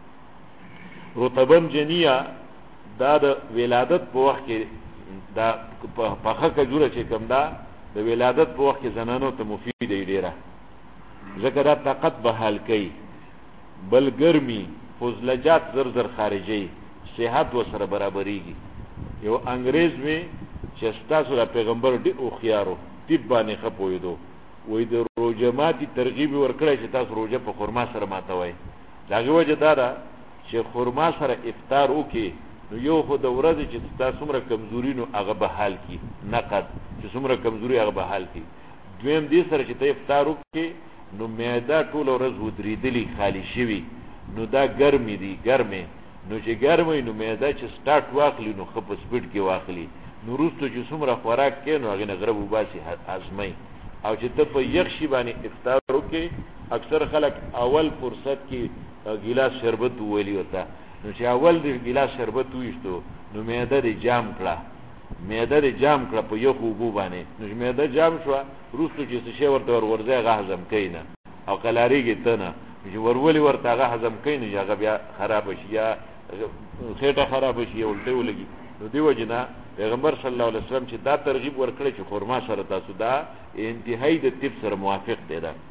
رطبن جنیا دا د ولادت په وخت کې دا پخه کجوره چې کوم دا د ولادت په وخت کې زنانو ته مفید دی ډیره ځکه دا طاقت به حل کوي بل ګرمي فضلجات زر خارجي صحت وسره برابرېږي یو انګريز می چې تاسو د پیغمبر دی او خيارو طب باندې خپویدو وې د روزه ماتي ترغیب ورکړی چې تاسو روزه په خرما سره ماتوي داغه وجه دا ده چې خرما سره افطار وکي نو یو خو د ورځې چې تاسو مر کمزوري نو هغه به حل کی نقد چې څومره کمزوري هغه به حل کی دویم دې سره چې ته افطار وکي نو معده ټول ورځ ودریدلی خالی شوی نو دا ګرمي دي ګرمه نو چې ګرمي نو معده چې سٹارټ واخلي نو خپ سپیډ کې واخلي نو روستو چې څومره خوراک کې نو هغه غرب وباسي ازمای او چې ته په یخ شی باندې افطار وکي اکثر خلک اول فرصت کې ګلاس شربت ویلی وتا نو چې اول دې ګلاس شربت وېستو نو معده دې جام کړه په یو خوبو باندې نو معده جام شو روستو چې څه شی ورته ورځي غه هضم کینا او کلاریږي ته نه چې ورولي ورته غه هضم کین یا غ بیا خراب شي یا خېټه خراب شي ولته ولګي نو دیو جنا پیغمبر صلی الله علیه وسلم چې دا ترغیب ورکړي چې خرما سره تاسو دا انتهایی د طب سره موافق دی دا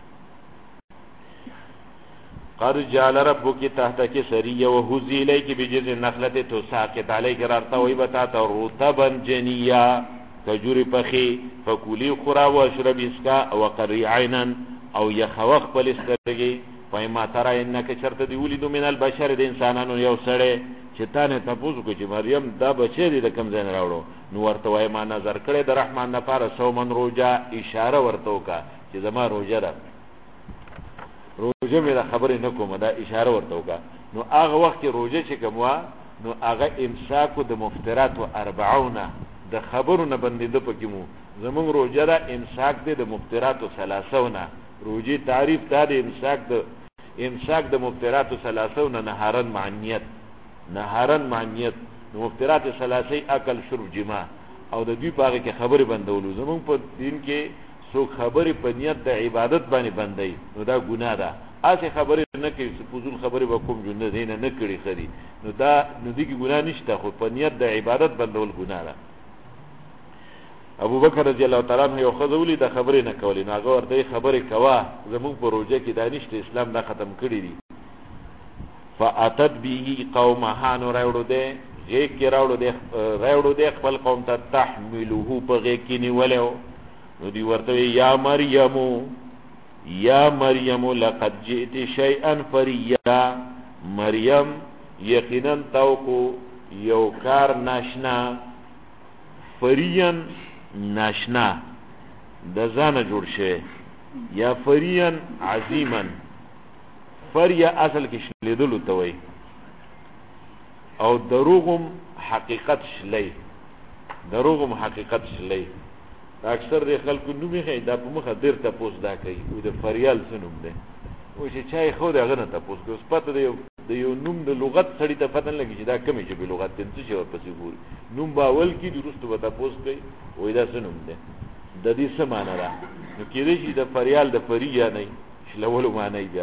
قد جعل ربك تحتك سريا وهزي اليك بجذع النخلة تساقط عليك رطبا بتاتا رطبا جنيا کجوری پخی فکولی خورا واشرب اسکا وقری عینا او یخوخ پلسترگی فایما ترا انک چرت دی ولیدو من البشر د انسانانو یو سړی چې تانه تاسو کو چې مریم دا بچی دی د کم ځای راوړو نو ورته وای ما نظر کړی د رحمان لپاره سو من روجا اشاره ورته وکا چې زما روجا ده روجه مې خبرې نه کوم دا اشاره ورته وکا نو هغه وخت روجه چې کومه نو هغه امساکو د مفترات و 40 د خبرو نه بندیده پکې مو زمون روجه را امساک د مفترات و 30 روجه تعریف دا د امساک د مفترات و 30 نهارن معنیت مفترات 30 اکل شرب جما او د دوی پاګه کې خبرې بندولو زمون په دین کې سو خبرې په نیت د عبادت باندې بندي نو دا ګناه ده اسی خبرې نه کوي فضول خبرې وکوم جن نه نه کړي خري نو دا نو دي کې ګناه نشته خو په نیت د عبادت بندول ګناه ده ابو بکر رضی الله تعالی عنہ یو خذولی د خبرې نه کولې نو هغه ورته خبرې کوا زمون په روزه کې دانشته اسلام دا ختم کړی دي فاتت به قومها نو راوړو دې غیږ کې راوړو دې خپل قوم ته تحملوه په غیږ کې نیولو نو دی ورته یا مریم لقد جئت شيئا فريا مریم یقینا توکو یو کار ناشنا فریان ناشنا د ځانه جوړ شي یا فریان عظیما فریا اصل کې شلیدلو ته وای او دروغم حقیقت شلی اکثر د خلکو نومي خې دا په مخه ډیر ته پوس دا کوي او د فریال سنوم ده او چې چای خو دا غنه ته پوس کوس پته د یو نوم د لغت سړی ته پته نه لګي چې دا کومه چې په لغت ته څه ور پسې ګوري نوم باول کې درسته وته پوس کوي او دا سنوم ده د دې څه معنی را نو کې دې چې د فریال د فریا نه شلولو معنی بیا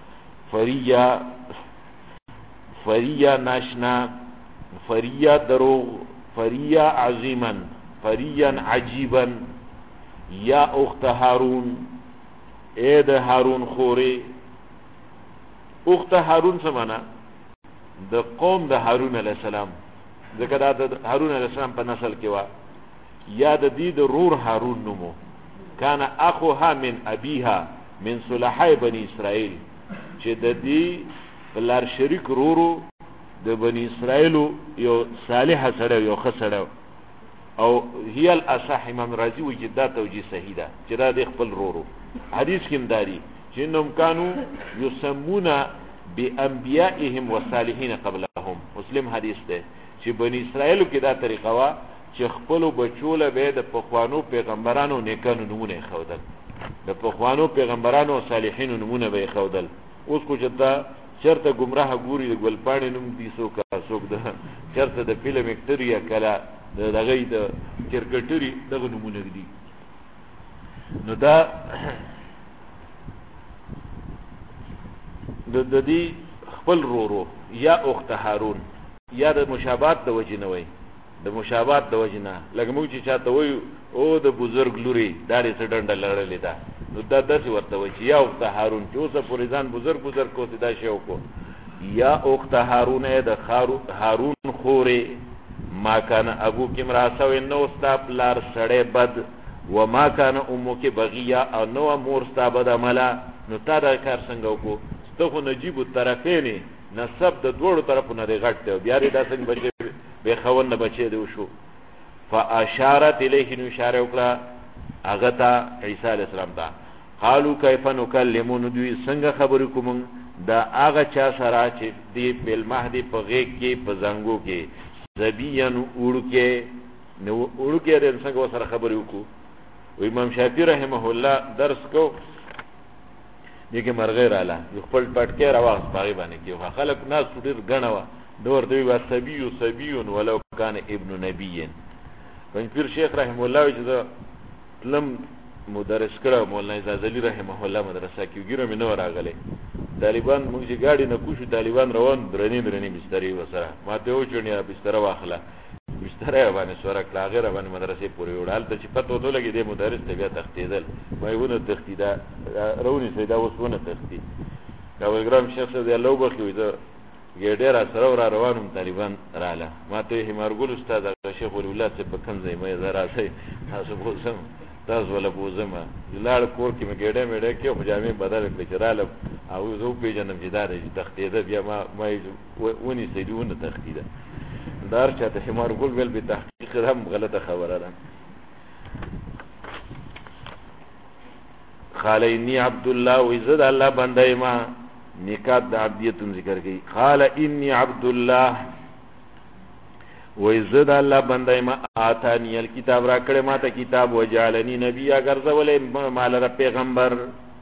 فریا ناشنا فریا دروغ فریا عظیما فریا عجیبا یا اخت هارون اے د هارون خوري اخت هارون سمانا د قوم د هارون علیہ السلام ذکر د هارون علیہ السلام په نسل کې وا یا د دې د رور هارون نومو کان اخوها من ابيها من صلحاء بني اسرائيل چې د دې بلار شریک رورو د بني اسرائيل یو صالح سره یو خسره او هي الاصح امام رازي وجدا توجيه صحیح ده چې دا د خپل رورو حدیث کې مداري چې انهم كانوا يسمون بانبيائهم والصالحين قبلهم مسلم حدیث ده چې بني اسرائيل کې دا طریقه وا چې خپل بچوله به د پخوانو پیغمبرانو نیکانو نمونه خودل د پخوانو پیغمبرانو او صالحینو نمونه به خودل اوس کو چې دا چرته گمراه ګوري د ګلپاڼې نوم دي څوک د چرته د فلم اکټر یا کلا دغه د کرکټري دغه نمونه دي. نو دا د دې خپل رورو یا اخت هارون یا د مشابهت د وجنه وي، د مشابهت د وجنه لکه موږ چې چاته وایو او د بزرګ لوري داري څه ډنډه لړلې ده، نو دا داسې ورته وایي چې یا اخت هارون چې اوسه پورې ځان بزرګ کو دا شی وکړو، یا اخت هارون د هارون خورې ما کان ابو کې مراسو نو ستا پلار سړی بد و ما کان امو کې بغیا او نو مور ستا بد عمله، نو تا دا کار څنګه وکړو؟ ته خو نجیب الطرفین نسب د دوړو طرفونه دی غټ دی، بیا دې دا څنګه بچي به خون نه بچي دی وشو. فاشارت الیه، نو اشاره وکړه هغه ته عیسی علیه السلام ته. قالو کیف نکلمون، دوی څنګه خبرې کوم دا هغه چا سره چې دی بل مهدی په غیږ کې په زنګو کې زبیان وړکه، نو وړکه دې څنګه سره خبرې وکړو؟ و امام شافعی رحمه الله درس کو دغه مرغې رااله یو خپل پټکې راوغس باغی باندې کې خلک ناس ډیر غنوا دور دوی وا سبیون ولو کان ابن نبی. پیر شیخ رحمه الله چې لم مدرس کړه مولانا زازلی رحمه الله مدرسه کې ګیره مې نو راغله، طالبان موږ چې گاډي نه کوشو طالبان روان درنې بسترې وسره ما ته و چونیا بستر واخله بستر باندې سوره کلا غیر باندې مدرسې پورې وړال ته چې پته وته لګي د مدرس ته بیا تختیدل مې ونه تختیدا رونی سیدا وسونه تختی دا وګرام شیخ دې الله وبخوي دا ګډه سره روانم طالبان رااله ما ته همارګل استاد شیخ ولي الله څخه په کنځې مې زراته تاسو بوزم تاسو ولا بوزم لاړ کور کې مې ګډه مې ډکه په جامې بدل کړې چراله او زه په جنم جدار تختیدا بیا ما ونی سیدونه تختیدا دار چاته حمار ګل ویل به تحقیق هم غلطه خبره ده. قال انی عبد الله وزد الله بندای ما نکات د عبدیت ذکر کی. قال انی عبد الله وزد الله بندای ما اتانی الکتاب را کړه ما ته کتاب وجعلنی نبی اگرزولې مال رب پیغمبر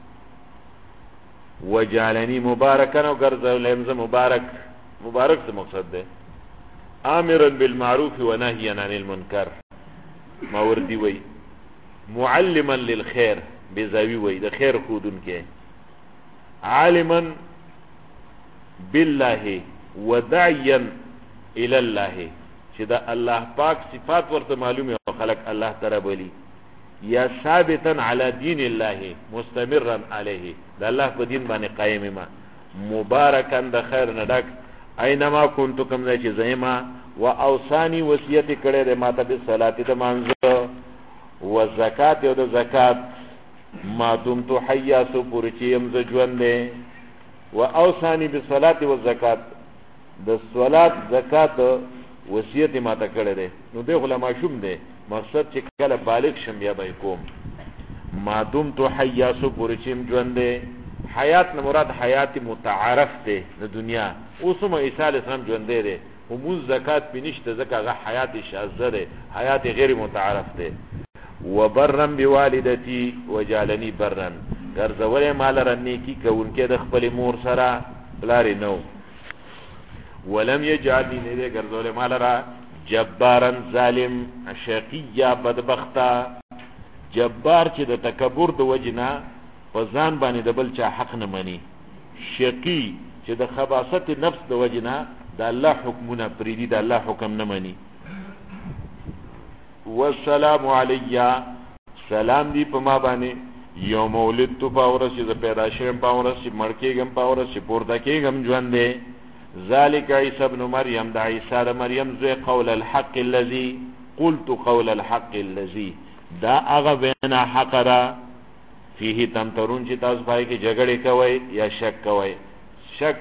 وجعلنی مبارکا او ګرځولې مبارک څه مقصد ده؟ آمرا بالمعروف ونهيا عن المنكر ماوردی وی معلما للخير بزاوی وی د خیر خودن کې عالما بالله وداعيا الى الله چې دا الله پاک صفات ورته معلومه او خلق الله تعالی بلی یا ثابتا على دين الله مستمرا عليه دا الله په دین باندې قائم ما مبارکا د خیر ندک اینما کنتو کم ځای چې زایما و اوصانی وصیت کړه د ماته د صلات د مانزه و زکات او د زکات ما دمت حیا سو پور چې يم ز ژوند و اوصانی بالصلات و زکات د صلات زکات وصیت ماته کړه ده. نو د علماء شوم ده مقصد چې کله بالغ شم بیا به کوم ما دمت حیا سو پور چې يم ژوند حیات نه مراد حیات متعارف ده د دنیا اوسمه عیسی علیه السلام ژوند ده همون زکات بنشته زکه هغه حیات شاذ ده حیات غیر متعارف ده. وبرن بوالدتی وجعلنی برن ګرځولې مال رنی کی کوونکې د خپل مور سره بلاری نو ولم یجعلنی نه ګرځولې مال را جبارن ظالم شقیا بدبختا جبار چې د تکبر د وجنا په ځان باندې د بل چا حق نه مني، شقی چې د خباثت نفس د وجنا د الله حکمونه پریدي د الله حکم نه مني. والسلام علی سلام دی په ما باندې یوم ولدت پاورس چې پیدا شوم پاورس چې مړ کېږم پاورس چې پورته کېږم ژوند دی. ذالک عیسی ابن مریم د عیسی د مریم زوی قول الحق الذی قلت قول الحق الذی دا هغه وینا حق را فيه تمترون چې تاسو پای کې جګړه کوي یا شک کوي. شک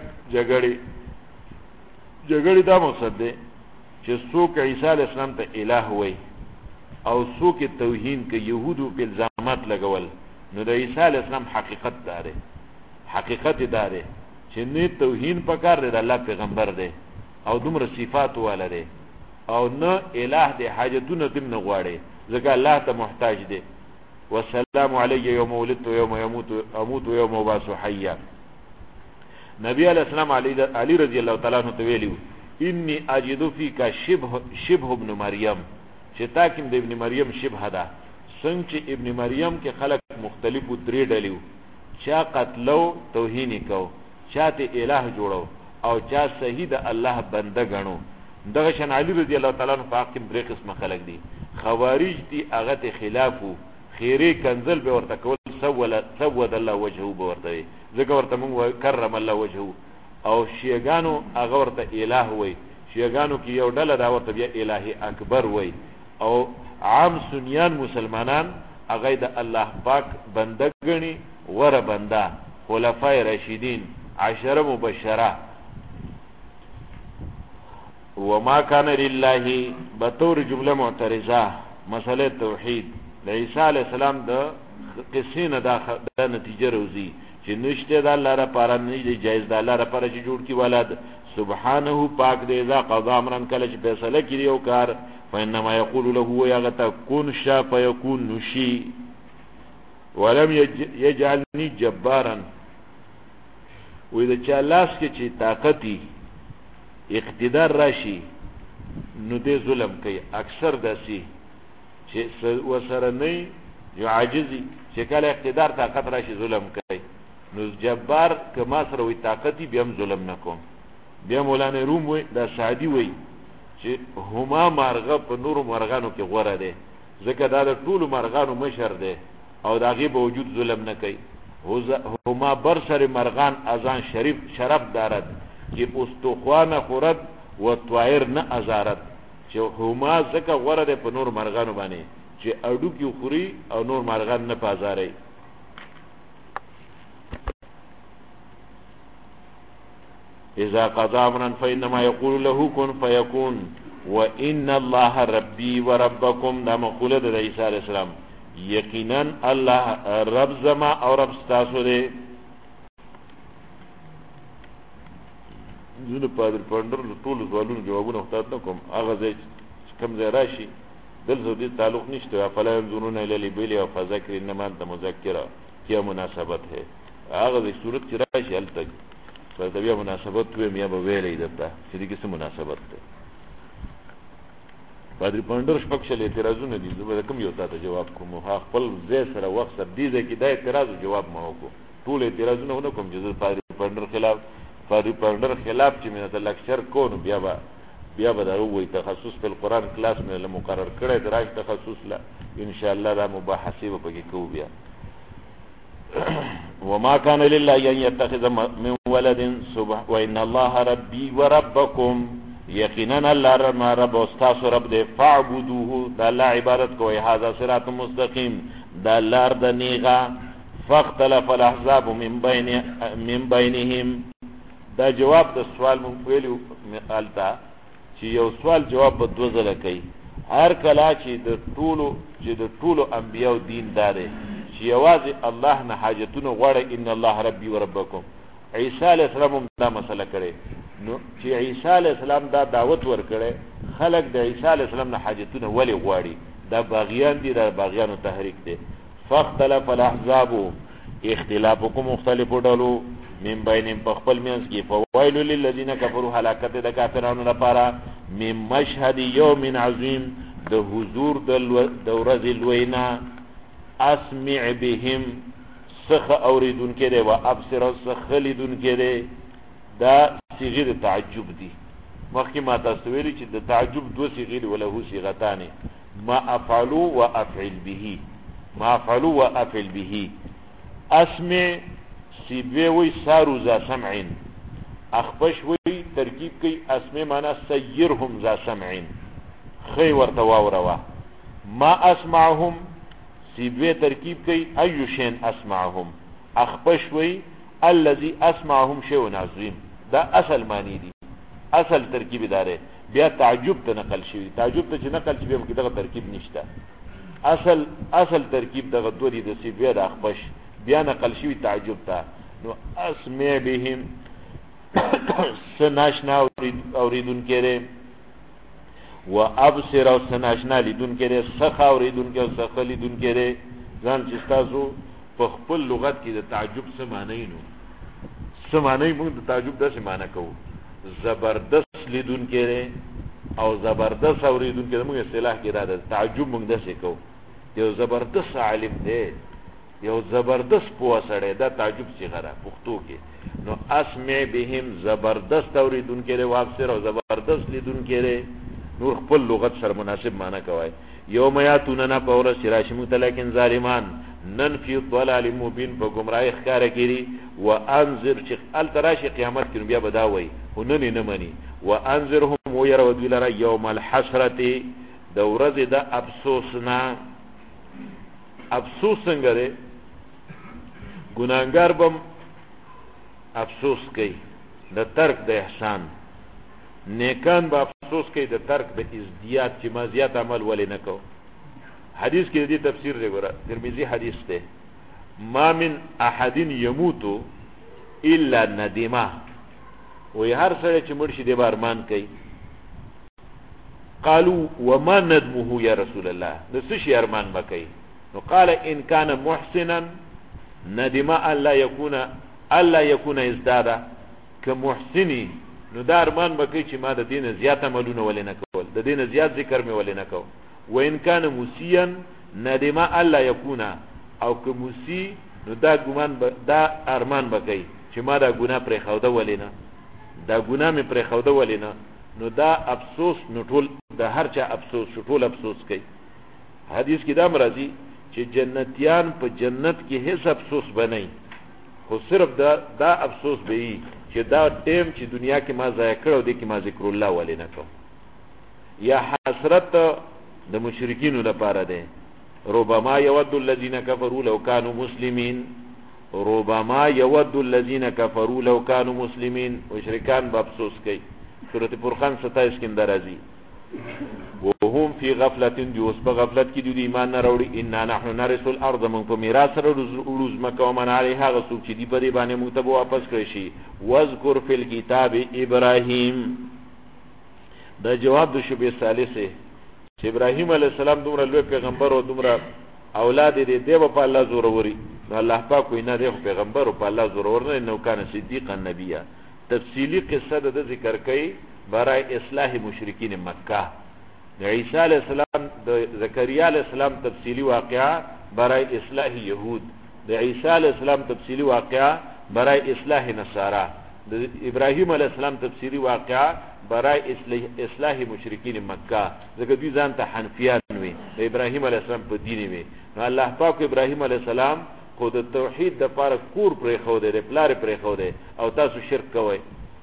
جګړه دا مقصد دی چې څوک عیسی علیه السلام ته الہ وای او څوک توهین کوي يهودو په الزامات لګول، نو د عیسی علیه السلام حقیقت داره چې نه توهین پکار دی، د الله پیغمبر دی او دومره صفات والا دی او نه الہ دی، حاجتونه تم نه غواړي ځکه الله ته محتاج دی. والسلام علی یوم ولدت یوم اموت یوم ابعث حیا نبی علیہ السلام علی رضی الله تعالی عنہ ته ویلو انی اجد فیک شبه ابن مریم، چې تاکیم د ابن مریم شبه ده. څنګه چې ابن مریم کې خلق مختلفو درې ډلې، چا قتلو توهین کو، چا ته الہ جوړو، او چا صحیح د الله بنده غنو. دغه شان علی رضی الله تعالی عنہ په حق درې قسم خلق دي. خوارج دي هغه ته خلافو خیره کنزل به ورته کول، سود الله وجهه به ورته ځکه ورته مونږ کرم الله وجهه. او شیعگانو هغه ورته الہ وای، شیعگانو کې یو ډله دا ورته بیا الہ اکبر وای. او عام سنیان مسلمانان هغه د الله پاک بنده غني، ور بنده، خلفای راشدین، عشره مبشره. وما كان لله بطور جمله معترضه مسئله توحید د عیسی علی السلام د قصینه د نتیجه روزي چې نشته د الله لپاره نه دی جایز د الله لپاره چې جوړ کی ولادت. سبحانه پاک دی، اذا قضا امرا کله چې فیصله کړي یو کار، فانما یقول له هو یغتا کن شا فیکون نشی. ولم یجعلنی جبارا، وې د چا لاس کې چې طاقتي اقتدار راشي نو دې ظلم کوي. اکثر داسي چې وسره نه یو عاجزي چې کله اقتدار طاقت راشي ظلم کوي. نو جبار کما سره وي طاقتي بیا هم ظلم نکوم. بیا مولانا روم وي دا سعدي وي چې هما مارغه په نور مرغانو کې غوړه ده، ځکه دا د ټولو مرغانو مشر ده او دا غي په وجود ظلم نه کوي. هما بر سر مرغان اذان شریف شرف دارد چې استخوانه خورد و طائر نه ازارت، چې هما ځکه غوړه ده په نور مرغانو باندې چې اډو کې خوري او نور مرغان نه پازاري. اذا قضى امرا فانما يقول له كن فيكون وان الله ربي وربكم. دا مقوله د عیسی علیہ السلام، یقینا الله رب زما او رب تاسو دی. زونه پادر پندر ټول سوالونو جوابونه وختات نکوم، هغه ځای کم ځای راشي دلته دې تعلق نشته. فلا ينظرون الى الابل فذكر انما انت مذكر، کیا مناسبت ہے هغه ځای صورت چې راشي الته په بیا مناسبت وي میا به ویلې دته چې دې څه مناسبت ده. پادر پندر شپږشل اعتراضونه دي، زه کوم یو تاسو جواب کوم. ها خپل ځای سره وخت سره دې ځکه دا اعتراض جواب ما وکړو. ټول اعتراضونه ونه کوم چې پادر پندر خلاف پندر خلاف چې مې د لیکچر کو نو بیا به دا وایي تخصص په قرآن کلاس مې له مقرر کړی دراج تخصص لا ان شاء الله دا مباحثه به پکې کوو بیا. وما كان لله ان يتخذ من ولد وان الله ربي وربكم، یقینا الله رب استاس رب دې فاعبدوه، دا الله عبادت کوي. هذا صراط مستقيم، دا لار د نیغه. فاختلف الاحزاب من بينهم، دا جواب د سوال مونږ ویلو مثالتا چې یو سوال جواب په دوه ځله کوي. هر کله چې د ټولو انبیاء دین داره چې یوازې الله نه حاجتونه غواړي، ان الله ربي وربكم. عیسی علیہ السلام هم دا مسله کړي، نو چې عیسی علیہ السلام دا دعوت ورکړي خلق د عیسی علیہ السلام نه حاجتونه ولې غواړي؟ دا باغیان دي، دا باغیانو تحریک دي. فاختلف الاحزاب، اختلافکم مختلف ډلو، من بینهم بخپل منس کی. فویل للذین کفروا، هلاکت د کافرانو لپاره. من مشهد یوم عظیم، د حضور د ورځ لوینا. اسمع بهم، سخ اوریدون کې دی، و ابصر سخ لیدون کې دی. دا صيغه د تعجب دي. مخکې ما تاسو ویلي چې د تعجب دوه صيغې دي، وله صيغتان، ما افعلوا وافعل به. ما افعلوا وافعل به. اسمع سیبوی وی سارو ذا سمعین، اخفش وی ترکیب کی اسمع مانا سیرهم ذا سمعین، خی ورطا واوروا. ما اسمعهم سیبوی ترکیب کی ایو شین اسمعهم، اخفش وی الذي اسمعهم شیون عظیم. دا اصل معنی دی، اصل ترکیب داره. بیا تعجب ته نقل شوی، تعجب ته چې نقل شوی هم کې دغه ترکیب نشته. اصل ترکیب دغه دوه دي، د سیبوی د اخفش، بیا نقل شوی تعجب ته. نو اسمع بهم، سناشنا اوریدون کړي، و ابصر او سناشنا لیدون کړي، سخ اوریدون کړي او سخ لیدون کړي. ځان چې تاسو په خپل لغت کې د تعجب څه معنی نو سمانه موږ د تعجب داسې معنی کوو زبردست لیدونکی دی او زبردست اوریدونکی دی. موږ اصطلاح کې دا ده تعجب موږ داسې کوو یو زبردست عالم دی یو زبردست پوه سړی، دا تعجب صیغه ده پښتو کې. نو اسمع بهم زبردست اوریدونکی دی، وابصر او زبردست لیدونکی دی. نور خپل لغت سره مناسب معنی کوي. یوم یاتوننا پورا شراشی متلکن ظالمان نن فی ضلال مبین په گمراهی ښکارا کړي. وانذر چې التراشی قیامت کې بیا بداوي هنن نه مني. وانذرهم ويروا دلرا یوم الحسرة د ورځې د افسوسنا. افسوس څنګه دی؟ ګناهګار بم افسوس کوي د ترک د احسان، نیکان به افسوس کوي د ترک د ازدیاد چې ما زیات عمل ولې نه کو. حدیث کې دې تفسیر دی ګوره، ترمذی حدیث ده ما من احد يموت الا ندما. وی هر سره چې مړ شي د ارمان کوي. قالوا وما ندمه يا رسول الله، د څه شي ارمان وکي؟ نو قال ان كان محسنا ندم الا يكون ازداد. که محسنی نو دا ارمان وکي چې ما د دین زیات عملونه ولې نه کول، د دین زیات ذکر مې ولې نه کو. وان كان مسيا ندم الا يكون، او که مسی نو دا ګمان دا ارمان وکي چې ما دا ګناه پرې خوده ولې نه، دا ګناه مې پرې خوده ولې نه. نو دا افسوس نو ټول د هر چا افسوس ټول افسوس کوي. حدیث کې دا مرضی چې جنتیان په جنت کې هیڅ افسوس بنئ، خو صرف دا افسوس به چې دا ټیم چې دنیا کې ما ضایع کړو دې کې ما ذکر الله ولې نه کوم. یا حسرت د مشرکینو لپاره ده. ربما يود الذين كفروا لو كانوا مسلمين، ربما يود الذين كفروا لو كانوا مسلمين. مشرکان به افسوس کوي. سورۃ فرقان 27 کې درازي وهم فی غفلت، جو په غفلت کې دي ایمان نه راوړي. ان نحن نرث الارض، من په میراث سره روز مکه او من علیها غصوب چې دی په دې باندې موږ ته واپس کړی شي. واذکر فی الكتاب ابراهیم، دا جواب د شبهه ثالثه چې ابراهیم علیه السلام دومره لوی پیغمبر او دومره اولاد دې دی په الله زور وري. الله پاک وینا دی پیغمبر او په الله زور ورنه نو کان صدیقا نبیا. تفصیلی قصه د ذکر کوي برای اصلاح مشرکین مکه. د عیسی علیہ السلام د زکریا علیہ السلام تفصیلی واقعا برای اصلاح یهود، د عیسی علیہ السلام تفصیلی واقعا برای اصلاح نصارا، د ابراهیم علیہ السلام تفصیلی واقعا برای اصلاح مشرکین مکه. ځکه دوی ځان ته حنفیان وي، د ابراهیم علیہ السلام په دین وي. نو الله پاک ابراهیم علیہ السلام خود توحید د پاره کور پرې خو دې پلار پرې خو دې او تاسو شرک کوئ.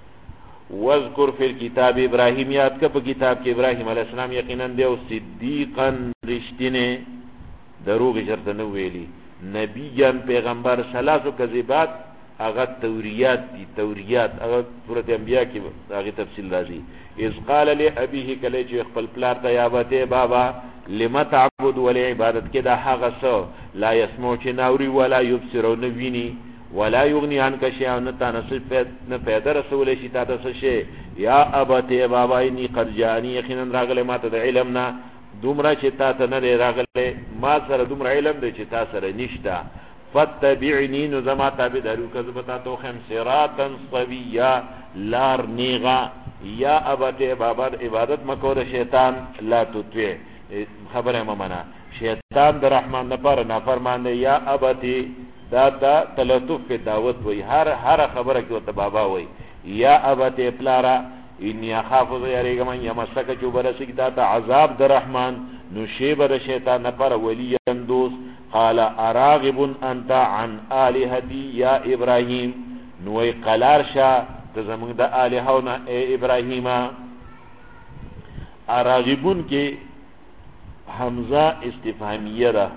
واذکر فی الكتاب ابراهیم، یاد کا په کتاب کې ابراهیم علیه السلام یقینا دی او صدیقا رښتینه، دروغ شرط نه ویلی. نبیان پیغمبر، ثلاثه کذبات هغه توریات دي. توریات هغه سورۃ انبیاء کې هغه تفصیل راځي. اذ قال لابيه، کله چې خپل پلار ته یابته بابا لم تعبد ولا عبادت کې دا هغه څه لا يسمع چې ناوري ولا يبصر نو ویني ولا یغنی عنک شیئا، نتا نه پیدا رسول شي تا ته شي. یا ابته بابا انی قد جانی، یقینا راغله ماته د علمنا دومره چې تا ته نه راغله، ما سره دومره علم دی چې تا سره نشته. فتبعنی، نو زما تابعدارو کذبتا تو خم صراطا سویا، لار نیغا. یا ابته بابا عبادت مکو د شیطان، لا تطیع، خبره ممنه شیطان د رحمان لپاره نافرمان دی. یا ابته دا تلطف په دعوت وای، هر خبره کې ته بابا وای. یا ابته پلارا انی اخاف یریګم یمسک چوبرسک دا عذاب در رحمان، نو شیبر شیطان پر ولی دوست. قال اراغب انت عن الہتی یا ابراهیم، نو قلار شا ته زمونږ د الہونه ای ابراهیم. اراغبون کې حمزه استفهامیه ده.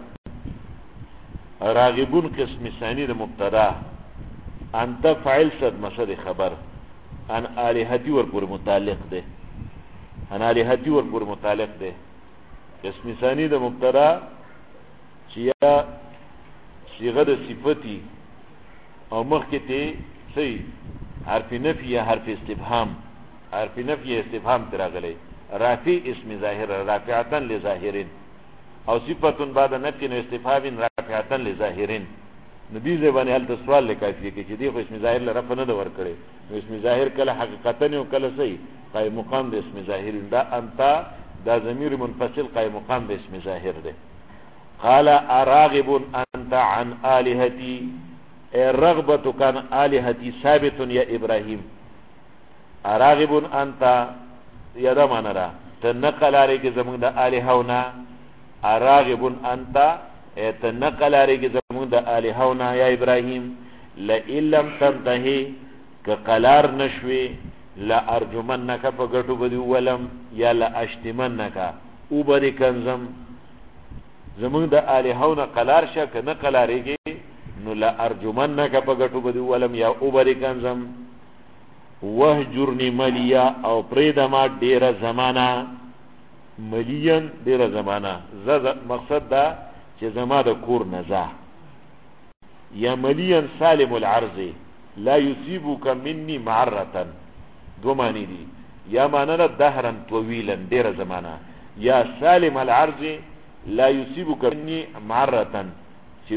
راغبون قسم ثانی د مبتدا، انت فاعل صد مصدر خبر، ان الہتی ور پر متعلق ده، ان الہتی ور پر متعلق ده. قسم ثانی د مبتدا چې صيغه د صفتی او مخکې ته صحیح حرف نفی یا حرف استفهام، حرف نفی استفهام تراغلی. رافع اسم ظاهر، رافعتن لظاهرین، او صفتن بعد نفی استفهام رافعتن لظاهرین. نو دې ځبانه هلته سوال لکافي کې چې دې خو اسم ظاهر لره په نه د ور کړي نو اسم ظاهر کله حقیقتا او کله صحیح قائم مقام د اسم ظاهر دا انت دا ضمیر منفصل قائم مقام د اسم ظاهر ده. قال اراغب انت عن الهتي الرغبه كان الهتي ثابت يا ابراهيم اراغب انت یدا معنا را تنقل عليك زمون د الهونا اراغب انت تنقل عليك زمون د الهونا يا ابراهيم لئن لم تنتهي كقلار نشوي لا ارجمنك فغټو بدی ولم یا لا اشتمنك او بری کنزم زمون د الهونا قلار شک نه قلاریږي نو لا ارجمنك فغټو بدی ولم یا او بری کنزم وهجرني مليا او پریدما ډیر زمانہ مليان ډیر زمانہ مقصد دا چې زما د کور نزا یا مليان سالم العرض لا يصيبك مني معرة دو معنی دي یا معنی دهرا طويلا ډیر زمانہ یا سالم العرض لا يصيبك مني معرة چې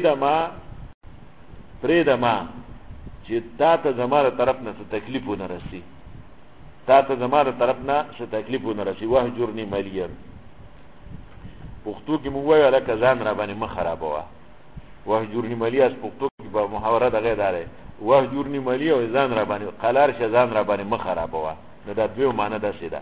پریدما چې تا ته زماره طرف نه څه تکلیف ونه رسی تا ته زماره طرف نه څه تکلیف ونه رسی وهجرني مليا پښتو کې مو وایو لکه ځان را باندې مخ خرابوه وهجرني مليا پښتو کې په محاوره دغه داره وهجرني مليا او ځان را باندې قلار شه ځان را باندې مخ خرابوه نو دا دوه معنی ده سیده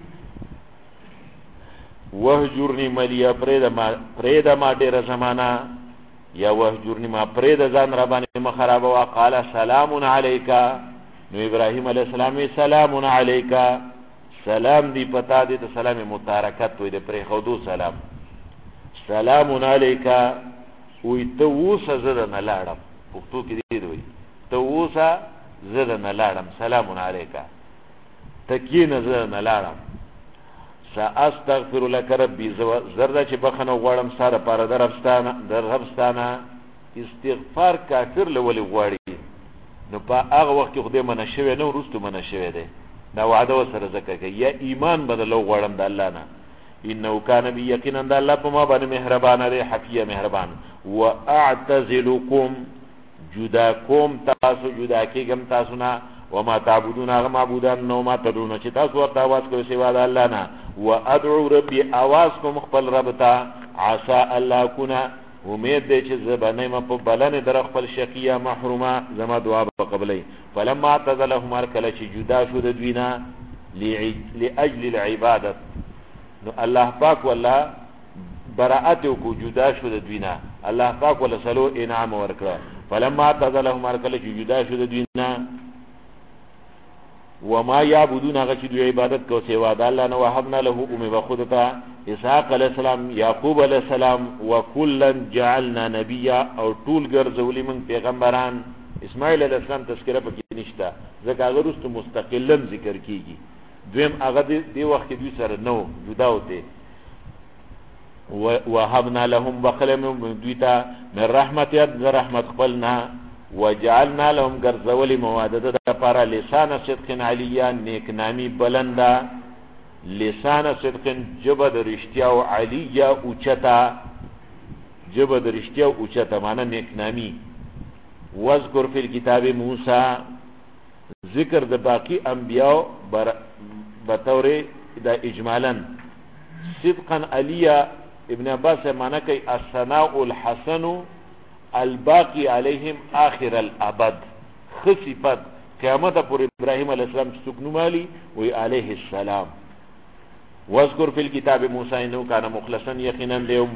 وهجرني مليا پریدما ډیر زمانہ یا وهجرني ما پرید ځان را باندې مخ خرابوه قال سلام عليك نو ابراهيم عليه السلام سلام عليك سلام دی پتا دی ته سلام متارکت وي د پرې خودو سلام عليك وي ته وسه زده نه لاړم پښتو کې دی وي ته وسه زده نه لاړم سلام عليك تکین زده نه لاړم ساستغفر لك ربي زردا چې بخنه غواړم ساره پاره دربستانه استغفار کافر لولي غواړي نو په هغه وخت کې خدای منه شوی نو رستو منه شوی دی دا وعده وسره ذکر کوي یا ایمان بدلو غواړم د الله نه انه کان بی یقینا د الله په ما باندې مهربان دی حفیه مهربان واعتزلکم جدا کوم تاسو جدا کېږم تاسو نه وما تعبدون هغه معبودان نو ما تدعون چې تاسو ورته आवाज کوئ سوا د الله نه وادعو ربي आवाज کوم خپل رب ته عسى الله كنا امید دې چې زبنه ما په بلنه در خپل شقیه محرومه زما دعا په قبلې فلما اعتزلهم اركل چې جدا شو د دوینا لاجل العبادت نو الله پاک والله براءت کو جدا شو د دوینا الله پاک ول سلو انعام ورکړه فلما اعتزلهم اركل چې جدا شو د دوینا وما يعبدون هغه چې دوی عبادت کو سوا د الله نه وهبنا له بخودتا اسحاق علیہ السلام یعقوب علیہ السلام وکلن جعلنا نبیا او ټول ګرځولې موږ پیغمبران اسماعیل علیہ السلام تذکرہ پکې نشته ځکه هغه رست مستقلا ذکر کیږي دویم هغه دی وخت دوی سره نو جدا وته وهبنا لهم بخلم دویتا من رحمت خپلنا وجعلنا لهم غرزولی موادده دا پارا لسان صدق علیا نیک نامی بلندا لسان صدق جبد رشتیا و علیا اوچتا جبد رشتیا و اوچتا مانا نیک نامی وذکر فی الكتاب موسی ذکر دا باقی انبیاء بطور دا اجمالا صدقا علیا ابن عباس مانا کئی الثناء الحسن الباقی علیہم آخر الابد خصفت قیامت پر ابراہیم علیہ السلام سکنو مالی وی علیہ السلام وذکر فی الكتاب موسی انہو کانا مخلصا یقینا دیو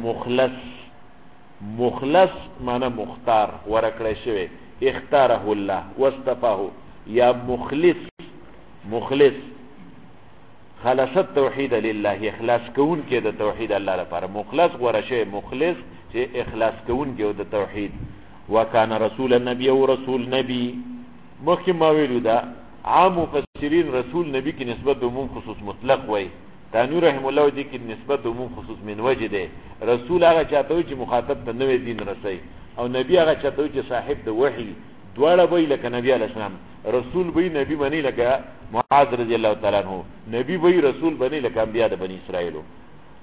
مخلص مانا مختار ورکڑے شوے اختارہ اللہ واستفاہو یا مخلص خلصت توحید للہ اخلاص کون کے دا توحید اللہ لپارا مخلص ورشوے مخلص چې اخلاص کوون کې د توحید وکانه رسول النبی او رسول نبی مخکې ما ویلو دا عام مفسرین رسول نبی کې نسبت د عموم خصوص مطلق وای تانوی رحم الله دې کې نسبت د عموم خصوص من وجه ده رسول هغه چاته چې مخاطب ته نوې دین رسي او نبی هغه چاته چې صاحب د وحی دواړه وی لکه نبی علی السلام رسول وی نبی باندې لکه معاذ رضی الله تعالی عنہ نبی وی رسول باندې لکه انبیاء د بنی اسرائیل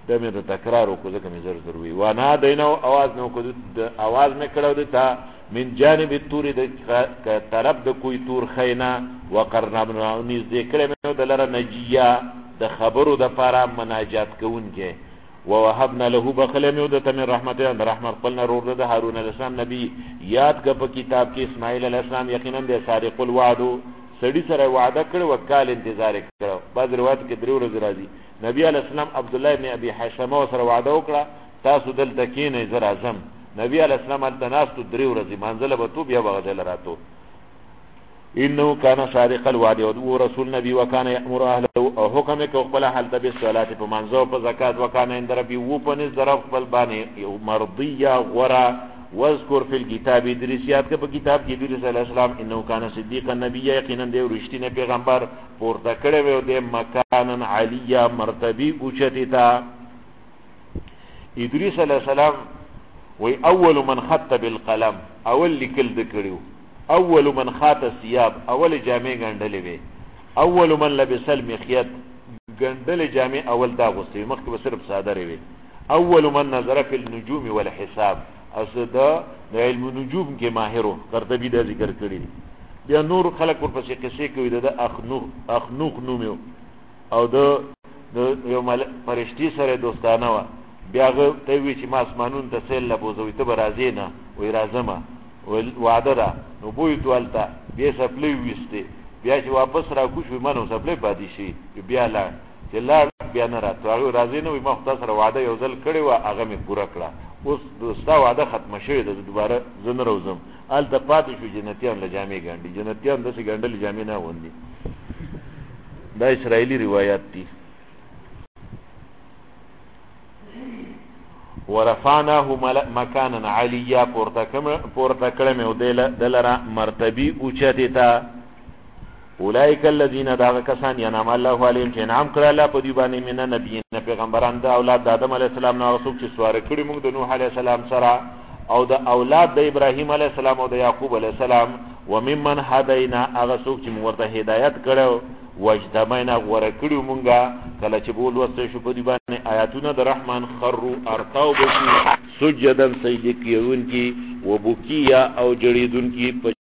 د مې تکرار وکړو ځکه مې زر زر وی وانا دینو आवाज نو کو د आवाज مې کړو د تا من جانب التور د طرف د کوی تور خینا وقرنا بن نږدې کړم نو د لره نجیا د خبرو د پاره مناجات کوونکې ووهبنا له بخلم یود تم رحمته رحمت قلنا رور د هارون علیہ السلام نبی یاد ک په کتاب کې اسماعیل علیہ السلام یقینا د صادق الوعد سړی سره وعده کړ وکال انتظار کړ بعض روایت کې درو ورځې راځي نبی علیہ السلام عبد الله بن ابي حشمه سره وعده وکړه تاسو دلته کینې زر اعظم نبی علیہ السلام التناس درو ورځې منزله به تو بیا بغدل راتو انه كان صادق الوعد ورسول نبي وكان يأمر اهله او حکم کو خپل حالت به صلات په منځو په زکات وکانه اند ربي و پنځ درف خپل باندې مرضيه غرا واذكر في الكتاب ادريسيات کې په کتاب کې ادریس علیه السلام انه كان صديقا نبي یقینا دی ورشتنه پیغمبر پورته کړي و د مکانن علیا مرتبه اوچته تا ادریس علیه السلام وی اول من خط بالقلم اول لیکل دکړو اول من خات الثياب اول جامع غندلې وي اول من لبس المخيط غندلې جامع اول دا غوستي مخکې به صرف صادره وي اول من نظر في النجوم والحساب اسدا د علم النجوم کې ماهرو قرطبي دا ذکر کړی بیا نور خلق ورپسې قصې کوي د اخنوخ نومو او د یو فرشتي سره دوستانه و بیا ته وی چې ما اسمانون ته سیل لبوزوي ته راځي نه وای راځم وعده را نو بوې توالتا بیا سپلې وسته بیا چې واپس را کو شو منو سپلې پاتې شي بیا لا چې لا بیا نه راته هغه راځي نو ما خاطر وعده یو ځل کړی و هغه مې پوره کړه اوس دوستا وعده ختم شوه د دوباره زنه روزم ال د پاتې شو جنتیان لجامې ګاندي جنتیان د څه ګاندل جامې نه وندي دا اسرائیلی روایت دي ورفعناه مکانا علیا پورته کړم او دلرا مرتبه اوچته تا اولئک الذین داغ کسان ینعم الله علیهم چې انعام کړ الله په دی باندې من نبیین پیغمبران د اولاد د آدم علیه السلام نو څوک چې سوار کړي موږ د نوح علیه السلام سره او د اولاد د ابراهیم علیه السلام او د یعقوب علیه السلام وممن هدینا هغه څوک چې موږ ورته هدایت کړو وجدماینا ورکړو مونږه کله چې بول وسته شو په دی باندې آیاتونه د رحمان خروا ارتاو بکی سجدن سجدی کیون کی وبکیا او جړیدون کی